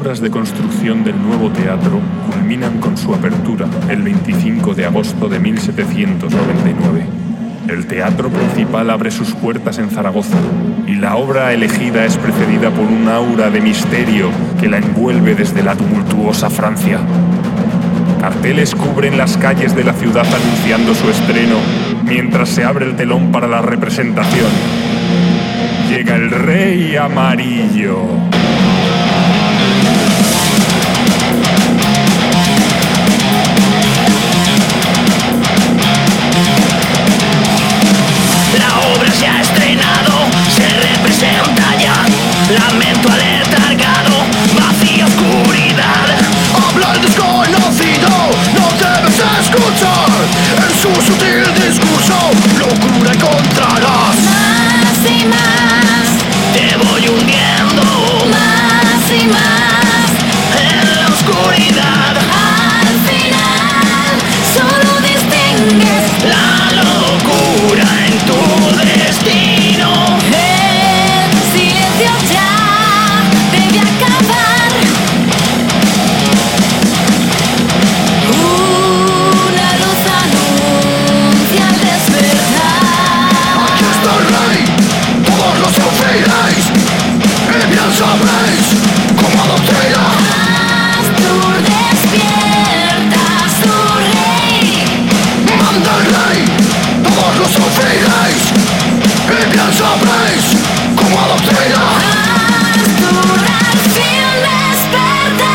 Speaker 7: obras de construcción del nuevo teatro culminan con su apertura el veinticinco de agosto de mil setecientos noventa y nueve. El teatro principal abre sus puertas en Zaragoza y la obra elegida es precedida por un aura de misterio que la envuelve desde la tumultuosa Francia. Carteles cubren las calles de la ciudad anunciando su estreno mientras se abre el telón para la representación. Llega el Rey Amarillo.
Speaker 4: La obra se ha estrenado, se representa ya. Lamento aletargado, vacía oscuridad. Habla el desconocido, no debes escuchar. En su sutil discurso, locura encontrarás.
Speaker 3: Más y más,
Speaker 4: Te voy hundiendo
Speaker 3: más y más.
Speaker 4: en la oscuridad.
Speaker 3: Al final, solo distingues
Speaker 4: La locura en tu destino.
Speaker 3: el silencio ya debe acabar. Una luz anuncia el despertar.
Speaker 4: Aquí está el rey, todos lo sufriréis y bien sabréis cómo adoctrina.
Speaker 3: Astur despierta su rey.
Speaker 4: Manda el rey, todos lo sufriréis y bien sabréis cómo adoctrina.
Speaker 3: Astur al fin despertará.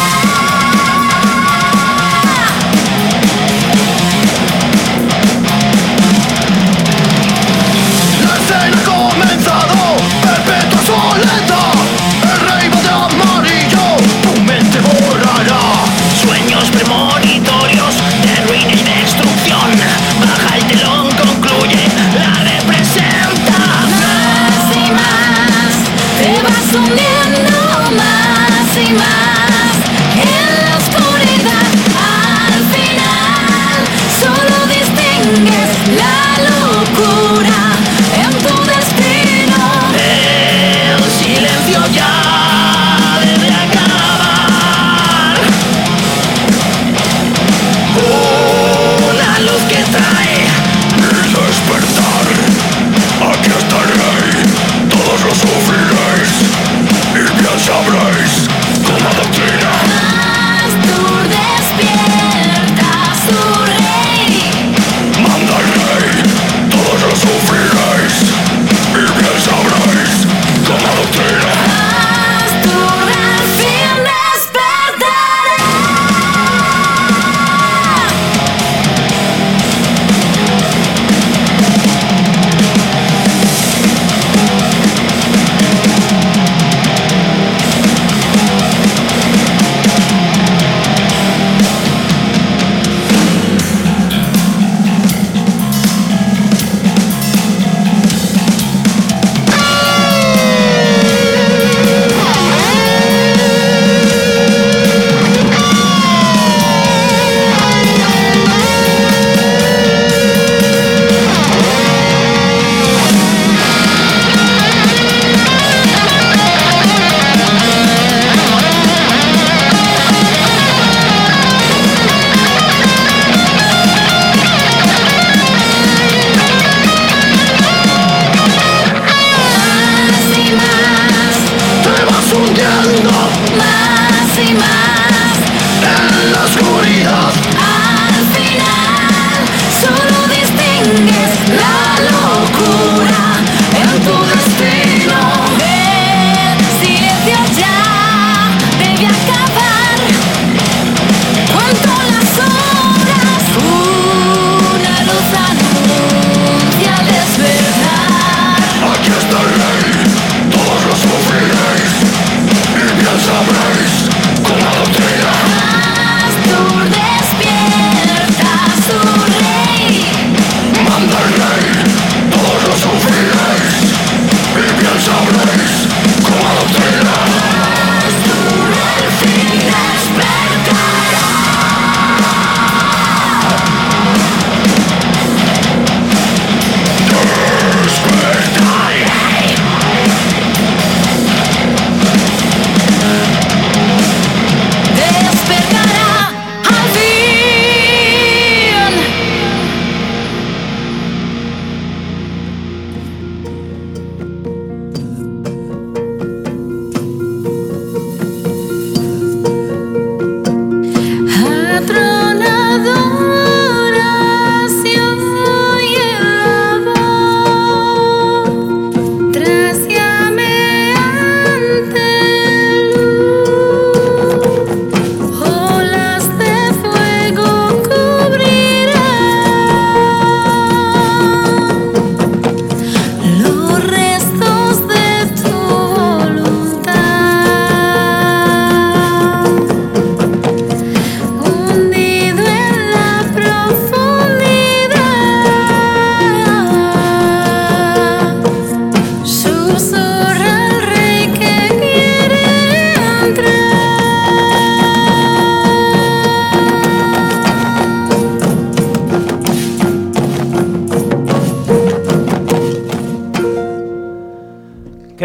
Speaker 4: La escena ha comenzado, perpetua soledad. El rey va de amarillo, tu mente volará. Sueños premonitorios de ruina y destrucción. Baja el telón, concluye, la representa.
Speaker 3: Más y más, te vas hundiendo más y más en la oscuridad. Al final, solo distingues la locura en tu destino.
Speaker 4: El silencio ya debe acabar. Una luz que trae el despertar. Aquí está el rey, todos lo sufriréis y bien sabréis cómo adoctrina.
Speaker 3: Astur despierta su rey.
Speaker 4: Manda el rey, todos lo sufriréis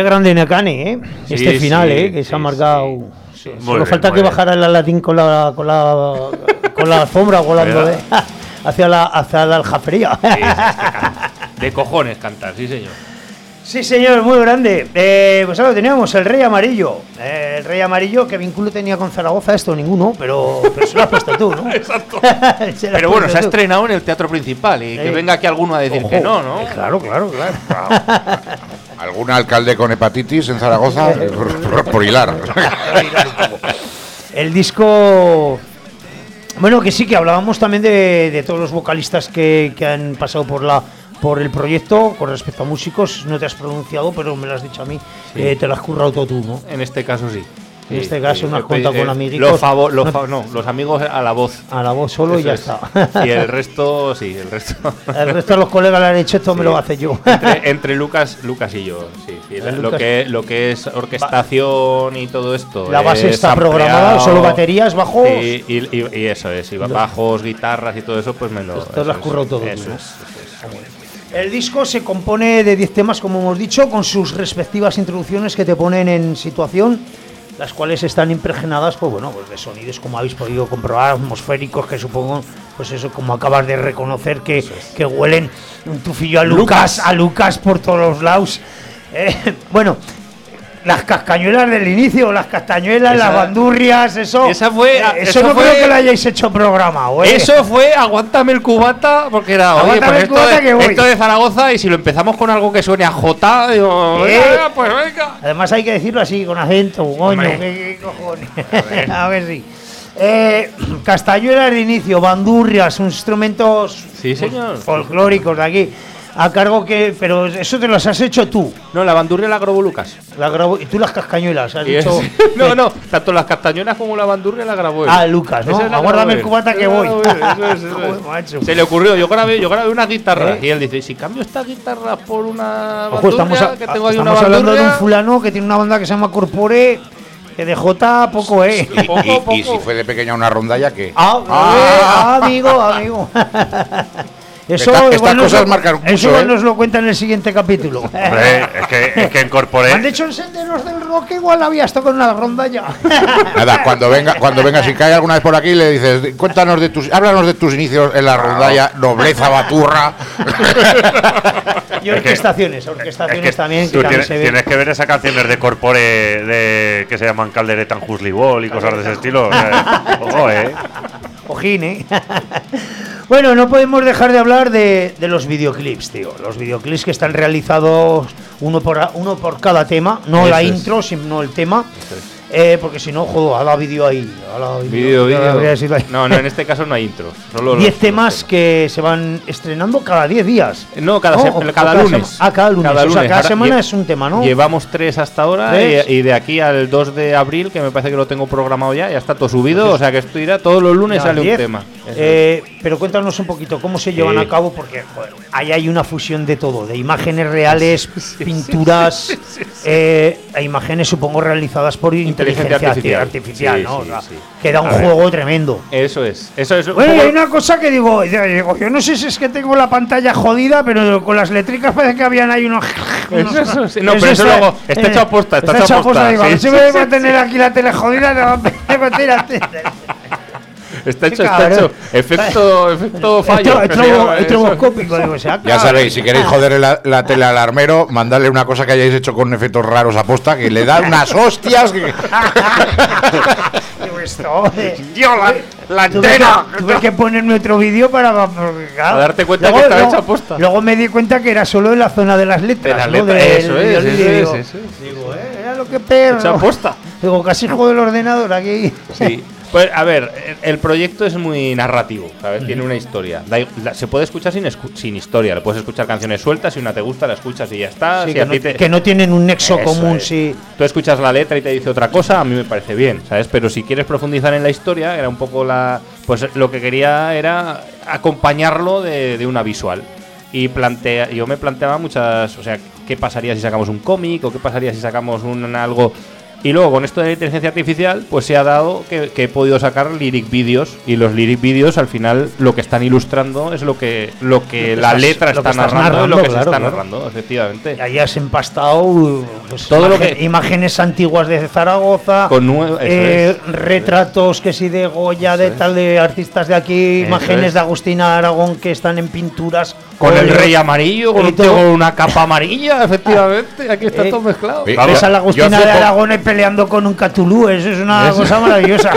Speaker 1: Qué grande Nekane, ¿eh?
Speaker 5: Sí,
Speaker 1: este final,
Speaker 5: sí,
Speaker 1: ¿eh? Que
Speaker 5: sí,
Speaker 1: se ha marcado.
Speaker 5: sí.
Speaker 2: Muy
Speaker 1: Solo
Speaker 2: bien,
Speaker 1: falta
Speaker 2: muy
Speaker 1: que
Speaker 2: bien.
Speaker 1: bajara el latín con la con la con la alfombra volando de, hacia la hacia la aljafería.
Speaker 5: Sí, sí, es que canta. De cojones cantar, sí señor.
Speaker 1: Sí, señor, muy grande. Eh, pues ahora teníamos el Rey Amarillo. Eh, el Rey Amarillo, ¿qué vínculo tenía con Zaragoza? Esto ninguno, pero, pero se lo has puesto tú, ¿no?
Speaker 5: Exacto.
Speaker 1: Se lo has
Speaker 5: Pero bueno,
Speaker 1: puesto
Speaker 5: se ha
Speaker 1: tú.
Speaker 5: estrenado en el Teatro Principal y que
Speaker 1: Eh.
Speaker 5: venga aquí alguno a decir
Speaker 1: Ojo.
Speaker 5: que no, ¿no?
Speaker 1: Eh, Claro, claro, claro.
Speaker 6: ¿Algún alcalde con hepatitis en Zaragoza? por, por- por hilar.
Speaker 1: El disco. Bueno, que sí, que hablábamos también de, de todos los vocalistas que, que han pasado por la por el proyecto. Con respecto a músicos, no te has pronunciado, pero me lo has dicho a mí.
Speaker 5: Sí.
Speaker 1: Eh, te lo has currado todo tú, ¿no?
Speaker 5: En este caso sí.
Speaker 1: En este caso, unas
Speaker 5: Eh,
Speaker 1: cuantas
Speaker 5: eh,
Speaker 1: con amiguitos.
Speaker 5: Los, favo- los
Speaker 1: No.
Speaker 5: fa- no, los amigos a la voz.
Speaker 1: A la voz solo y
Speaker 5: Eso
Speaker 1: ya
Speaker 5: es.
Speaker 1: está.
Speaker 5: Y el resto, sí, el resto.
Speaker 1: El resto de los colegas le han hecho esto, me lo hace yo.
Speaker 5: entre, entre Lucas, Lucas y yo, sí. sí, la-
Speaker 1: Lucas-
Speaker 5: lo que lo que es orquestación y todo esto.
Speaker 1: La base
Speaker 5: es
Speaker 1: está
Speaker 5: ampliado.
Speaker 1: programada, solo baterías, bajos.
Speaker 5: Sí, y, y- y eso es, y bajos, guitarras y todo eso, pues me lo.
Speaker 1: Pues te lo
Speaker 5: eso
Speaker 1: has
Speaker 5: es,
Speaker 1: currado todo
Speaker 5: Eso
Speaker 1: tú, ¿no?
Speaker 5: es, eso es.
Speaker 1: El disco se compone de diez temas, como hemos dicho, con sus respectivas introducciones que te ponen en situación, las cuales están impregnadas, pues bueno, pues de sonidos, como habéis podido comprobar, atmosféricos, que supongo, pues eso, como acabas de reconocer, que, que huelen un tufillo a Lucas, a Lucas por todos los lados. Eh, bueno, las cascañuelas del inicio, las castañuelas,
Speaker 5: Esa-
Speaker 1: las bandurrias, eso.
Speaker 5: esa fue-
Speaker 1: eh, eso,
Speaker 5: eso
Speaker 1: no
Speaker 5: fue-
Speaker 1: creo que lo hayáis hecho programa, ¿eh?
Speaker 5: Eso fue aguántame el cubata, porque era, oye,
Speaker 1: Aguántame
Speaker 5: pues
Speaker 1: el
Speaker 5: esto,
Speaker 1: cubata
Speaker 5: de,
Speaker 1: que voy.
Speaker 5: esto de Zaragoza, y si lo empezamos con algo que suene a J, digo,
Speaker 1: ¿Eh?
Speaker 5: venga, pues venga.
Speaker 1: Además hay que decirlo así, con acento, coño,
Speaker 5: Hombre.
Speaker 1: ¿qué, qué cojones? A ver si. Eh, castañuelas de inicio, bandurrias, instrumentos
Speaker 5: Sí, señor.
Speaker 1: folclóricos de aquí. A cargo que. Pero eso te los has hecho tú.
Speaker 5: No, la bandurria la grabó Lucas.
Speaker 1: La grabo, y tú las cascañuelas, has
Speaker 5: Y
Speaker 1: dicho.
Speaker 5: es- no, no, tanto las castañuelas como la bandurria la grabó él.
Speaker 1: Ah, Lucas, ¿no?
Speaker 5: Esa la
Speaker 1: Aguárdame
Speaker 5: grabó
Speaker 1: el cubata
Speaker 5: él.
Speaker 1: que
Speaker 5: Esa la
Speaker 1: voy.
Speaker 5: grabó él, eso es, eso
Speaker 1: Joder,
Speaker 5: es.
Speaker 1: macho.
Speaker 5: Se le ocurrió, yo grabé, yo grabé una guitarra
Speaker 1: ¿Eh?
Speaker 5: y él dice, "¿Y si cambio esta guitarra por una
Speaker 1: Ojo, estamos,
Speaker 5: bandurria,
Speaker 1: a-
Speaker 5: que tengo aquí una
Speaker 1: estamos hablando de un
Speaker 5: bandurria?"
Speaker 1: fulano que tiene una banda que se llama Corpore, que de J poco, ¿eh?
Speaker 5: Poco,
Speaker 6: Y, y
Speaker 5: poco.
Speaker 6: si fue de pequeña una rondalla, ¿qué?
Speaker 1: Ah,
Speaker 6: Ah.
Speaker 1: eh, amigo, amigo. Eso
Speaker 6: Esta-
Speaker 1: igual
Speaker 6: estas
Speaker 1: nos
Speaker 6: cosas
Speaker 1: lo-
Speaker 6: marcan mucho,
Speaker 1: Eso igual
Speaker 6: ¿eh?
Speaker 1: nos lo cuenta en el siguiente capítulo.
Speaker 2: Hombre, es que, es que incorporé.
Speaker 1: Me han dicho en Senderos del Rock igual había estado con una rondalla.
Speaker 6: Nada, cuando venga, cuando venga, si cae alguna vez por aquí, le dices, cuéntanos de tus, háblanos de tus inicios en la rondalla, nobleza baturra.
Speaker 1: Y orquestaciones, orquestaciones
Speaker 2: Es que
Speaker 1: también, que
Speaker 2: tú
Speaker 1: también
Speaker 2: tienes,
Speaker 1: se
Speaker 2: tienes
Speaker 1: ven.
Speaker 2: que ver esas canciones de Corpore de, que se llaman Caldereta en Husly Ball y cosas de ese estilo. O sea, ojo, eh.
Speaker 1: Ojín, ¿eh? Bueno, no podemos dejar de hablar de, de los videoclips, tío. Los videoclips que están realizados uno por, a- uno por cada tema, no
Speaker 5: Eso
Speaker 1: la
Speaker 5: es.
Speaker 1: intro, sino el tema. Eh, porque si no, joder, a la vídeo ahí. A la
Speaker 5: Vídeo,
Speaker 1: ya
Speaker 5: vídeo.
Speaker 1: voy a decirlo ahí.
Speaker 5: No, no, en este caso no hay intro. Solo
Speaker 1: diez
Speaker 5: los-
Speaker 1: temas
Speaker 5: los
Speaker 1: que se van estrenando cada diez días.
Speaker 5: No, cada,
Speaker 1: No,
Speaker 5: se-
Speaker 1: o- o
Speaker 5: cada
Speaker 1: cada
Speaker 5: lunes.
Speaker 1: sema- ah, cada lunes. O sea, cada
Speaker 5: Ahora
Speaker 1: semana
Speaker 5: lle-
Speaker 1: es un tema, ¿no?
Speaker 5: Llevamos tres hasta ahora
Speaker 1: ¿Tres?
Speaker 5: y, y de aquí al dos de abril, que me parece que lo tengo programado ya, ya está todo subido. O sea que esto irá todos los lunes
Speaker 1: Ya,
Speaker 5: sale un
Speaker 1: diez.
Speaker 5: tema. Eso
Speaker 1: Eh, pero cuéntanos un poquito cómo se llevan
Speaker 5: Sí.
Speaker 1: a cabo, porque joder, ahí hay una fusión de todo, de imágenes reales, pinturas, eh, e imágenes supongo realizadas por inteligencia,
Speaker 5: Inteligencia
Speaker 1: artificial,
Speaker 5: artificial. Sí,
Speaker 1: ¿no?
Speaker 5: sí,
Speaker 1: O sea,
Speaker 5: sí.
Speaker 1: que da un
Speaker 5: A ver.
Speaker 1: juego tremendo.
Speaker 5: Eso es. Eso es. un
Speaker 1: Bueno, y
Speaker 5: poco-
Speaker 1: hay una cosa que digo, digo, yo no sé si es que tengo la pantalla jodida, pero con las letricas parece que habían ahí unos... unos-
Speaker 5: Eso, sí. No, pero eso
Speaker 1: está-
Speaker 5: luego está hecho a posta, está hecho a posta,
Speaker 1: Digo, a ver
Speaker 5: sí,
Speaker 1: si
Speaker 5: sí,
Speaker 1: me
Speaker 5: sí,
Speaker 1: voy a
Speaker 5: sí,
Speaker 1: tener aquí la tele jodida, no, pero tírate.
Speaker 5: Está
Speaker 1: Qué
Speaker 5: hecho, está
Speaker 1: cabrón.
Speaker 5: hecho. Efecto, efecto fallo.
Speaker 1: Es
Speaker 5: que se llama eso.
Speaker 1: estroboscópico, digo, o sea,
Speaker 6: Ya sabéis, si queréis joder la, la tele al armero, mandadle una cosa que hayáis hecho con efectos raros a posta, que le da unas hostias. Que...
Speaker 1: Digo, esto, eh,
Speaker 2: ¡Yo, la, la
Speaker 1: tuve,
Speaker 2: antena!
Speaker 1: que, tuve que ponerme otro vídeo para, porque, claro,
Speaker 5: Para darte cuenta que estaba hecha posta.
Speaker 1: Luego me di cuenta que era solo en la zona de las letras.
Speaker 5: De las
Speaker 1: ¿no?
Speaker 5: letras,
Speaker 1: Del-
Speaker 5: eso es,
Speaker 1: del
Speaker 5: eso
Speaker 1: vídeo,
Speaker 5: es,
Speaker 1: digo,
Speaker 5: eso es.
Speaker 1: digo, eh, era lo que perro.
Speaker 5: Hecha a posta.
Speaker 1: Digo, casi juego el ordenador aquí.
Speaker 5: Sí. Pues a ver, el el proyecto es muy narrativo, ¿sabes? Tiene una historia. Da i- la- se puede escuchar sin, escu- sin historia. Le puedes escuchar canciones sueltas, si una te gusta, la escuchas y ya está.
Speaker 1: Sí,
Speaker 5: Si
Speaker 1: que,
Speaker 5: a
Speaker 1: no,
Speaker 5: ti te-
Speaker 1: que no tienen un nexo
Speaker 5: Eso
Speaker 1: común,
Speaker 5: es.
Speaker 1: sí.
Speaker 5: Tú escuchas la letra y te dice otra cosa, a mí me parece bien, ¿sabes? Pero si quieres profundizar en la historia, era un poco la... Pues lo que quería era acompañarlo de, de una visual. Y plantea, yo me planteaba muchas... O sea, ¿qué pasaría si sacamos un cómic? ¿O qué pasaría si sacamos un algo Y luego con esto de la inteligencia artificial, pues se ha dado que, que he podido sacar lyric videos, y los lyric videos al final lo que están ilustrando es lo que lo que la
Speaker 1: estás-
Speaker 5: letra
Speaker 1: lo que
Speaker 5: está
Speaker 1: estás
Speaker 5: narrando,
Speaker 1: narrando,
Speaker 5: y lo que
Speaker 1: claro,
Speaker 5: se está
Speaker 1: claro.
Speaker 5: narrando, efectivamente.
Speaker 1: Y ahí has empastado pues,
Speaker 5: Todo lo
Speaker 1: imagen-
Speaker 5: que-
Speaker 1: imágenes antiguas de Zaragoza,
Speaker 5: Con nue- eso
Speaker 1: eh,
Speaker 5: es.
Speaker 1: retratos que sí de Goya, de
Speaker 5: Eso es.
Speaker 1: tal, de artistas de aquí,
Speaker 5: Eso
Speaker 1: imágenes
Speaker 5: es.
Speaker 1: de Agustina Aragón que están en pinturas.
Speaker 5: Con el
Speaker 1: óleos,
Speaker 5: rey amarillo, con
Speaker 1: y
Speaker 5: un tío
Speaker 1: todo.
Speaker 5: con una capa amarilla, efectivamente. Aquí está
Speaker 1: Eh,
Speaker 5: todo mezclado.
Speaker 6: Oye,
Speaker 2: Vamos,
Speaker 1: Ves a la
Speaker 6: yo
Speaker 1: Agustina
Speaker 6: hace
Speaker 1: de
Speaker 6: poco-
Speaker 1: Aragón ahí peleando con un Catulú, eso es una cosa maravillosa.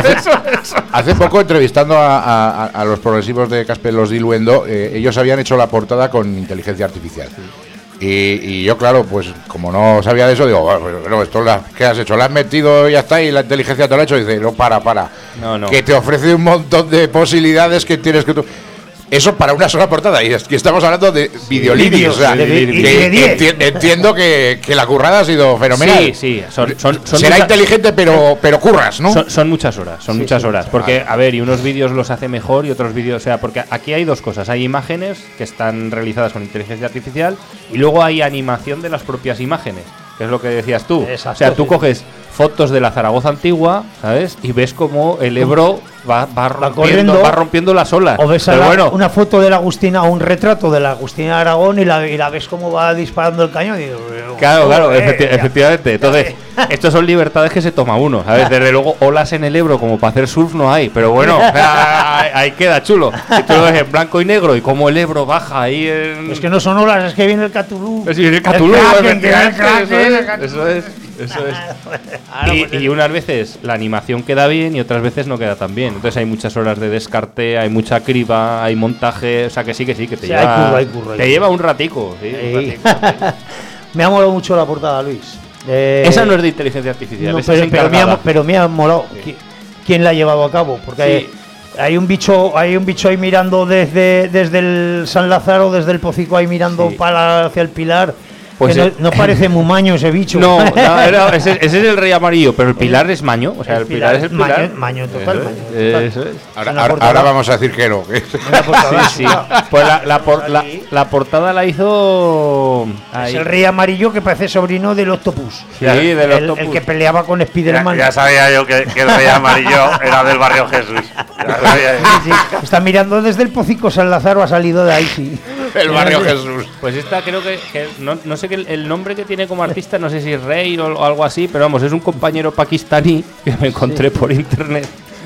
Speaker 6: Hace poco, entrevistando a, a- a los progresivos de Casper Los Diluendo, eh, ellos habían hecho la portada con inteligencia artificial. Y, y yo, claro, pues como no sabía de eso, digo, bueno, pero esto la, ¿qué has hecho? ¿La has metido y ya está? ¿Y la inteligencia te lo ha hecho? Y dice, no, para, para.
Speaker 5: No, no.
Speaker 6: Que te ofrece un montón de posibilidades que tienes que tú... Eso para una sola portada. Y es que estamos hablando de videolíneos. O sea,
Speaker 1: de vi-
Speaker 6: que
Speaker 1: y de diez.
Speaker 6: enti- entiendo que, que la currada ha sido fenomenal.
Speaker 5: Sí, sí, son, son, son
Speaker 6: Será
Speaker 5: mucha-
Speaker 6: inteligente, pero, pero curras, ¿no?
Speaker 5: Son, son muchas horas, son muchas horas. Porque, a ver, y unos vídeos los hace mejor y otros vídeos. O sea, porque aquí hay dos cosas. Hay imágenes que están realizadas con inteligencia artificial y luego hay animación de las propias imágenes, que es lo que decías tú.
Speaker 1: Exacto,
Speaker 5: o sea, tú
Speaker 1: sí.
Speaker 5: coges fotos de la Zaragoza antigua, ¿sabes? Y ves como el Ebro va, va, rompiendo,
Speaker 1: corriendo.
Speaker 5: va rompiendo las olas.
Speaker 1: O ves a
Speaker 5: Pero
Speaker 1: la-
Speaker 5: bueno,
Speaker 1: una foto de la Agustina, o un retrato de la Agustina de Aragón y la, y la ves cómo va disparando el cañón. Y digo,
Speaker 5: Claro, claro,
Speaker 1: joder,
Speaker 5: efecti-
Speaker 1: ya.
Speaker 5: efectivamente. Entonces, estos son libertades que se toma uno, ¿sabes? Desde luego, olas en el Ebro como para hacer surf no hay, pero bueno, o sea, ahí, ahí queda chulo. Si tú lo ves en blanco y negro y como el Ebro baja ahí en...
Speaker 1: Es que no son olas, es que viene el Catulú.
Speaker 5: Es decir, el Catulú,
Speaker 1: Kraken, que viene el
Speaker 5: efectivamente,
Speaker 1: Kraken, el
Speaker 5: eso
Speaker 1: Catulú.
Speaker 5: es, eso es, eso es.
Speaker 1: Ahora, pues,
Speaker 5: Y, y unas veces la animación queda bien y otras veces no queda tan bien. Entonces hay muchas horas de descarte, hay mucha criba, hay montaje, o sea que sí, que sí, que te
Speaker 1: Sí, hay
Speaker 5: lleva,
Speaker 1: curro, hay curro, hay
Speaker 5: te
Speaker 1: curro.
Speaker 5: lleva un ratico. Sí, un
Speaker 1: Ey.
Speaker 5: ratico.
Speaker 1: Me ha molado mucho la portada, Luis. Eh,
Speaker 5: Esa no es de inteligencia artificial,
Speaker 1: no,
Speaker 5: esa
Speaker 1: pero,
Speaker 5: es
Speaker 1: pero me ha,
Speaker 5: encargada.
Speaker 1: pero me ha molado. ¿Qui- ¿Quién la ha llevado a cabo? Porque hay, hay un bicho, hay un bicho ahí mirando desde, desde el San Lázaro, desde el Pocico ahí mirando
Speaker 5: Sí.
Speaker 1: para hacia el Pilar.
Speaker 5: Pues
Speaker 1: que
Speaker 5: eh,
Speaker 1: no, no parece muy maño ese bicho.
Speaker 5: No, no, no, ese, ese es el rey amarillo, pero el pilar es maño. O sea, el,
Speaker 1: El
Speaker 5: pilar,
Speaker 1: pilar
Speaker 5: es el
Speaker 1: es maño-
Speaker 5: pilar.
Speaker 1: maño total,
Speaker 5: Eso
Speaker 1: maño
Speaker 5: es,
Speaker 1: total.
Speaker 5: eso es.
Speaker 6: Ahora,
Speaker 1: Una
Speaker 6: ahora-
Speaker 1: portada.
Speaker 6: ahora vamos a decir que no.
Speaker 1: Una portada
Speaker 5: Sí, sí.
Speaker 1: chula.
Speaker 5: Pues la, la, por- la, la portada la hizo.
Speaker 1: Es
Speaker 5: ahí.
Speaker 1: el rey amarillo que parece sobrino del Octopus.
Speaker 5: Sí, del
Speaker 1: el,
Speaker 5: Octopus.
Speaker 1: el que peleaba con
Speaker 2: Ya,
Speaker 1: Spiderman.
Speaker 2: ya sabía yo que, que el rey amarillo era del barrio Jesús. Ya sabía yo.
Speaker 1: Sí, sí. Está mirando desde el Pocico San Lázaro, ha salido de ahí, sí.
Speaker 6: El barrio Jesús.
Speaker 5: Pues esta creo que, que no, no sé que el, el nombre que tiene como artista, no sé si es Rey o, o algo así, pero vamos, es un compañero pakistaní que me encontré por internet.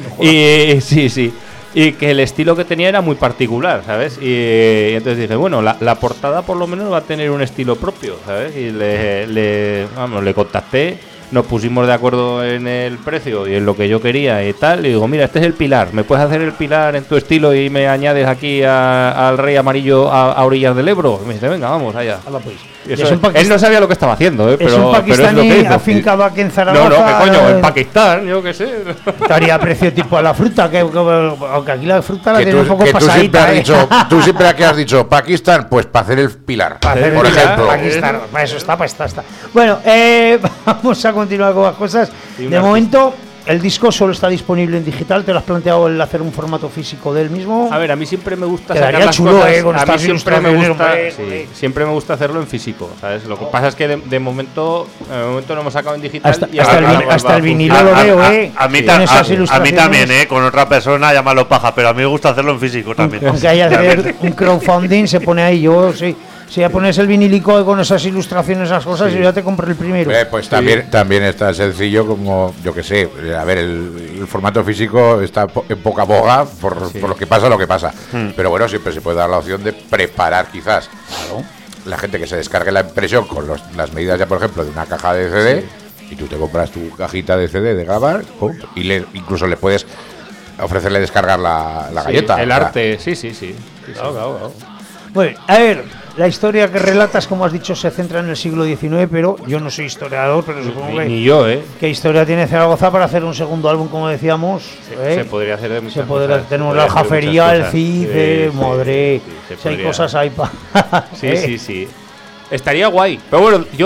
Speaker 5: Y sí, sí. Y que el estilo que tenía era muy particular, ¿sabes? Y, y entonces dije, bueno, la, la portada por lo menos va a tener un estilo propio, ¿sabes? Y le, le, vamos, le contacté, nos pusimos de acuerdo en el precio y en lo que yo quería y tal. Y digo, mira, este es el pilar, ¿me puedes hacer el pilar en tu estilo y me añades aquí a- al rey amarillo a, a orillas del Ebro? Y me dice, venga, vamos allá.
Speaker 1: Hala, pues.
Speaker 5: Y
Speaker 1: Es
Speaker 5: eso
Speaker 1: un
Speaker 5: es-
Speaker 1: paquist-
Speaker 5: él no sabía lo que estaba haciendo, ¿eh?
Speaker 1: es
Speaker 5: pero,
Speaker 1: un
Speaker 5: pero es lo
Speaker 1: pakistaní
Speaker 5: que hizo.
Speaker 1: afincado aquí en
Speaker 5: No,
Speaker 1: Zaragoza.
Speaker 5: no, que coño, en
Speaker 1: eh,
Speaker 5: Pakistán, yo qué sé.
Speaker 1: Estaría a precio tipo a la fruta, que, que- aunque aquí la fruta la
Speaker 6: Que
Speaker 1: tiene un
Speaker 6: tú,
Speaker 1: poco
Speaker 6: que tú siempre
Speaker 1: pasadita.
Speaker 6: has
Speaker 1: ¿eh?
Speaker 6: dicho, tú siempre que has dicho Pakistán, pues para hacer el pilar,
Speaker 1: Para hacer
Speaker 6: por
Speaker 1: el pilar,
Speaker 6: ejemplo.
Speaker 1: Pakistán, para eso está, para está, está. Bueno, eh, vamos a continuar con las cosas.
Speaker 5: Sí, un
Speaker 1: De
Speaker 5: artista.
Speaker 1: momento, el disco solo está disponible en digital. ¿Te lo has planteado el hacer un formato físico del mismo?
Speaker 5: A ver, a mí siempre me gusta
Speaker 1: Quedaría
Speaker 5: sacar las
Speaker 1: chulo,
Speaker 5: cosas.
Speaker 1: eh, con
Speaker 5: a mí
Speaker 1: estas
Speaker 5: siempre me
Speaker 1: ilustraciones,
Speaker 5: gusta,
Speaker 1: hombre,
Speaker 5: sí,
Speaker 1: hombre.
Speaker 5: siempre me gusta hacerlo en físico, ¿sabes? Lo que pasa es que de, de momento, de momento lo hemos sacado en digital.
Speaker 1: Hasta-
Speaker 5: y
Speaker 1: hasta
Speaker 5: ahora
Speaker 1: el
Speaker 5: va-
Speaker 1: vin-
Speaker 5: va
Speaker 1: hasta
Speaker 5: a
Speaker 1: el vinilo
Speaker 5: funcionar.
Speaker 1: lo veo,
Speaker 2: a,
Speaker 1: eh.
Speaker 2: a mí,
Speaker 1: Con
Speaker 2: ta-
Speaker 1: esas
Speaker 2: a- a mí
Speaker 1: ilustraciones.
Speaker 2: también, ¿eh? Con otra persona, llámalo paja, pero a mí me gusta hacerlo en físico también.
Speaker 1: Aunque haya que hacer un crowdfunding, se pone ahí. Yo, sí. Si ya pones el vinilico con esas ilustraciones, esas cosas, yo ya te compré el primero.
Speaker 6: Eh, pues también, también es tan sencillo como, yo que sé, a ver, el, el formato físico está po- en poca boga por, por lo que pasa, lo que pasa. Pero bueno, siempre se puede dar la opción de preparar quizás la gente que se descargue la impresión con los- las medidas ya, por ejemplo, de una caja de C D y tú te compras tu cajita de C D de grabar pum, y le, incluso le puedes ofrecerle descargar la, la
Speaker 5: Sí,
Speaker 6: galleta.
Speaker 5: el
Speaker 6: o sea,
Speaker 5: arte, sí, sí, sí. Sí, sí.
Speaker 1: Bueno, a ver, la historia que relatas, como has dicho, se centra en el siglo diecinueve, pero yo no soy historiador, pero supongo
Speaker 5: Ni,
Speaker 1: que.
Speaker 5: ni yo, ¿eh?
Speaker 1: ¿Qué historia tiene Zaragoza para hacer un segundo álbum, como decíamos? ¿eh?
Speaker 5: Se podría hacer de muchas
Speaker 1: Se podrá-
Speaker 5: cosas,
Speaker 1: tenemos
Speaker 5: se
Speaker 1: la
Speaker 5: podría hacer
Speaker 1: aljafería,
Speaker 5: muchas
Speaker 1: el
Speaker 5: cosas.
Speaker 1: CID,
Speaker 5: Sí,
Speaker 1: eh,
Speaker 5: sí,
Speaker 1: madre.
Speaker 5: sí, se
Speaker 1: Si hay
Speaker 5: podría.
Speaker 1: cosas ahí para.
Speaker 5: Sí, sí, sí. Estaría guay. Pero bueno, yo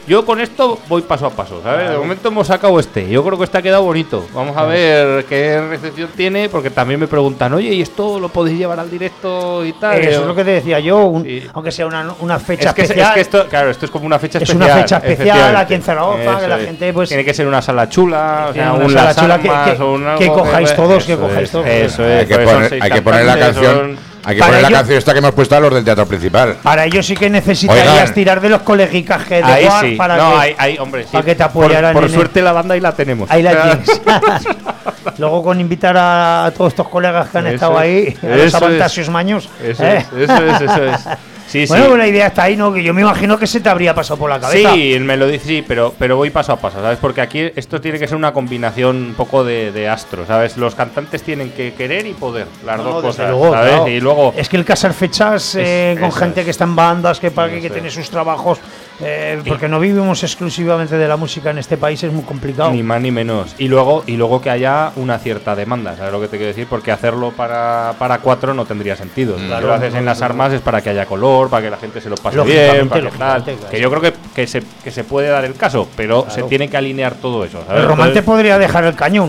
Speaker 5: yo con esto voy paso a paso, ¿sabes? Claro. De momento hemos sacado este. Yo creo que este ha quedado bonito. Vamos a ver qué recepción tiene, porque también me preguntan, oye, ¿y esto lo podéis llevar al directo y tal?
Speaker 1: Eso
Speaker 5: yo,
Speaker 1: es lo que te decía yo, un,
Speaker 5: sí.
Speaker 1: aunque sea una, una fecha
Speaker 5: es que,
Speaker 1: especial.
Speaker 5: Es que esto, claro, esto es como una fecha
Speaker 1: es
Speaker 5: especial.
Speaker 1: Es una fecha especial aquí en Zaragoza,
Speaker 5: eso
Speaker 1: que la
Speaker 5: es.
Speaker 1: gente pues...
Speaker 5: Tiene que ser una sala chula, o sea,
Speaker 1: una
Speaker 5: un
Speaker 1: sala
Speaker 5: Las
Speaker 1: chula
Speaker 5: Armas,
Speaker 1: que, que,
Speaker 5: o un algo
Speaker 1: que cojáis
Speaker 5: que,
Speaker 1: todos,
Speaker 5: eso
Speaker 1: que cojáis
Speaker 5: es,
Speaker 1: todos.
Speaker 5: Eso es,
Speaker 6: hay que poner, hay que poner la canción... Son... Hay que
Speaker 1: para
Speaker 6: poner la
Speaker 1: ello,
Speaker 6: canción esta que hemos puesto a los del teatro principal.
Speaker 1: Para ello sí que necesitarías
Speaker 6: Oigan.
Speaker 1: tirar de los colegicas de
Speaker 5: ahí
Speaker 1: War
Speaker 5: sí.
Speaker 1: para,
Speaker 5: no,
Speaker 1: que,
Speaker 5: ahí, ahí, hombre, sí.
Speaker 1: para que te apoyaran.
Speaker 5: Por, por
Speaker 1: en
Speaker 5: suerte
Speaker 1: el...
Speaker 5: la banda ahí la tenemos.
Speaker 1: Ahí la tienes. Luego con invitar a todos estos colegas que han
Speaker 5: eso
Speaker 1: estado
Speaker 5: es,
Speaker 1: ahí, a los Avantasios Maños.
Speaker 5: Eso
Speaker 1: ¿eh?
Speaker 5: es, eso es, eso es. Sí,
Speaker 1: bueno,
Speaker 5: sí.
Speaker 1: pues la idea está ahí, ¿no? Que yo me imagino que se te habría pasado por la cabeza.
Speaker 5: Sí, me lo dice, sí, pero, pero voy paso a paso, ¿sabes? Porque aquí esto tiene que ser una combinación un poco de, de astros, ¿sabes? Los cantantes tienen que querer y poder, las
Speaker 1: no,
Speaker 5: dos
Speaker 1: no,
Speaker 5: cosas,
Speaker 1: luego,
Speaker 5: ¿sabes?
Speaker 1: claro.
Speaker 5: Y luego...
Speaker 1: Es que el casar fechas eh,
Speaker 5: Es,
Speaker 1: con gente
Speaker 5: es.
Speaker 1: que está en bandas, que para que, que
Speaker 5: Eso
Speaker 1: tiene
Speaker 5: es.
Speaker 1: sus trabajos, eh, porque no vivimos exclusivamente de la música en este país, es muy complicado.
Speaker 5: Ni más ni menos. Y luego, y luego que haya una cierta demanda, ¿sabes lo que te quiero decir? Porque hacerlo para, para cuatro no tendría sentido. Si
Speaker 1: Claro,
Speaker 5: lo haces
Speaker 1: no,
Speaker 5: en
Speaker 1: no,
Speaker 5: las
Speaker 1: no.
Speaker 5: armas es para que haya color, para que la gente se lo pase
Speaker 1: Lógicamente,
Speaker 5: bien, para que tal.
Speaker 1: lógicamente, claro.
Speaker 5: Que yo creo que, que, se, que se puede dar el caso, pero
Speaker 1: Claro.
Speaker 5: se tiene que alinear todo eso, ¿sabes?
Speaker 1: El Román te
Speaker 5: Entonces-
Speaker 1: podría dejar el cañón.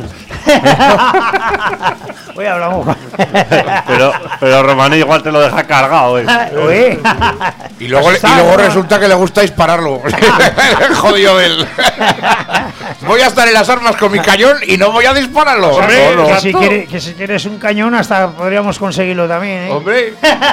Speaker 1: Hoy hablamos con...
Speaker 2: Pero, pero Román igual te lo deja cargado, ¿eh?
Speaker 1: Ué.
Speaker 6: Y luego,
Speaker 1: Pues
Speaker 6: y luego
Speaker 1: está,
Speaker 6: resulta que le gusta dispararlo. Jodido él. Voy a estar en las armas con mi cañón y no voy a dispararlo.
Speaker 1: Hombre,
Speaker 6: No, no.
Speaker 1: que, si quiere- que si quieres un cañón hasta podríamos conseguirlo también, ¿eh?
Speaker 5: Hombre.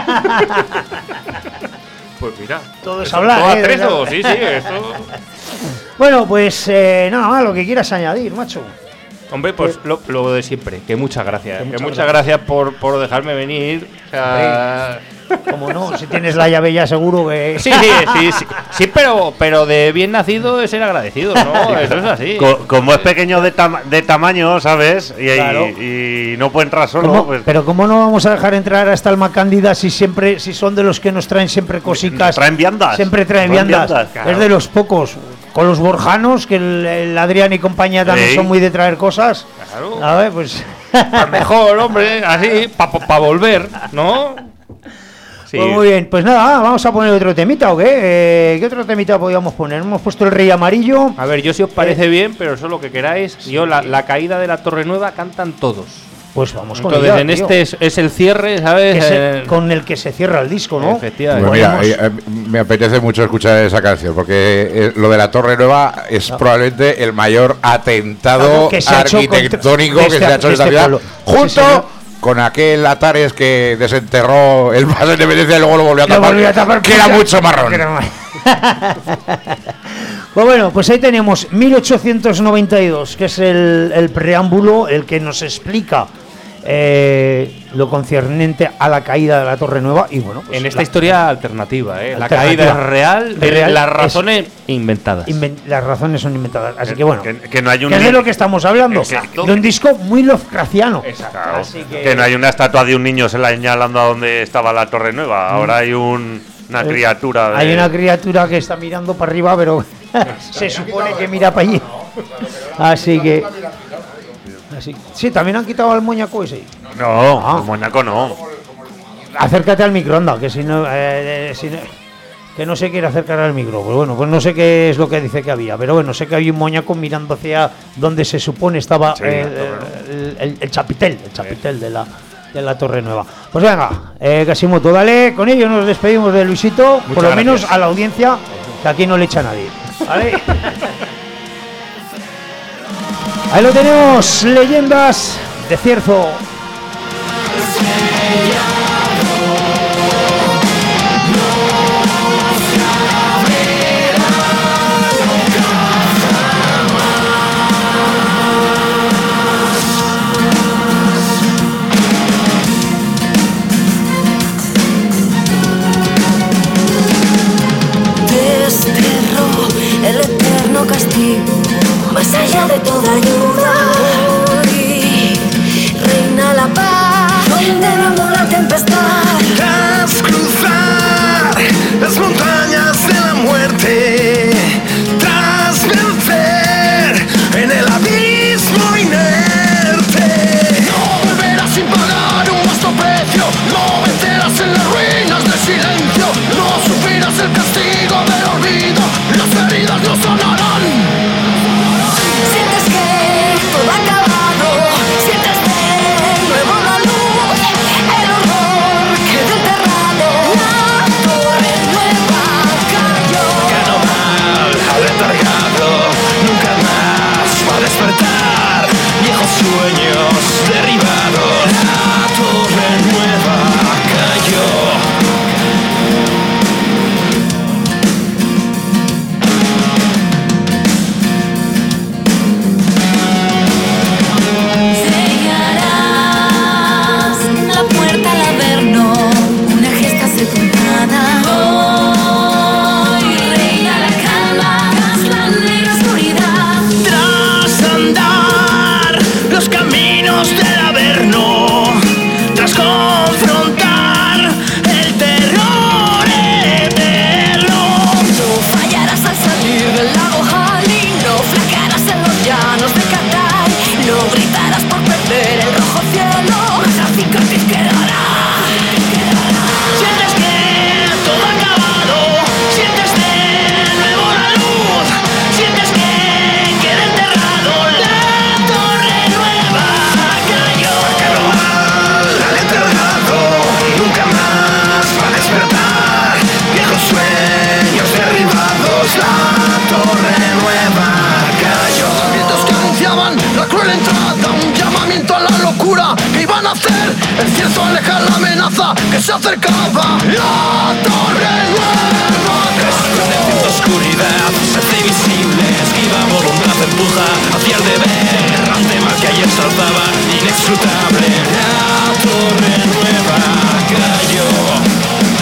Speaker 5: Pues mira.
Speaker 1: Todo es
Speaker 5: eso,
Speaker 1: hablar,
Speaker 5: todo a
Speaker 1: ¿eh?
Speaker 5: tres,
Speaker 1: De la-
Speaker 5: o- sí, sí, esto.
Speaker 1: Bueno, pues eh, nada más, lo que quieras añadir, macho.
Speaker 5: Hombre, pues lo, lo de siempre, que muchas gracias.
Speaker 1: Que
Speaker 5: Que
Speaker 1: muchas
Speaker 5: muchas gracias por, por dejarme venir. O sea,
Speaker 1: Como no, si tienes la llave ya seguro que...
Speaker 5: sí, sí, sí, sí, sí, pero, pero de bien nacido es ser agradecido, ¿no? Eso es así.
Speaker 2: Co- como es pequeño de, tama- de tamaño, ¿sabes? Y,
Speaker 1: Claro.
Speaker 2: y- y no puede entrar solo.
Speaker 1: ¿Cómo-
Speaker 2: Pues,
Speaker 1: Pero cómo no vamos a dejar entrar hasta Alma Cándida si siempre, si son de los que nos traen siempre cositas,
Speaker 2: traen viandas.
Speaker 1: siempre traen
Speaker 2: Traen
Speaker 1: viandas,
Speaker 2: viandas, claro.
Speaker 1: es de los pocos. Con los borjanos, que el, el Adrián y compañía también
Speaker 2: Sí.
Speaker 1: son muy de traer cosas.
Speaker 5: Claro.
Speaker 1: A ver, pues.
Speaker 5: Pa' mejor, hombre, así, para pa, pa volver, ¿no? Sí.
Speaker 1: Pues muy bien, pues nada, vamos a poner otro temita o qué. Eh, ¿Qué otro temita podíamos poner? Hemos puesto el Rey Amarillo.
Speaker 5: A ver, yo si os parece bien, pero eso lo que queráis. Yo, la, la caída de la Torre Nueva cantan todos.
Speaker 1: Pues vamos con
Speaker 5: Entonces,
Speaker 1: ella,
Speaker 5: en
Speaker 1: tío.
Speaker 5: este es, es el cierre, ¿sabes?
Speaker 1: Que se-
Speaker 5: Eh,
Speaker 1: con el que se cierra el disco, ¿no?
Speaker 5: Efectivamente.
Speaker 6: Pues mira,
Speaker 1: Podemos-
Speaker 6: eh, eh, me apetece mucho escuchar esa canción porque eh, lo de la Torre Nueva es probablemente el mayor atentado
Speaker 1: Claro, que se ha hecho
Speaker 6: arquitectónico
Speaker 1: contra-
Speaker 6: que se ha hecho en
Speaker 1: de
Speaker 6: esta
Speaker 1: este
Speaker 6: ciudad,
Speaker 1: pueblo.
Speaker 6: junto
Speaker 1: Sí, señor.
Speaker 6: con aquel Atares que desenterró el paso de independencia y luego lo volvió a
Speaker 1: Lo
Speaker 6: tapar,
Speaker 1: volvió a tapar,
Speaker 6: que era
Speaker 1: puta.
Speaker 6: mucho marrón.
Speaker 1: Que era ma- Pues bueno, pues ahí tenemos mil ochocientos noventa y dos, que es el, el preámbulo, el que nos explica eh, lo concerniente a la caída de la Torre Nueva. Y bueno, pues
Speaker 5: en esta
Speaker 1: la-
Speaker 5: historia alternativa, ¿eh? La
Speaker 1: Alternativa.
Speaker 5: caída es real, de
Speaker 1: Real
Speaker 5: las
Speaker 1: es-
Speaker 5: razones inventadas.
Speaker 1: inven- las razones son inventadas. Así que bueno,
Speaker 2: que, que no hay un
Speaker 1: que es de lo que estamos hablando.
Speaker 2: Exacto.
Speaker 1: De un disco muy Lovecraftiano.
Speaker 2: Claro,
Speaker 1: Así que-
Speaker 2: que no hay una estatua de un niño señalando a donde estaba la Torre Nueva. Ahora hay un, una
Speaker 1: Eh,
Speaker 2: criatura. De,
Speaker 1: Hay una criatura que está mirando para arriba, pero se supone que mira para allí. Así que. Así, sí, también han quitado al moñaco ese.
Speaker 2: No,
Speaker 1: Ah.
Speaker 2: el moñaco no.
Speaker 1: Acércate al microondas, que si no, eh, si no- que no se quiere acercar al micro. Pues bueno, pues no sé qué es lo que dice que había, pero bueno, sé que había un moñaco mirando hacia donde se supone estaba
Speaker 2: Sí,
Speaker 1: eh,
Speaker 2: la torre.
Speaker 1: el, el- el chapitel, el chapitel de la de la Torre Nueva. Pues venga, eh, Casimoto, dale, con ello nos despedimos de Luisito, por lo
Speaker 5: gracias.
Speaker 1: menos a la audiencia, que aquí no le echa nadie. ¿Vale? Ahí lo tenemos, leyendas de Cierzo.
Speaker 3: Desterró el eterno castigo, más allá de toda ayuda. Hoy reina la paz, donde no amo la tempestad.
Speaker 4: Tras cruzar las montañas de la muerte, tras vencer en el abismo inerte, no volverás sin pagar un vasto precio, no vencerás en las ruinas del silencio, no sufrirás el castigo del olvido, las heridas, los se acercaba la torre nueva. Resplandeciente oscuridad se hace visible, esquiva, voluntad empuja hacia el deber. Ante más que ayer se alzaba, inexcrutable. La torre nueva cayó.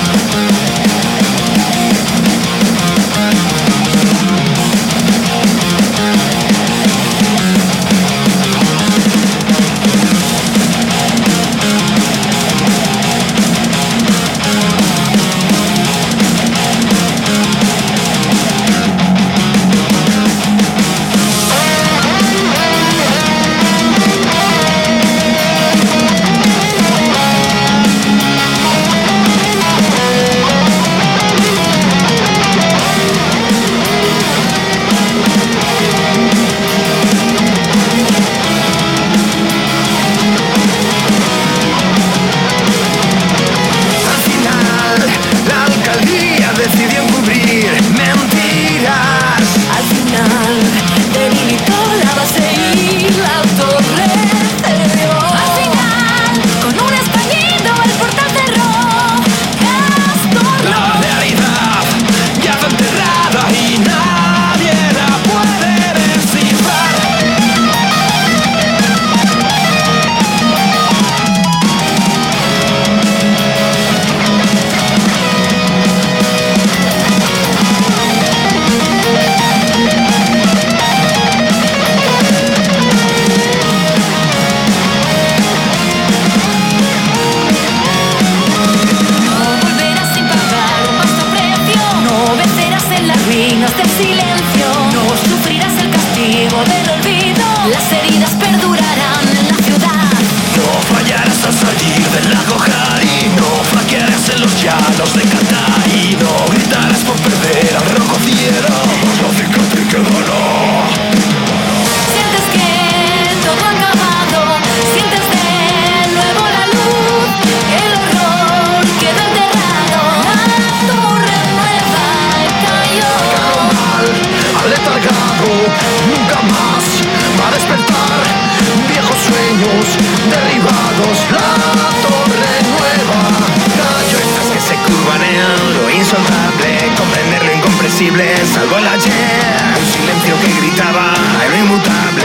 Speaker 4: Salvo el ayer, un silencio que gritaba en lo inmutable.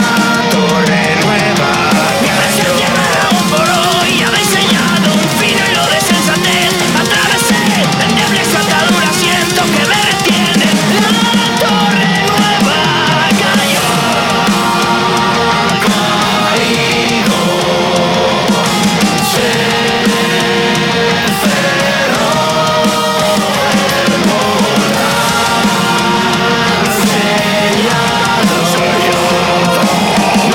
Speaker 4: La torre nueva cayó. Aún por hoy ha diseñado un fino hilo de sensatez. Atravesé endebles ataduras, siento que me detienen. La torre nueva cayó. Caído se cerró el volar. Sellado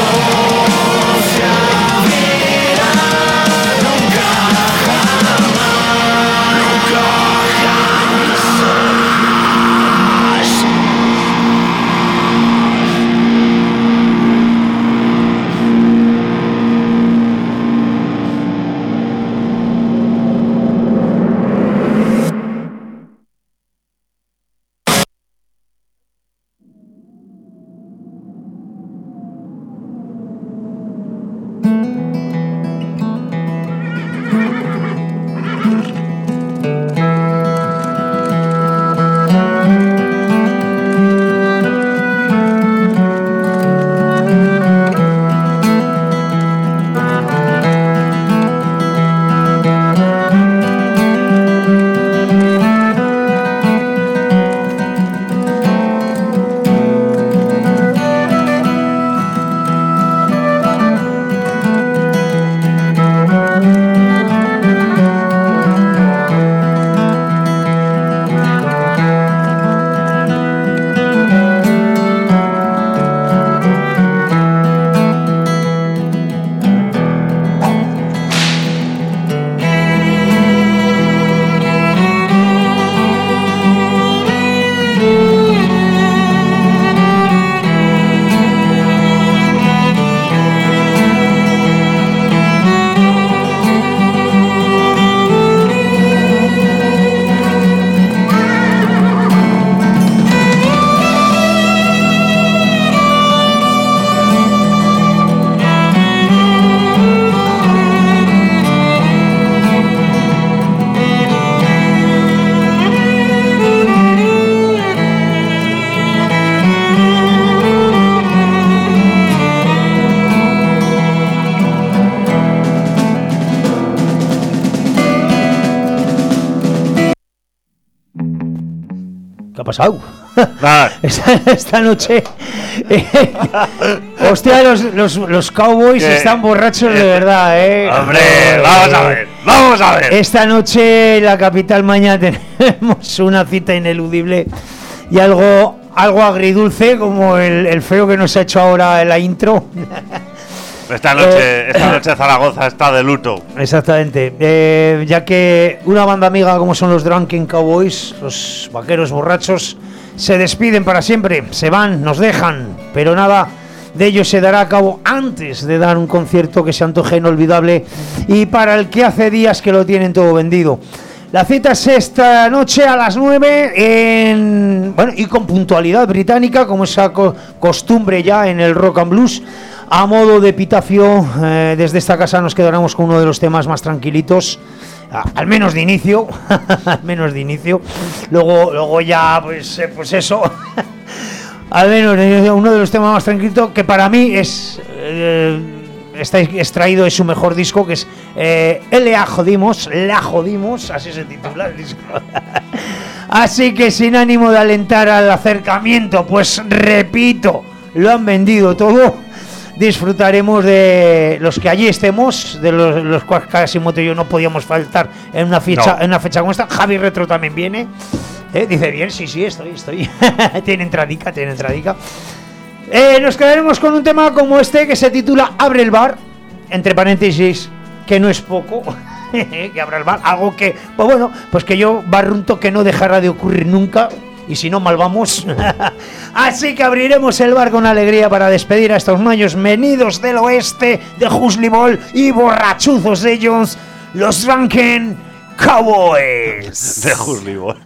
Speaker 1: ¿Qué ha pasado?
Speaker 2: Nada.
Speaker 1: esta, esta noche. eh, hostia, los, los, los Cowboys
Speaker 2: ¿Qué?
Speaker 1: están borrachos de verdad, ¿eh?
Speaker 2: Hombre, vamos a ver, vamos a ver.
Speaker 1: Esta noche en la capital mañana tenemos una cita ineludible y algo, algo agridulce, como el, el feo que nos ha hecho ahora en la intro.
Speaker 2: Esta noche,
Speaker 1: Eh,
Speaker 2: esta noche Zaragoza está de luto.
Speaker 1: Exactamente, eh, ya que una banda amiga como son los Drunken Cowboys, los vaqueros borrachos, se despiden para siempre, se van, nos dejan, pero nada de ello se dará a cabo antes de dar un concierto que se antoje inolvidable y para el que hace días que lo tienen todo vendido. La cita es esta noche a las nueve en, bueno, y con puntualidad británica, como esa co- costumbre ya en el rock and blues. A modo de epitafio, eh, desde esta casa nos quedaremos con uno de los temas más tranquilitos, a- al menos de inicio, al menos de inicio. Luego, luego ya, pues, eh, pues eso, al menos de inicio, uno de los temas más tranquilitos que para mí es eh, está extraído de su mejor disco, que es eh, L A Jodimos, La Jodimos, así se titula el disco. Así que sin ánimo de alentar al acercamiento, pues repito, lo han vendido todo. Disfrutaremos de los que allí estemos, de los, los cuales Casimoto y yo no podíamos faltar en una fecha,
Speaker 2: No.
Speaker 1: en una fecha como esta. Javi Retro también viene. ¿Eh? Dice bien, sí, sí, estoy, estoy. tiene entradica, tiene entradica. Eh, nos quedaremos con un tema como este que se titula Abre el bar, entre paréntesis, que no es poco. Que abra el bar, algo que, pues bueno, pues que yo barrunto que no dejará de ocurrir nunca. Y si no, mal vamos. Así que abriremos el bar con alegría para despedir a estos mayos venidos del oeste de Huxley Ball y borrachuzos de ellos, los Drunken Cowboys.
Speaker 2: De Huxley Ball.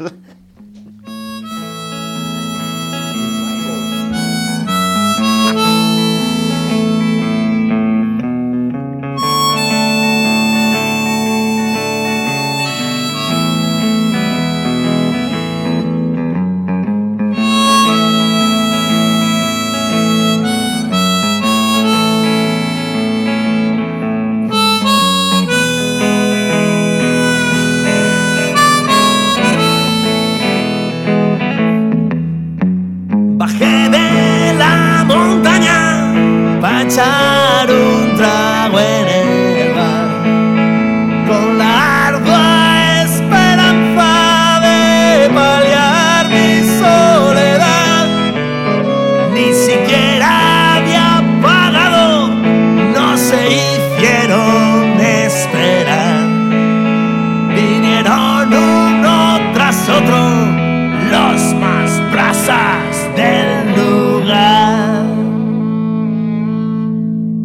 Speaker 4: Bajé de la montaña para echar un trago en el bar, con la ardua esperanza de paliar mi soledad. Ni siquiera había pagado, no se hicieron esperar. Vinieron uno tras otro los más brasas del lugar.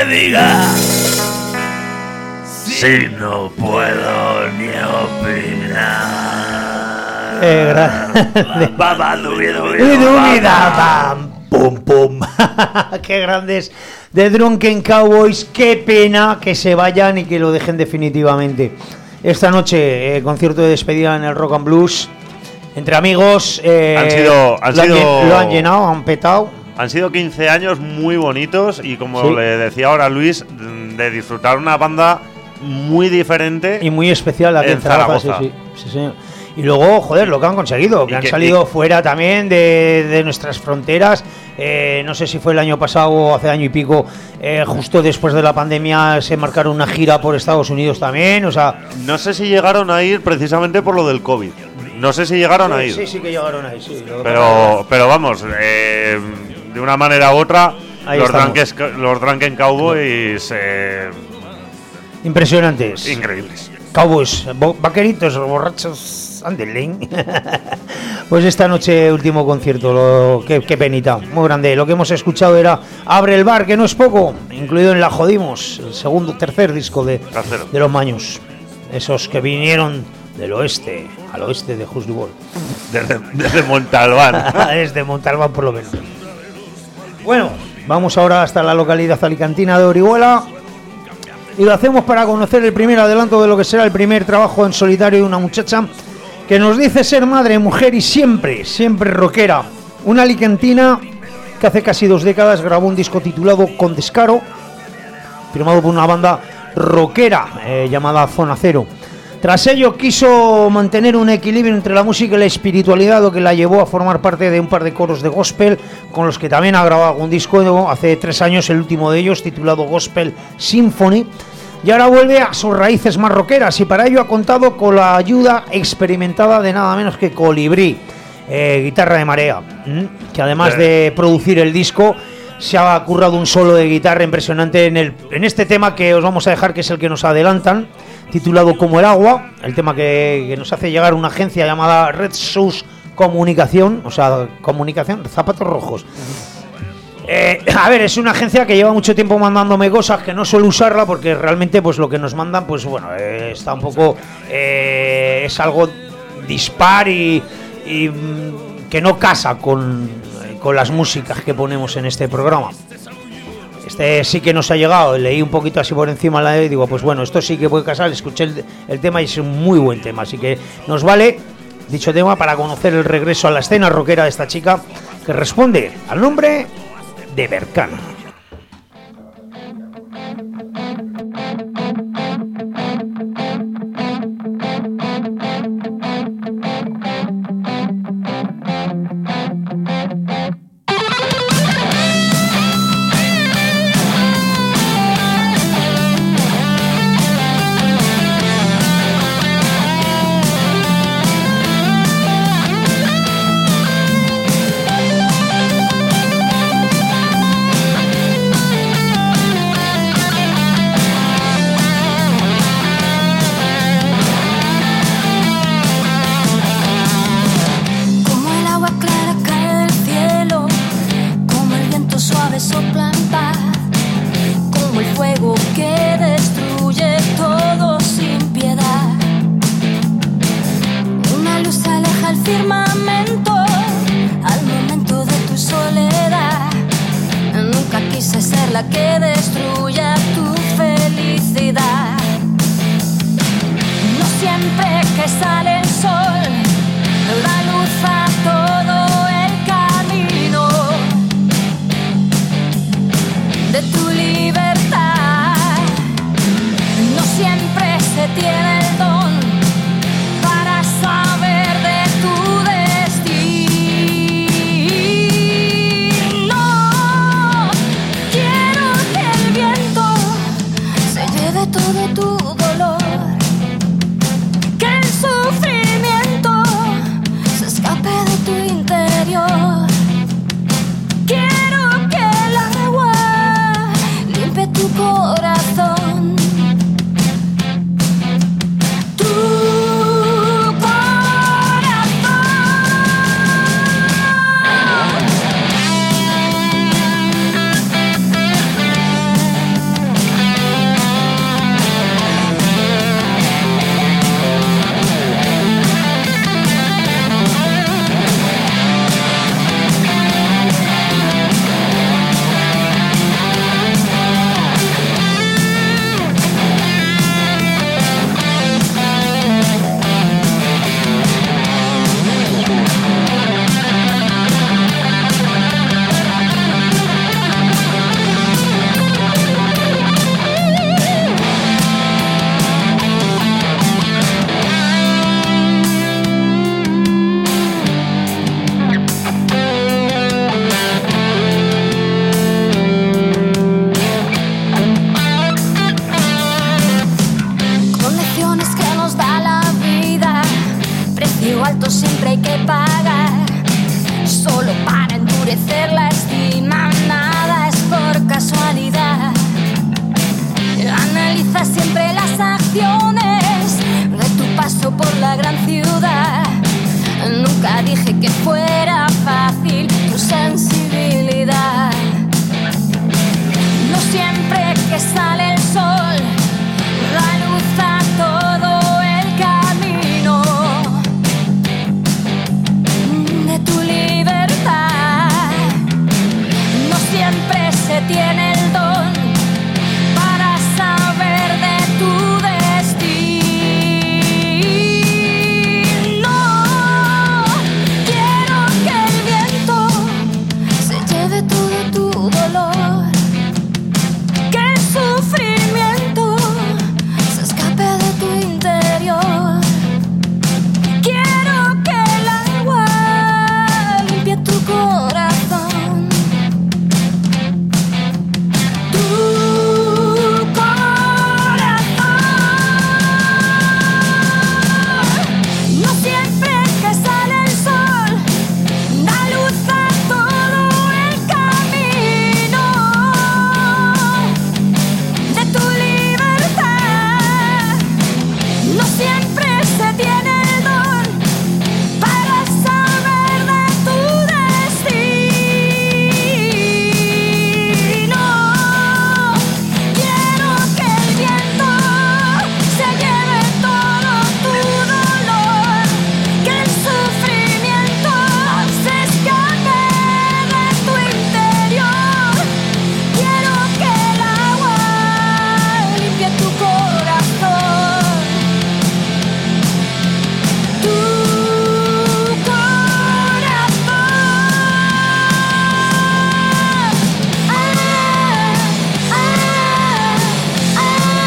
Speaker 8: diga si no puedo ni opinar?
Speaker 1: Eh, grande.
Speaker 8: Papá, dubido,
Speaker 1: Y dubida, pam, pum, pum. Qué grandes de Drunken Cowboys. Qué pena que se vayan y que lo dejen definitivamente. Esta noche, eh, concierto de despedida en el Rock and Blues. Entre amigos. Eh,
Speaker 2: Han sido- han
Speaker 1: lo,
Speaker 2: sido-
Speaker 1: llen- lo han llenado, han petado.
Speaker 2: Han sido quince años muy bonitos y como
Speaker 1: Sí.
Speaker 2: le decía ahora Luis, de disfrutar una banda muy diferente.
Speaker 1: Y muy especial aquí en,
Speaker 2: En
Speaker 1: Zaragoza.
Speaker 2: Zaragoza.
Speaker 1: Sí, sí, sí, señor. Y luego, joder, lo que han conseguido, que
Speaker 2: Y
Speaker 1: han
Speaker 2: que-
Speaker 1: salido
Speaker 2: y-
Speaker 1: fuera también de, de nuestras fronteras. Eh, no sé si fue el año pasado o hace año y pico, eh, justo después de la pandemia se marcaron una gira por Estados Unidos también. O sea,
Speaker 2: No sé si llegaron a ir precisamente por lo del COVID. No sé si llegaron a ir.
Speaker 1: sí, sí que llegaron ahí, sí. Lo que
Speaker 2: Pero, pero vamos, eh, de una manera u otra,
Speaker 1: Ahí
Speaker 2: los,
Speaker 1: estamos.
Speaker 2: Drunken, los Drunken Cowboys, eh,
Speaker 1: impresionantes.
Speaker 2: increíbles.
Speaker 1: Cowboys, bo- vaqueritos, borrachos, anden. Pues esta noche último concierto, lo, qué, qué penita, muy grande. Lo que hemos escuchado era Abre el bar, que no es poco, incluido en La Jodimos, el segundo, tercer disco de,
Speaker 2: Tercero.
Speaker 1: de Los Maños. Esos que vinieron del oeste, al oeste de Just the World.
Speaker 2: Desde, desde Montalbán.
Speaker 1: Desde Montalbán por lo menos. Bueno, vamos ahora hasta la localidad alicantina de Orihuela. Y lo hacemos para conocer el primer adelanto de lo que será el primer trabajo en solitario de una muchacha que nos dice ser madre, mujer y siempre, siempre rockera. Una alicantina que hace casi dos décadas grabó un disco titulado Con Descaro, firmado por una banda rockera eh, llamada Zona Cero. Tras ello quiso mantener un equilibrio entre la música y la espiritualidad, lo que la llevó a formar parte de un par de coros de gospel con los que también ha grabado algún disco hace tres años, el último de ellos titulado Gospel Symphony. Y ahora vuelve a sus raíces más rockeras y para ello ha contado con la ayuda experimentada de nada menos que Colibrí, eh, guitarra de marea, ¿m? que además de producir el disco se ha currado un solo de guitarra impresionante en, el, en este tema que os vamos a dejar, que es el que nos adelantan, titulado Como el agua, el tema que, que nos hace llegar una agencia llamada Red Shoes Comunicación, o sea, comunicación, zapatos rojos. Eh, a ver, es una agencia que lleva mucho tiempo mandándome cosas, que no suelo usarla porque realmente pues lo que nos mandan, pues bueno, eh, está un poco, eh, es algo dispar y, y mm, que no casa con, con las músicas que ponemos en este programa. Este sí que nos ha llegado, leí un poquito así por encima la y digo, pues bueno, esto sí que puede casar, escuché el, el tema y es un muy buen tema, así que nos vale dicho tema para conocer el regreso a la escena rockera de esta chica que responde al nombre de Berkana.
Speaker 3: Como el agua clara cae del cielo, como el viento suave sopla en paz, como el fuego que destruye todo sin piedad. Una luz aleja el firmamento al momento de tu soledad. Nunca quise ser la que destruya tu felicidad. No siempre que sale el sol da luz a todo el camino de tu libertad. No siempre se tiene el don para saber de tu destino. Quiero que el viento se lleve todo tu dolor, que el sufrimiento se escape de tu interior. Quiero que el agua limpie tu corazón. Tu corazón. alto siempre hay que pagar, solo para endurecer la estima. Nada es por casualidad. Analiza siempre las acciones de tu paso por la gran ciudad. Nunca dije que fuera fácil tu sensibilidad. No siempre que sale el sol da luz a todo el camino de tu libertad. No siempre se tiene el don para saber de tu destino. Quiero que el viento se lleve todo tu dolor, que el sufrimiento se escape de tu interior. Quiero que el agua limpie tu corazón. Tu corazón. No siempre que sale el sol da luz a todo el camino de tu libertad. No siempre se tiene el don para saber de tu destino. Quiero que el viento se lleve todo tu dolor, que el sufrimiento se escape de tu interior. Quiero que el agua limpie tu corazón. Tu corazón. Ah, ah, ah, ah,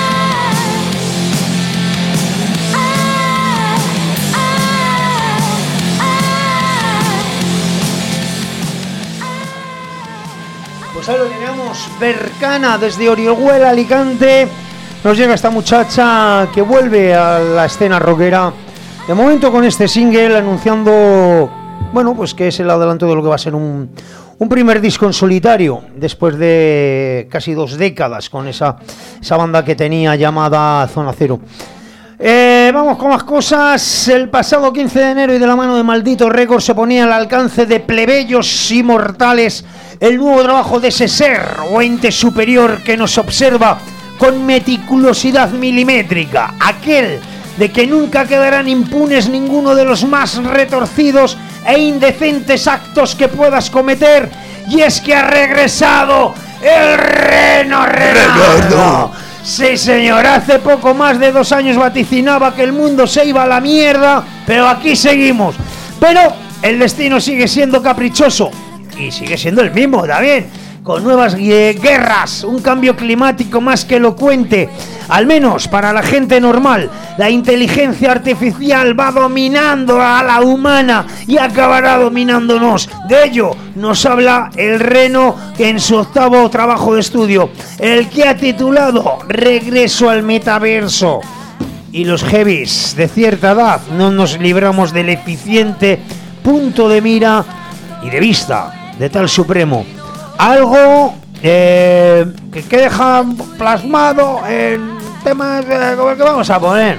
Speaker 1: Pues ahí lo tenemos, Bercana desde Orihuela, Alicante. Nos llega esta muchacha que vuelve a la escena rockera. De momento con este single anunciando, bueno, pues que es el adelanto de lo que va a ser un, un primer disco en solitario, después de casi dos décadas con esa, esa banda que tenía llamada Zona Cero. Eh, vamos con más cosas. El pasado quince de enero y de la mano de Maldito Records se ponía al alcance de plebeyos y mortales el nuevo trabajo de ese ser o ente superior que nos observa con meticulosidad milimétrica, aquel de que nunca quedarán impunes ninguno de los más retorcidos e indecentes actos que puedas cometer, y es que ha regresado el Reno Renardo. Sí, señor, hace poco más de dos años vaticinaba que el mundo se iba a la mierda, pero aquí seguimos. Pero el destino sigue siendo caprichoso y sigue siendo el mismo también, con nuevas guerras, un cambio climático más que elocuente, al menos para la gente normal. La inteligencia artificial va dominando a la humana y acabará dominándonos. De ello nos habla el Reno, que en su octavo trabajo de estudio, el que ha titulado Regreso al Metaverso. Y los heavies de cierta edad no nos libramos del eficiente punto de mira y de vista de tal supremo. Algo eh, que, que deja plasmado en temas eh, como el que vamos a poner.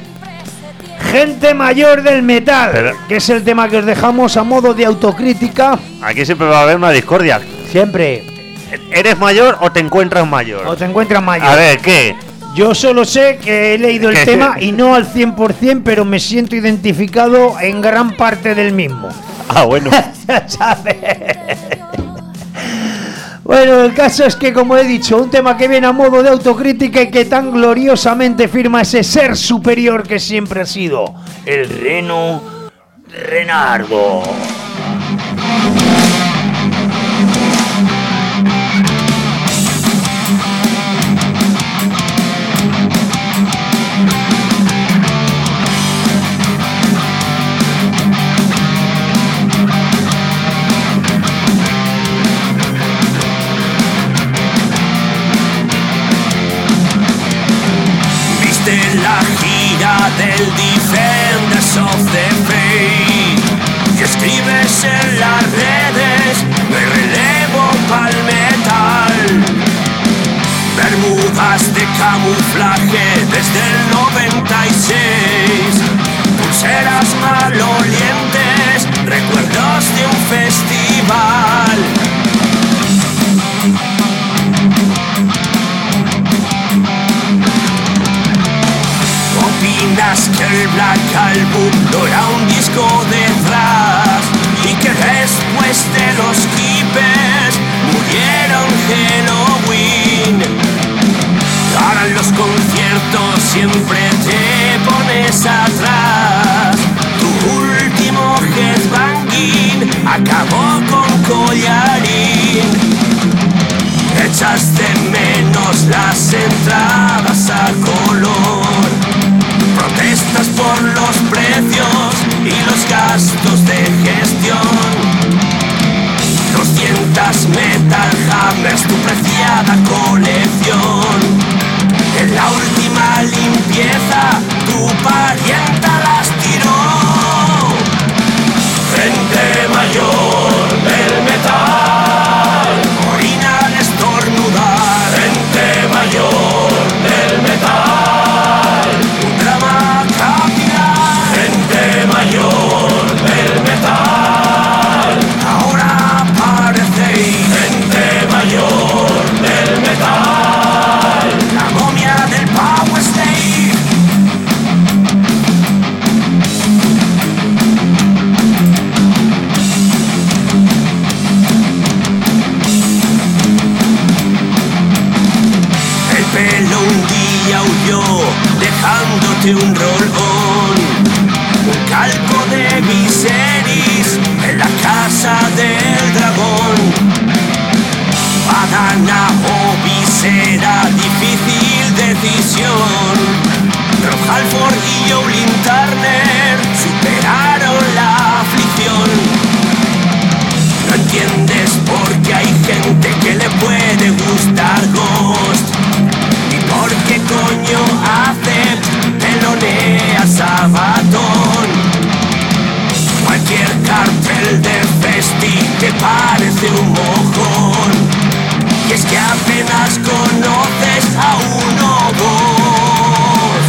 Speaker 1: Gente mayor del metal, pero, que es el tema que os dejamos a modo de autocrítica.
Speaker 2: Aquí siempre va a haber una discordia.
Speaker 1: Siempre.
Speaker 2: ¿Eres mayor o te encuentras mayor?
Speaker 1: O te encuentras mayor.
Speaker 2: A ver, ¿qué?
Speaker 1: Yo solo sé que he leído el tema y no al cien por ciento, pero me siento identificado en gran parte del mismo.
Speaker 2: Ah, bueno.
Speaker 1: ¿Sabes? Bueno, el caso es que, como he dicho, un tema que viene a modo de autocrítica y que tan gloriosamente firma ese ser superior que siempre ha sido el Reno Renardo.
Speaker 4: la gira del Defenders of the Faith. Que escribes en las redes, no hay relevo pa'l metal. Bermudas de camuflaje desde el noventa y seis. Pulseras malolientes, recuerdos de un festival. Opinas que el Black Album no era un disco de thrash y que después de los Keepers murieron Halloween. Ahora en los conciertos siempre te pones atrás. Tu último headbanging acabó con collarín. Echas de menos las entradas a color. Protestas por los precios y los gastos de gestión. doscientas Metal Hammers, tu preciada colección. En la última limpieza, tu parienta las tiró. Gente mayor del metal, orina al estornudar. Gente mayor del metal, un drama capital. Gente mayor del metal, ahora aparecéis. Gente mayor del metal, la momia del Power Slave. El pelo un día huyó, dejándote un roll-on. Un calco de Viserys en la casa del dragón. Badana o visera, difícil decisión. Rob Halford y Jolin Turner superaron la aflicción. No entiendes por qué hay gente que le puede gustar Ghost, ni por qué coño hace pelonea Sabaton. Cualquier cartel de festi te parece un mojón, y es que apenas conoces a uno vos.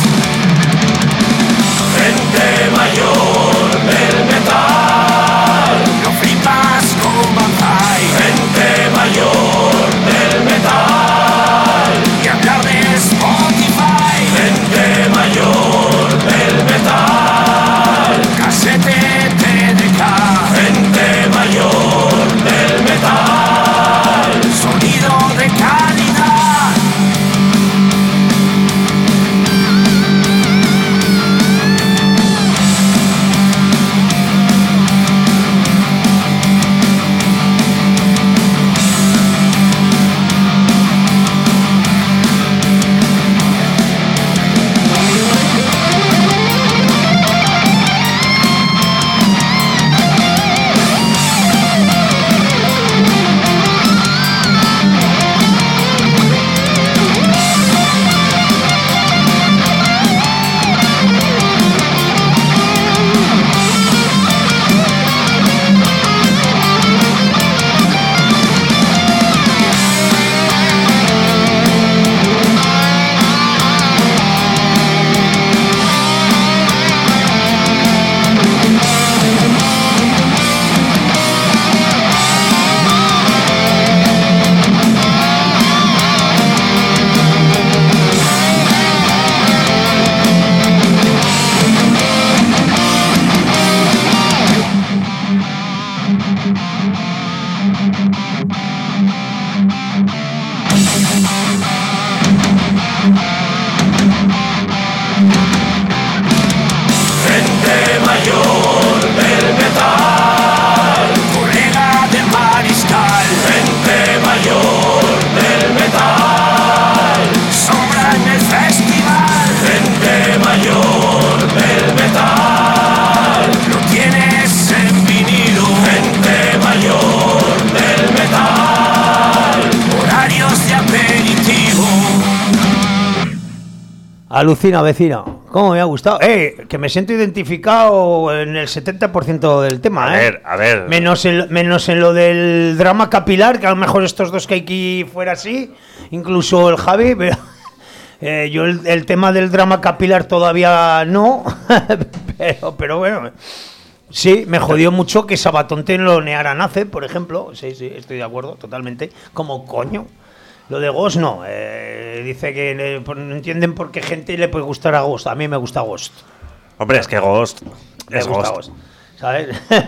Speaker 1: Alucina, vecina. ¿Cómo me ha gustado? Eh, que me siento identificado en el setenta por ciento del tema,
Speaker 2: A
Speaker 1: eh.
Speaker 2: ver, a ver.
Speaker 1: Menos en, menos en lo del drama capilar, que a lo mejor estos dos que aquí fuera así, incluso el Javi, pero eh, yo el, el tema del drama capilar todavía no, pero, pero bueno, sí, me jodió mucho que Sabatonte lo neara Nace, por ejemplo, sí, sí, estoy de acuerdo, totalmente, como coño. Lo de Ghost no, eh, dice que eh, no entienden por qué gente le puede gustar a Ghost, a mí me gusta Ghost.
Speaker 2: Hombre, es que Ghost
Speaker 1: Me
Speaker 2: es
Speaker 1: gusta
Speaker 2: Ghost.
Speaker 1: Ghost, ¿sabes?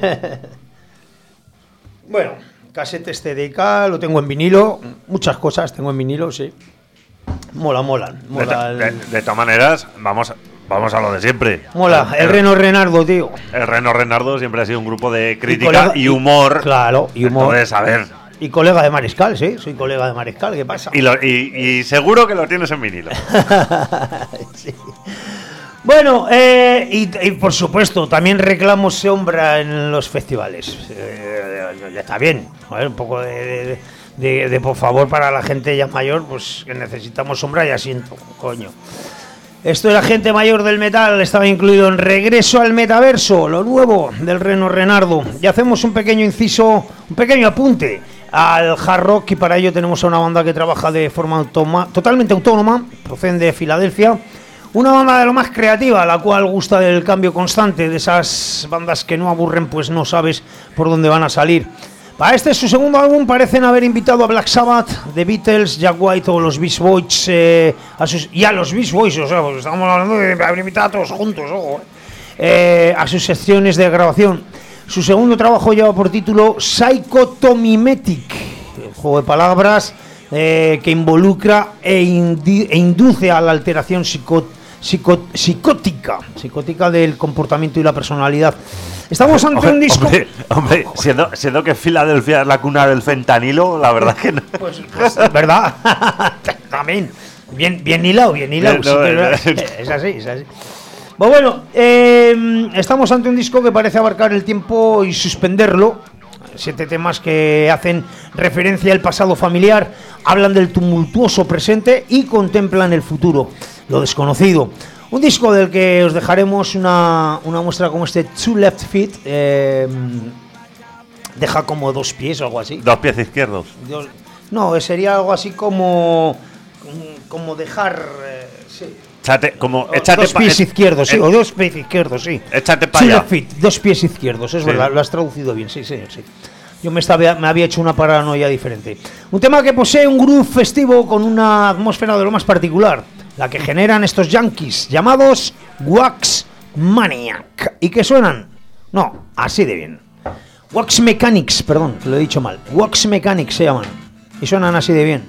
Speaker 1: Bueno, casete este de K, lo tengo en vinilo, muchas cosas tengo en vinilo, sí. Mola, molan,
Speaker 2: De,
Speaker 1: mola.
Speaker 2: to-
Speaker 1: el,
Speaker 2: de- de todas maneras, vamos, vamos a lo de siempre.
Speaker 1: mola, el Reno Renardo, tío.
Speaker 2: El Reno Renardo siempre ha sido un grupo de
Speaker 1: Y
Speaker 2: crítica
Speaker 1: colega-
Speaker 2: y, humor.
Speaker 1: Claro, y humor.
Speaker 2: Entonces, a ver.
Speaker 1: Y colega de Mariscal, sí, soy colega de Mariscal, ¿qué pasa?
Speaker 2: Y, lo- y- y seguro que lo tienes en vinilo.
Speaker 1: Sí. Bueno, eh, y, y por supuesto, también reclamo sombra en los festivales. Eh, ya está bien, joder, un poco de, de, de- de, por favor, para la gente ya mayor, pues que necesitamos sombra y asiento, coño. Esto de la gente mayor del metal estaba incluido en Regreso al Metaverso, lo nuevo del Reno Renardo. Y hacemos un pequeño inciso, un pequeño apunte al hard rock, y para ello tenemos a una banda que trabaja de forma automa- totalmente autónoma, proceden de Filadelfia. Una banda de lo más creativa, la cual gusta del cambio constante, de esas bandas que no aburren, pues no sabes por dónde van a salir. Para este, su segundo álbum, parecen haber invitado a Black Sabbath, The Beatles, Jack White o los Beach Boys, eh, a sus, y a los Beach Boys, o sea, pues estamos hablando de haber invitado a todos juntos, ojo, eh, eh, a sus secciones de grabación. Su segundo trabajo lleva por título Psychotomimetic, un juego de palabras eh, que involucra e, indi- e induce a la alteración psico- psico- psicótica, psicótica del comportamiento y la personalidad. Estamos ante un disco.
Speaker 2: Hombre, hombre, siendo, siendo que Filadelfia es la cuna del fentanilo, la verdad que no.
Speaker 1: Pues, pues verdad. También. Bien, bien hilado, bien hilado.
Speaker 2: No,
Speaker 1: sí
Speaker 2: no,
Speaker 1: que
Speaker 2: no.
Speaker 1: es, es así, es así. Pues bueno, eh, estamos ante un disco que parece abarcar el tiempo y suspenderlo. Siete temas que hacen referencia al pasado familiar, hablan del tumultuoso presente y contemplan el futuro, lo desconocido. Un disco del que os dejaremos una, una muestra como este Two Left Feet. Eh, deja como dos pies o algo así.
Speaker 2: Dos pies izquierdos.
Speaker 1: Dios- no, sería algo así como como dejar eh, sí.
Speaker 2: Échate, como, échate
Speaker 1: dos
Speaker 2: pa-
Speaker 1: pies
Speaker 2: eh,
Speaker 1: izquierdos, sí,
Speaker 2: eh,
Speaker 1: o dos pies izquierdos, sí.
Speaker 2: Échate pa'
Speaker 1: Two
Speaker 2: allá.
Speaker 1: left feet, dos pies izquierdos, es
Speaker 2: Sí.
Speaker 1: verdad, lo has traducido bien, sí, señor, sí. Yo me, estaba, me había hecho una paranoia diferente. Un tema que posee un groove festivo con una atmósfera de lo más particular, la que generan estos yankees llamados Wax Maniac. ¿Y que suenan? No, así de bien. Wax Mechanics, perdón, lo he dicho mal. Wax Mechanics se llaman. Y suenan así de bien.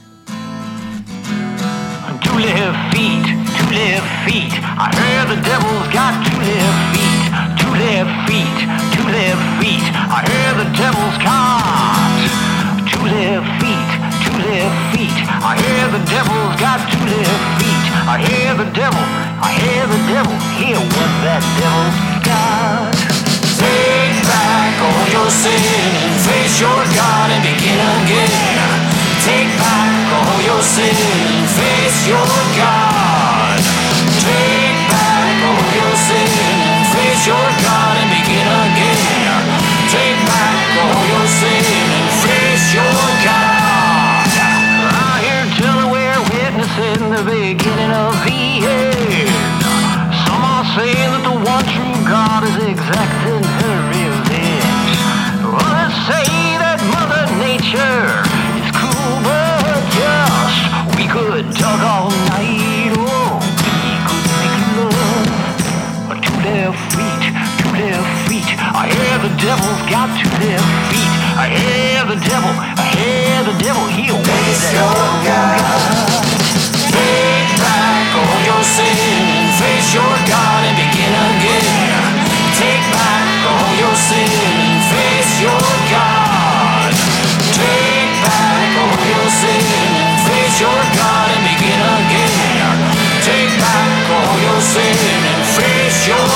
Speaker 9: Two left feet, two left feet. I heard the devil's got two left feet, two left feet, two left feet. I heard the devil's got two left feet, two left feet. I hear the devil's got two left feet. I hear the devil, I hear the devil. Hear what that devil's got. Take back all your sin and face your God and begin again. Take back all your sin and face your God. Take back all your sin and face your God and begin again. Take back all your sin and face your God. I hear Delaware witnessing the beginning of the end. Some are saying that the one true God is exacting her revenge. Others say that Mother Nature is cool but just. We could talk all night, oh, we could make love. But two left feet, two left feet. I hear the devil's got two left feet. I hear the devil, I hear the devil. He'll face your God. Take back all your sin and face your God and begin again. Take back all your sin and face your God. Take back all your sin and face your God and begin again. Take back all your sin and face your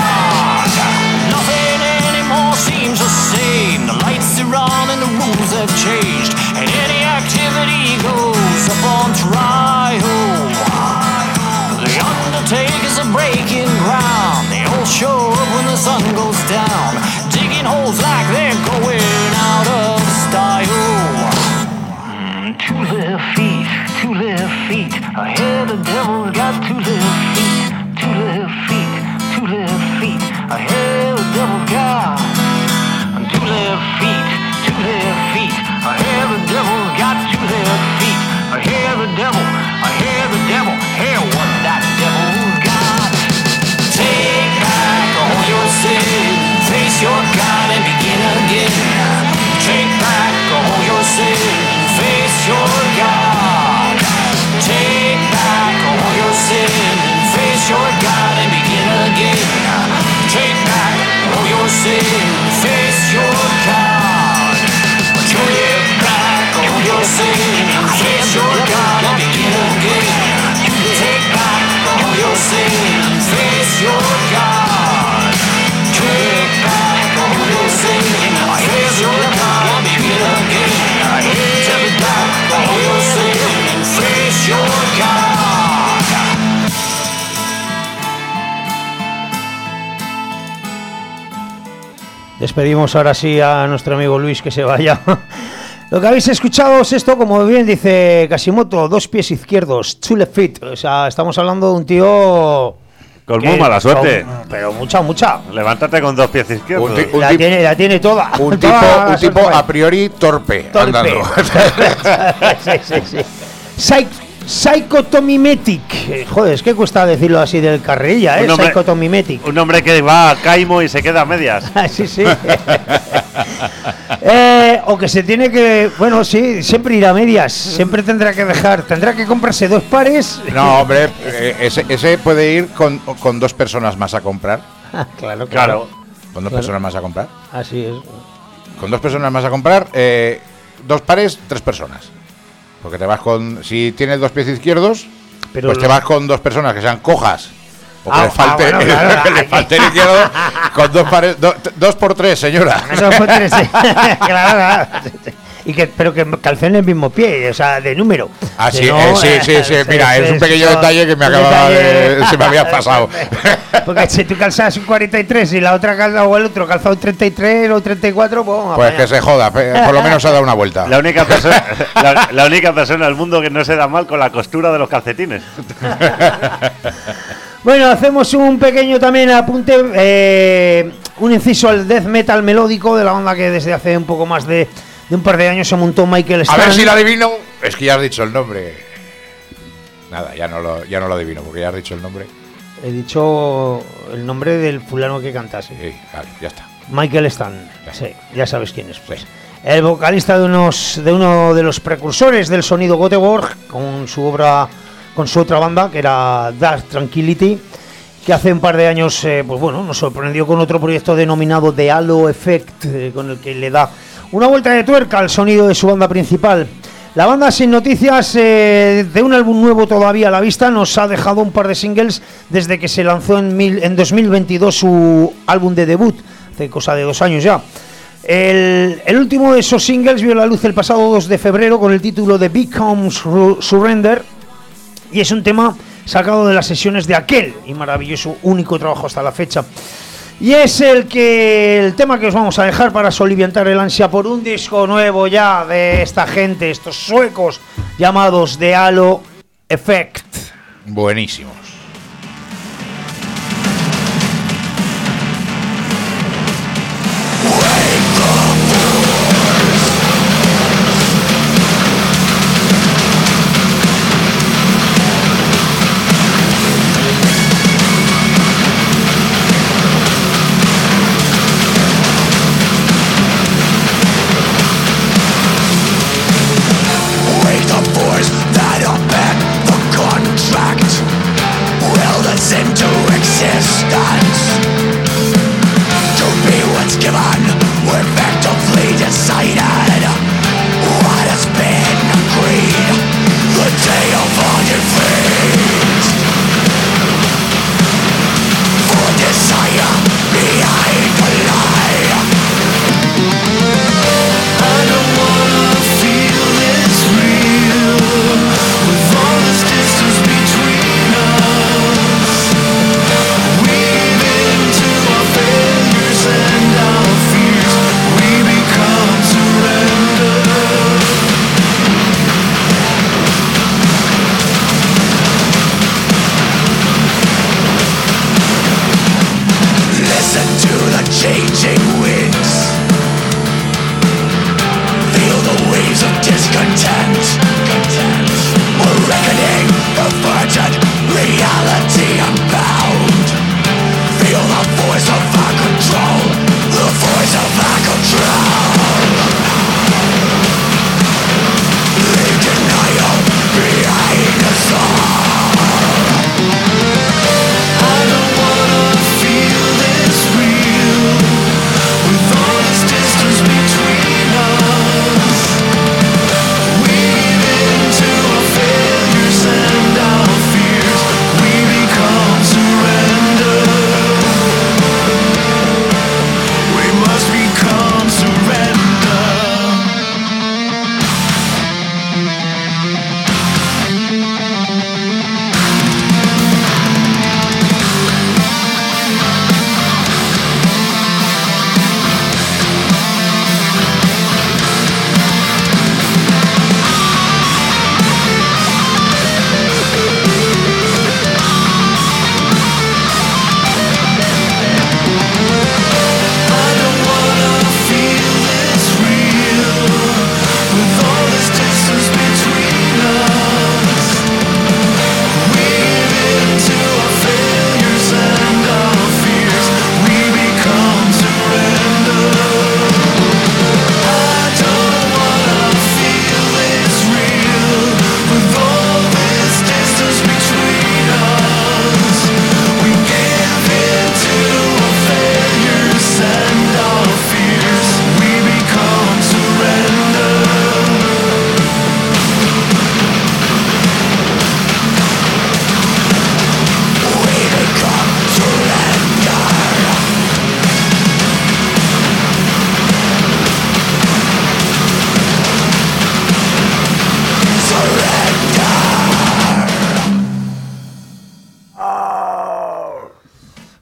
Speaker 9: God. Nothing anymore seems the same. The lights are on and the rules have they're breaking ground. They all show up when the sun goes down, digging holes like they're going out of style. Mm, two left feet, two left feet. I hear the devil's got two left feet, two left feet, two left feet. I hear the devil's got two left feet, two left feet. I hear the devil's got two left feet. I hear the devil, I hear the devil. Hear what that devil's got. Take back all your sin, face your God and begin again. Take back all your sin, face your God. Take back all your sin, face your God and begin again. Take back all your sin, face your God. Take back all your sin, face your God and begin again. Take back all your sin, face your God. Take back all your sin, face your God and begin again. Take back all your sin, face your God.
Speaker 1: Despedimos ahora sí a nuestro amigo Luis, que se vaya. Lo que habéis escuchado es esto, como bien dice Kashimoto, dos pies izquierdos, two left feet. O sea, estamos hablando de un tío...
Speaker 2: Con
Speaker 1: que-
Speaker 2: muy mala suerte.
Speaker 1: con- pero mucha, mucha.
Speaker 2: Levántate con dos pies izquierdos.
Speaker 6: Un ti- un
Speaker 1: La
Speaker 6: tip-
Speaker 1: tiene, la tiene toda.
Speaker 6: Un
Speaker 1: Toda
Speaker 6: tipo,
Speaker 1: la
Speaker 6: un tipo
Speaker 1: suerte.
Speaker 6: a priori torpe,
Speaker 1: Torpe.
Speaker 6: andando.
Speaker 1: sí, sí, sí. Psych- Psychotomimetic. Eh, Joder, es que cuesta decirlo así del carrilla, ¿eh?
Speaker 2: Un hombre-
Speaker 1: Psychotomimetic.
Speaker 2: Un hombre que va a Caimo y se queda a medias.
Speaker 1: Ah, sí, sí. Eh, o que se tiene que... Bueno, sí, siempre irá a medias. Siempre tendrá que dejar... Tendrá que comprarse dos pares.
Speaker 6: No, hombre, eh, ese, ese puede ir con, con dos personas más a comprar.
Speaker 1: Ah, claro, claro.
Speaker 2: Claro.
Speaker 6: Con dos
Speaker 1: Claro.
Speaker 6: personas más a comprar.
Speaker 1: Así es.
Speaker 6: Con dos personas más a comprar, eh, dos pares, tres personas. Porque te vas con... Si tienes dos pies izquierdos,
Speaker 1: Pero
Speaker 6: pues te
Speaker 1: lo-
Speaker 6: vas con dos personas que sean cojas. O que
Speaker 1: Ah,
Speaker 6: le falte,
Speaker 1: ah, bueno, claro.
Speaker 6: que le falte el izquierdo, con dos pares... do- dos por tres, señora.
Speaker 1: Eso fue tres, sí. Claro, claro. Y que, pero que calcen el mismo pie, o sea, de número.
Speaker 6: Ah,
Speaker 1: Que
Speaker 6: sí,
Speaker 1: no,
Speaker 6: eh, sí, sí, sí, mira, es un pequeño
Speaker 1: eso-
Speaker 6: detalle que me
Speaker 1: un
Speaker 6: acababa
Speaker 1: detalle-
Speaker 6: de- se me había pasado.
Speaker 1: Porque si tú calzas un cuarenta y tres y la otra calza o el otro calza un treinta y tres o treinta y cuatro, pues vamos a
Speaker 6: Pues
Speaker 1: apañar.
Speaker 6: que se joda, pe- por lo menos ha dado una vuelta.
Speaker 2: La única persona, la, la única persona del mundo que no se da mal con la costura de los calcetines.
Speaker 1: Bueno, hacemos un pequeño también apunte, eh, un inciso al death metal melódico de la banda que desde hace un poco más de, de un par de años se montó Michael
Speaker 6: A
Speaker 1: Stan.
Speaker 6: ver si lo adivino. Es que ya has dicho el nombre. Nada, ya no lo, ya no lo adivino, porque ya has dicho el nombre.
Speaker 1: He dicho el nombre del fulano que cantase.
Speaker 6: Sí, vale, ya está.
Speaker 1: Michael Stan, sí, ya sabes quién es, pues. El vocalista de unos de uno de los precursores del sonido Göteborg, con su obra, con su otra banda, que era Dark Tranquility, que hace un par de años, eh, pues bueno, nos sorprendió con otro proyecto denominado The Halo Effect, eh, con el que le da una vuelta de tuerca al sonido de su banda principal. La banda Sin Noticias, eh, de un álbum nuevo todavía a la vista, nos ha dejado un par de singles desde que se lanzó en, mil, en dos mil veintidós su álbum de debut, hace cosa de dos años ya. El, el último de esos singles vio la luz el pasado dos de febrero con el título de Become Sur- Surrender, y es un tema sacado de las sesiones de aquel y maravilloso único trabajo hasta la fecha. Y es el que el tema que os vamos a dejar para soliviantar el ansia por un disco nuevo ya de esta gente, estos suecos llamados The Halo Effect.
Speaker 6: Buenísimos.
Speaker 4: Wake the boys that are back the contract.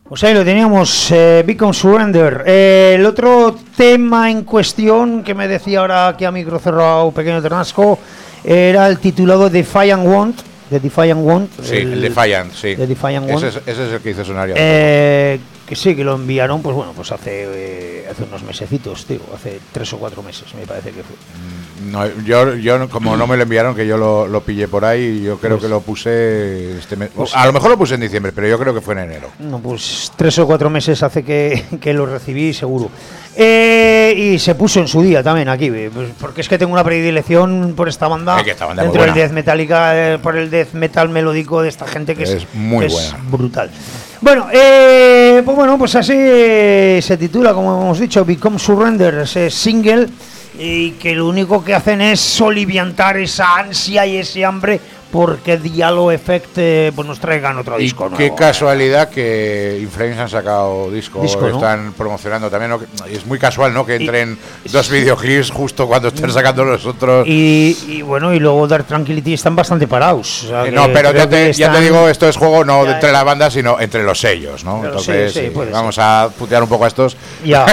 Speaker 1: Pues ahí lo teníamos, eh, Become Surrender. Eh, el otro tema en cuestión que me decía ahora aquí a micro cerrado Pequeño Ternasco era el titulado Defiant Want. The Defiant Want.
Speaker 6: Sí, el, el Defiant, sí.
Speaker 1: The Defiant Want.
Speaker 6: Ese es, ese es el que hizo sonar ya.
Speaker 1: Eh, que sí, que lo enviaron, pues bueno, pues hace eh, hace unos mesecitos, tío, hace tres o cuatro meses, me parece que fue.
Speaker 6: No, yo, yo como no me lo enviaron, que yo lo, lo pillé por ahí, yo creo pues, que lo puse este mes. Pues, a lo mejor lo puse en diciembre, pero yo creo que fue en enero.
Speaker 1: No, pues tres o cuatro meses hace que, que lo recibí, seguro. Eh, y se puso en su día también aquí, pues porque es que tengo una predilección por esta banda,
Speaker 6: es que esta banda
Speaker 1: dentro
Speaker 6: muy
Speaker 1: del death metálica, eh, por el death metal melódico de esta gente que es,
Speaker 6: es muy
Speaker 1: que
Speaker 6: buena,
Speaker 1: es brutal. Bueno, eh, pues bueno, pues así se titula, como hemos dicho, Become Surrender, ese single, y que lo único que hacen es soliviantar esa ansia y ese hambre porque Diallo Effect eh, pues nos traigan otro
Speaker 6: y
Speaker 1: disco nuevo.
Speaker 6: Qué casualidad que In Flames han sacado disco,
Speaker 1: disco ¿no?
Speaker 6: Están promocionando también, ¿no? Es muy casual, ¿no? Que entren y, dos videoclips justo cuando estén sacando los otros.
Speaker 1: Y, y bueno, y luego Dark Tranquility están bastante parados. O sea,
Speaker 6: eh, no, pero ya te,
Speaker 1: están...
Speaker 6: ya te digo, esto es juego no
Speaker 1: ya,
Speaker 6: entre las bandas, sino entre los sellos, ¿no?
Speaker 1: Pero
Speaker 6: Entonces,
Speaker 1: sí, sí,
Speaker 6: sí, vamos
Speaker 1: ser.
Speaker 6: a putear un poco a estos.
Speaker 1: Ya.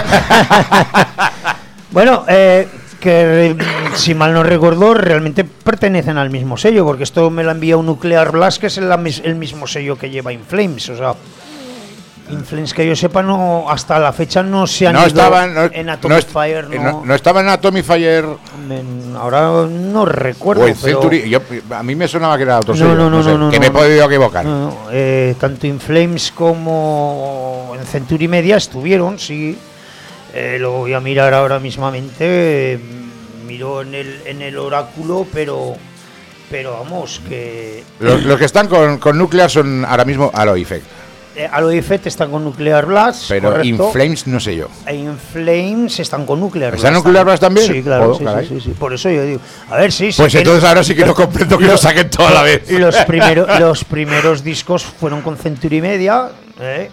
Speaker 1: Bueno, eh. que si mal no recuerdo realmente pertenecen al mismo sello, porque esto me lo ha enviado Nuclear Blast, que es el, el mismo sello que lleva In Flames, o sea, In Flames que yo sepa no hasta la fecha no se han
Speaker 6: no
Speaker 1: ido
Speaker 6: estaban, no,
Speaker 1: en Atomic
Speaker 6: no,
Speaker 1: Fire, no,
Speaker 6: no, no estaban en Atomic Fire,
Speaker 1: en, ahora no recuerdo,
Speaker 6: o en
Speaker 1: pero
Speaker 6: Century, yo, a mí me sonaba que era otro
Speaker 1: no,
Speaker 6: sello,
Speaker 1: no, no,
Speaker 6: no sé,
Speaker 1: no, no,
Speaker 6: que
Speaker 1: no,
Speaker 6: me he
Speaker 1: no,
Speaker 6: podido equivocar.
Speaker 1: No, no, eh, tanto In Flames como en Century Media estuvieron, sí, eh, lo voy a mirar ahora mismamente. Eh, Miró en el en el oráculo, pero pero vamos que
Speaker 6: los, los que están con, con Nuclear son ahora mismo Alloy Effect.
Speaker 1: Eh, Alloy Effect están con Nuclear Blast,
Speaker 6: pero
Speaker 1: correcto.
Speaker 6: In Flames no sé yo.
Speaker 1: In Flames están con Nuclear Blast.
Speaker 6: ¿Están Nuclear Blast también?
Speaker 1: Sí, claro,
Speaker 6: oh,
Speaker 1: sí, sí, sí, sí. Por eso yo digo, a ver, sí, sí.
Speaker 6: Pues entonces ahora sí que no comprendo que lo saquen toda la vez.
Speaker 1: Los primeros los primeros discos fueron con Century Media, eh,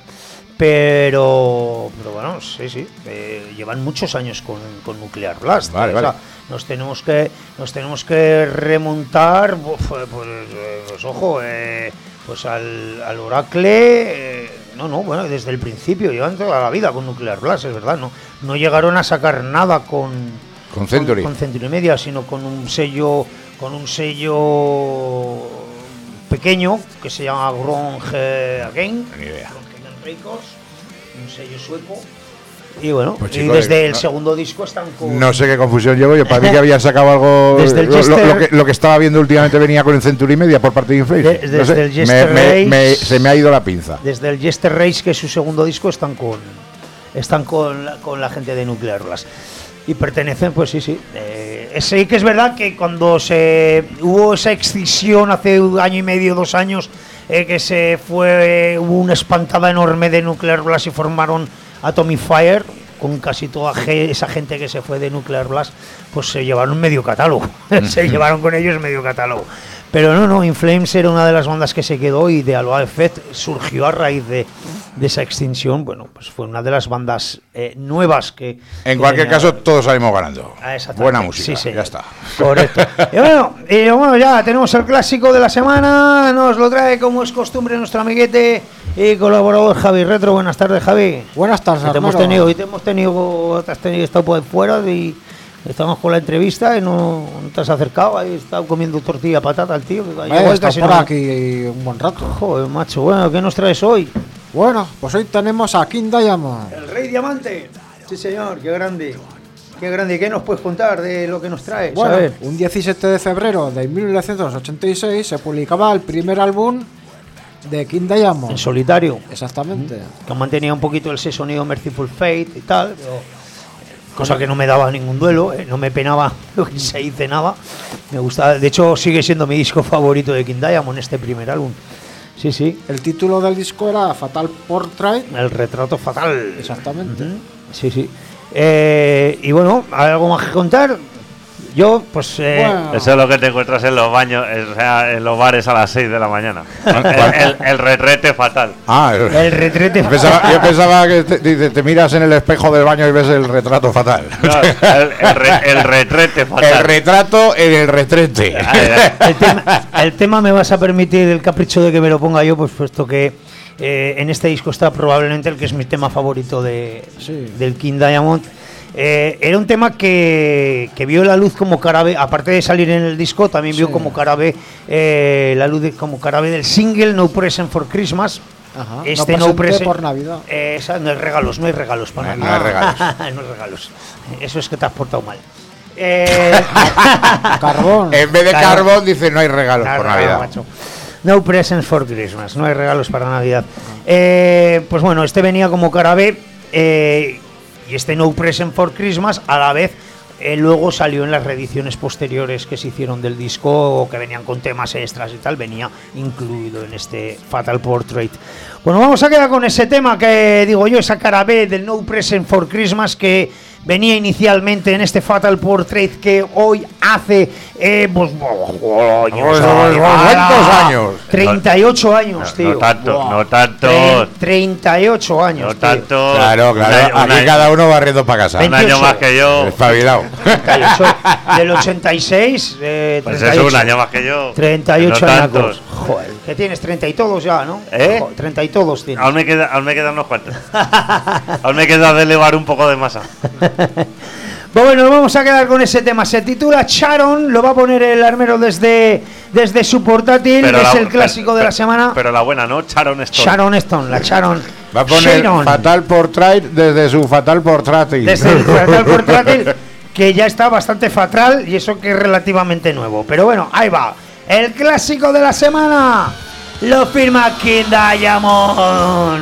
Speaker 1: pero pero bueno, sí, sí, eh, llevan muchos años con, con Nuclear Blast.
Speaker 6: Vale,
Speaker 1: eh,
Speaker 6: vale.
Speaker 1: O sea, nos tenemos que nos tenemos que remontar, pues, pues, pues ojo, eh, pues al, al Oracle, eh, no, no, bueno, desde el principio, llevan toda la vida con Nuclear Blast, es verdad, no, no llegaron a sacar nada con
Speaker 6: con Century,
Speaker 1: con, con Century Media, sino con un sello, con un sello pequeño que se llama Grunge Again,
Speaker 6: ni idea.
Speaker 1: Records, un sello sueco. Y bueno,
Speaker 6: pues
Speaker 1: y
Speaker 6: chico,
Speaker 1: desde
Speaker 6: eh,
Speaker 1: el
Speaker 6: no,
Speaker 1: segundo disco están con...
Speaker 6: No sé qué confusión llevo yo, para mí que habían sacado algo...
Speaker 1: Desde el
Speaker 6: lo,
Speaker 1: Jester,
Speaker 6: lo, lo, que, lo que estaba viendo últimamente venía con el Century Media por parte de In Flames.
Speaker 1: De, desde
Speaker 6: no sé,
Speaker 1: el Jester
Speaker 6: me,
Speaker 1: Race,
Speaker 6: me, me, se me ha ido la pinza.
Speaker 1: Desde el Jester Race, que es su segundo disco, están con están con la, con la gente de Nuclear Blast. Y pertenecen, pues sí, sí. Eh, sí que es verdad que cuando se hubo esa excisión hace un año y medio, dos años, eh, que se fue, eh, hubo una espantada enorme de Nuclear Blast y formaron Atomic Fire, con casi toda ge- esa gente que se fue de Nuclear Blast, pues se llevaron medio catálogo. Se llevaron con ellos medio catálogo. Pero no, no, In Flames era una de las bandas que se quedó y de Alloy Effect surgió a raíz de, de esa extinción. Bueno, pues fue una de las bandas eh, nuevas que...
Speaker 6: En
Speaker 1: que
Speaker 6: cualquier
Speaker 1: tenía...
Speaker 6: caso, todos salimos ganando.
Speaker 1: Ah,
Speaker 6: buena música,
Speaker 1: sí,
Speaker 6: ya está.
Speaker 1: Correcto. Y bueno, y bueno, ya tenemos el clásico de la semana. Nos lo trae, como es costumbre, nuestro amiguete y colaborador Javi Retro. Buenas tardes, Javi.
Speaker 10: Buenas tardes,
Speaker 1: te hemos tenido, Hoy te hemos tenido, te has tenido, estado por fuera y estamos con la entrevista y no, no te has acercado. Ahí estado comiendo tortilla patata el tío. Que
Speaker 10: eh, está por no... aquí un buen rato.
Speaker 1: Joder, macho. Bueno, ¿qué nos traes hoy?
Speaker 10: Bueno, pues hoy tenemos a King Diamond.
Speaker 1: El Rey Diamante. Sí, señor, qué grande. Qué grande. ¿Qué nos puedes contar de lo que nos traes?
Speaker 10: Bueno,
Speaker 1: a ver.
Speaker 10: Un diecisiete de febrero de mil novecientos ochenta y seis se publicaba el primer álbum de King Diamond.
Speaker 1: En solitario.
Speaker 10: Exactamente.
Speaker 1: Mm, que mantenía un poquito ese sonido Merciful Fate y tal, pero, cosa que no me daba ningún duelo, eh, no me penaba lo que se dice nada. Me gustaba, de hecho sigue siendo mi disco favorito de King Diamond, este primer álbum. Sí, sí.
Speaker 10: El título del disco era Fatal Portrait.
Speaker 1: El retrato fatal.
Speaker 10: Exactamente.
Speaker 1: Uh-huh. Sí, sí. Eh, y bueno, ¿hay algo más que contar? Yo, pues... Eh,
Speaker 2: bueno. Eso es lo que te encuentras en los baños, o sea, en los bares a las seis de la mañana. el, el, el retrete fatal.
Speaker 6: Ah, el,
Speaker 1: el retrete
Speaker 6: fatal. Pensaba, yo pensaba que te, te, te miras en el espejo del baño y ves el retrato fatal.
Speaker 2: No, el, el, re, el retrete fatal.
Speaker 6: El retrato en el retrete.
Speaker 1: el, tema, el tema me vas a permitir el capricho de que me lo ponga yo, pues puesto que Eh, en este disco está probablemente el que es mi tema favorito de,
Speaker 10: Sí.
Speaker 1: del King Diamond. Eh, era un tema que, que vio la luz como cara B, aparte de salir en el disco, también vio
Speaker 10: Sí.
Speaker 1: como cara B, eh, la luz de, como cara B del single No Present for Christmas.
Speaker 10: Ajá.
Speaker 1: Este
Speaker 10: no
Speaker 1: No
Speaker 10: presente
Speaker 1: Present
Speaker 10: por Navidad.
Speaker 1: Eh, esa, no hay regalos, no hay regalos para
Speaker 6: No,
Speaker 1: Navidad.
Speaker 6: no hay regalos.
Speaker 1: No hay regalos. Eso es que te has portado mal. Eh,
Speaker 10: Carbón.
Speaker 6: En vez de
Speaker 1: Claro.
Speaker 6: carbón, dice no hay regalos
Speaker 1: Claro,
Speaker 6: por Navidad.
Speaker 1: macho. No presents for Christmas, no hay regalos para Navidad. Eh, pues bueno, este venía como cara B, eh, y este No Present for Christmas a la vez eh, luego salió en las reediciones posteriores que se hicieron del disco, o que venían con temas extras y tal, venía incluido en este Fatal Portrait. Bueno, vamos a quedar con ese tema que digo yo, esa cara B del No Present for Christmas que venía inicialmente en este Fatal Portrait que hoy hace eh, pues, oh,
Speaker 6: Pues, pues, ¿cuántos años?
Speaker 1: treinta y ocho años,
Speaker 2: No,
Speaker 1: tío.
Speaker 2: no tanto,
Speaker 1: Buah.
Speaker 2: no tanto.
Speaker 1: Tre- treinta y ocho años,
Speaker 2: No
Speaker 1: tío.
Speaker 2: tanto.
Speaker 6: Claro,
Speaker 2: Un
Speaker 6: claro.
Speaker 2: año- un
Speaker 6: Aquí
Speaker 2: año-
Speaker 6: cada uno barriendo para casa.
Speaker 2: Un año
Speaker 1: veintiocho.
Speaker 2: más que yo.
Speaker 6: Espabilado.
Speaker 1: treinta y ocho. Del ochenta y seis, eh,
Speaker 2: Pues
Speaker 1: treinta y
Speaker 2: eso,
Speaker 1: ocho.
Speaker 2: un año más que yo.
Speaker 1: treinta y ocho
Speaker 2: No
Speaker 1: años.
Speaker 2: tantos.
Speaker 1: Joder, que tienes treinta y todos ya, ¿no?
Speaker 2: ¿Eh?
Speaker 1: Joder, treinta y todos tienes.
Speaker 2: Aún me, queda, aún me quedan unos cuantos. Aún me queda de elevar un poco de masa.
Speaker 1: Pues bueno, nos vamos a quedar con ese tema. Se titula Sharon, lo va a poner el armero desde, desde su portátil,
Speaker 2: Pero
Speaker 1: es
Speaker 2: la-
Speaker 1: el clásico
Speaker 2: pero-
Speaker 1: de la
Speaker 2: pero-
Speaker 1: semana.
Speaker 2: Pero la buena, ¿no? Sharon Stone.
Speaker 1: Sharon Stone, la Sharon.
Speaker 6: Va a poner
Speaker 1: Sharon.
Speaker 6: Fatal Portrait desde su Fatal Portrait.
Speaker 1: Desde el Fatal Portrait, que ya está bastante fatal y eso que es relativamente nuevo. Pero bueno, ahí va. El clásico de la semana lo firma King Diamond.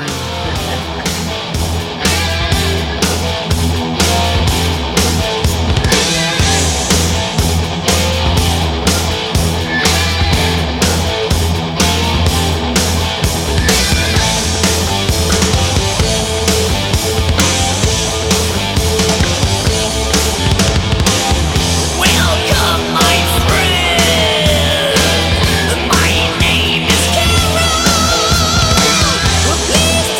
Speaker 3: Welcome, my friend. My name is Carol. Please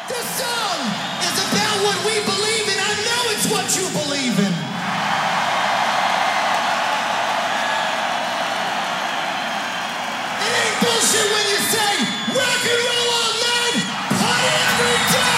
Speaker 11: This song is about what we believe in. I know it's what you believe in. It ain't bullshit when you say rock and roll all night, party every day.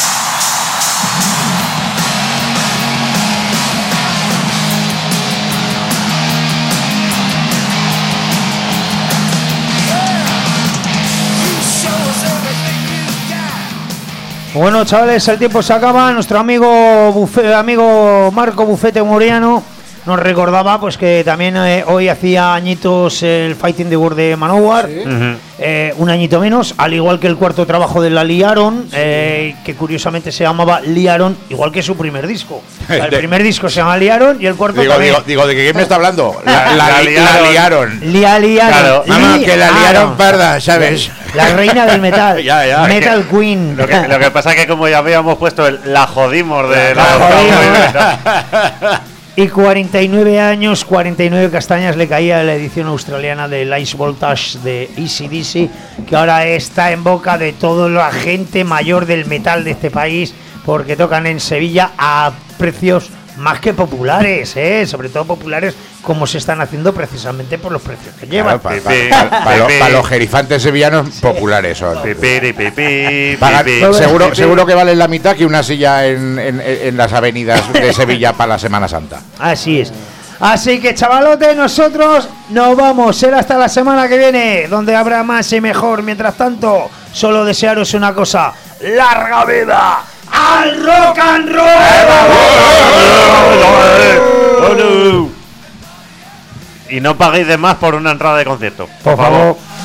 Speaker 1: Bueno, chavales, el tiempo se acaba. Nuestro amigo Bufe, amigo Marco Bufete Muriano nos recordaba pues que también eh, hoy hacía añitos el Fighting the World de Manowar, sí. uh-huh. eh, un añito menos, al igual que el cuarto trabajo de la Liaron, sí. eh, que curiosamente se llamaba Liaron, igual que su primer disco. El primer disco se llama Liaron y el cuarto
Speaker 6: digo,
Speaker 1: también.
Speaker 6: Digo, digo, ¿de qué me está hablando? La, la, la, la Liaron.
Speaker 1: La Liaron.
Speaker 6: Claro. Mamá, que la liaron parda, ¿sabes?
Speaker 1: La reina del metal.
Speaker 2: ya, ya,
Speaker 1: Metal
Speaker 2: que,
Speaker 1: Queen.
Speaker 2: Lo que, lo que pasa es que como ya habíamos puesto el, la jodimos de la, la jodimos.
Speaker 1: Y cuarenta y nueve años, cuarenta y nueve castañas le caía a la edición australiana del Ice Voltage de A C D C, que ahora está en boca de toda la gente mayor del metal de este país, porque tocan en Sevilla a precios más que populares, ¿eh? Sobre todo populares como se están haciendo precisamente por los precios que llevan.
Speaker 6: Claro, para pa, pa, pa, lo, pa los gerifantes sevillanos sí. populares son.
Speaker 2: Pipi, pipi,
Speaker 6: Pagan,
Speaker 2: pipi,
Speaker 6: seguro,
Speaker 2: pipi.
Speaker 6: seguro que valen la mitad que una silla en, en, en las avenidas de Sevilla para la Semana Santa.
Speaker 1: Así es. Así que, chavalote, nosotros nos vamos. Será hasta la semana que viene, donde habrá más y mejor. Mientras tanto, solo desearos una cosa: larga vida al rock and roll.
Speaker 2: Y no paguéis de más por una entrada de concierto.
Speaker 1: Por, por favor. favor.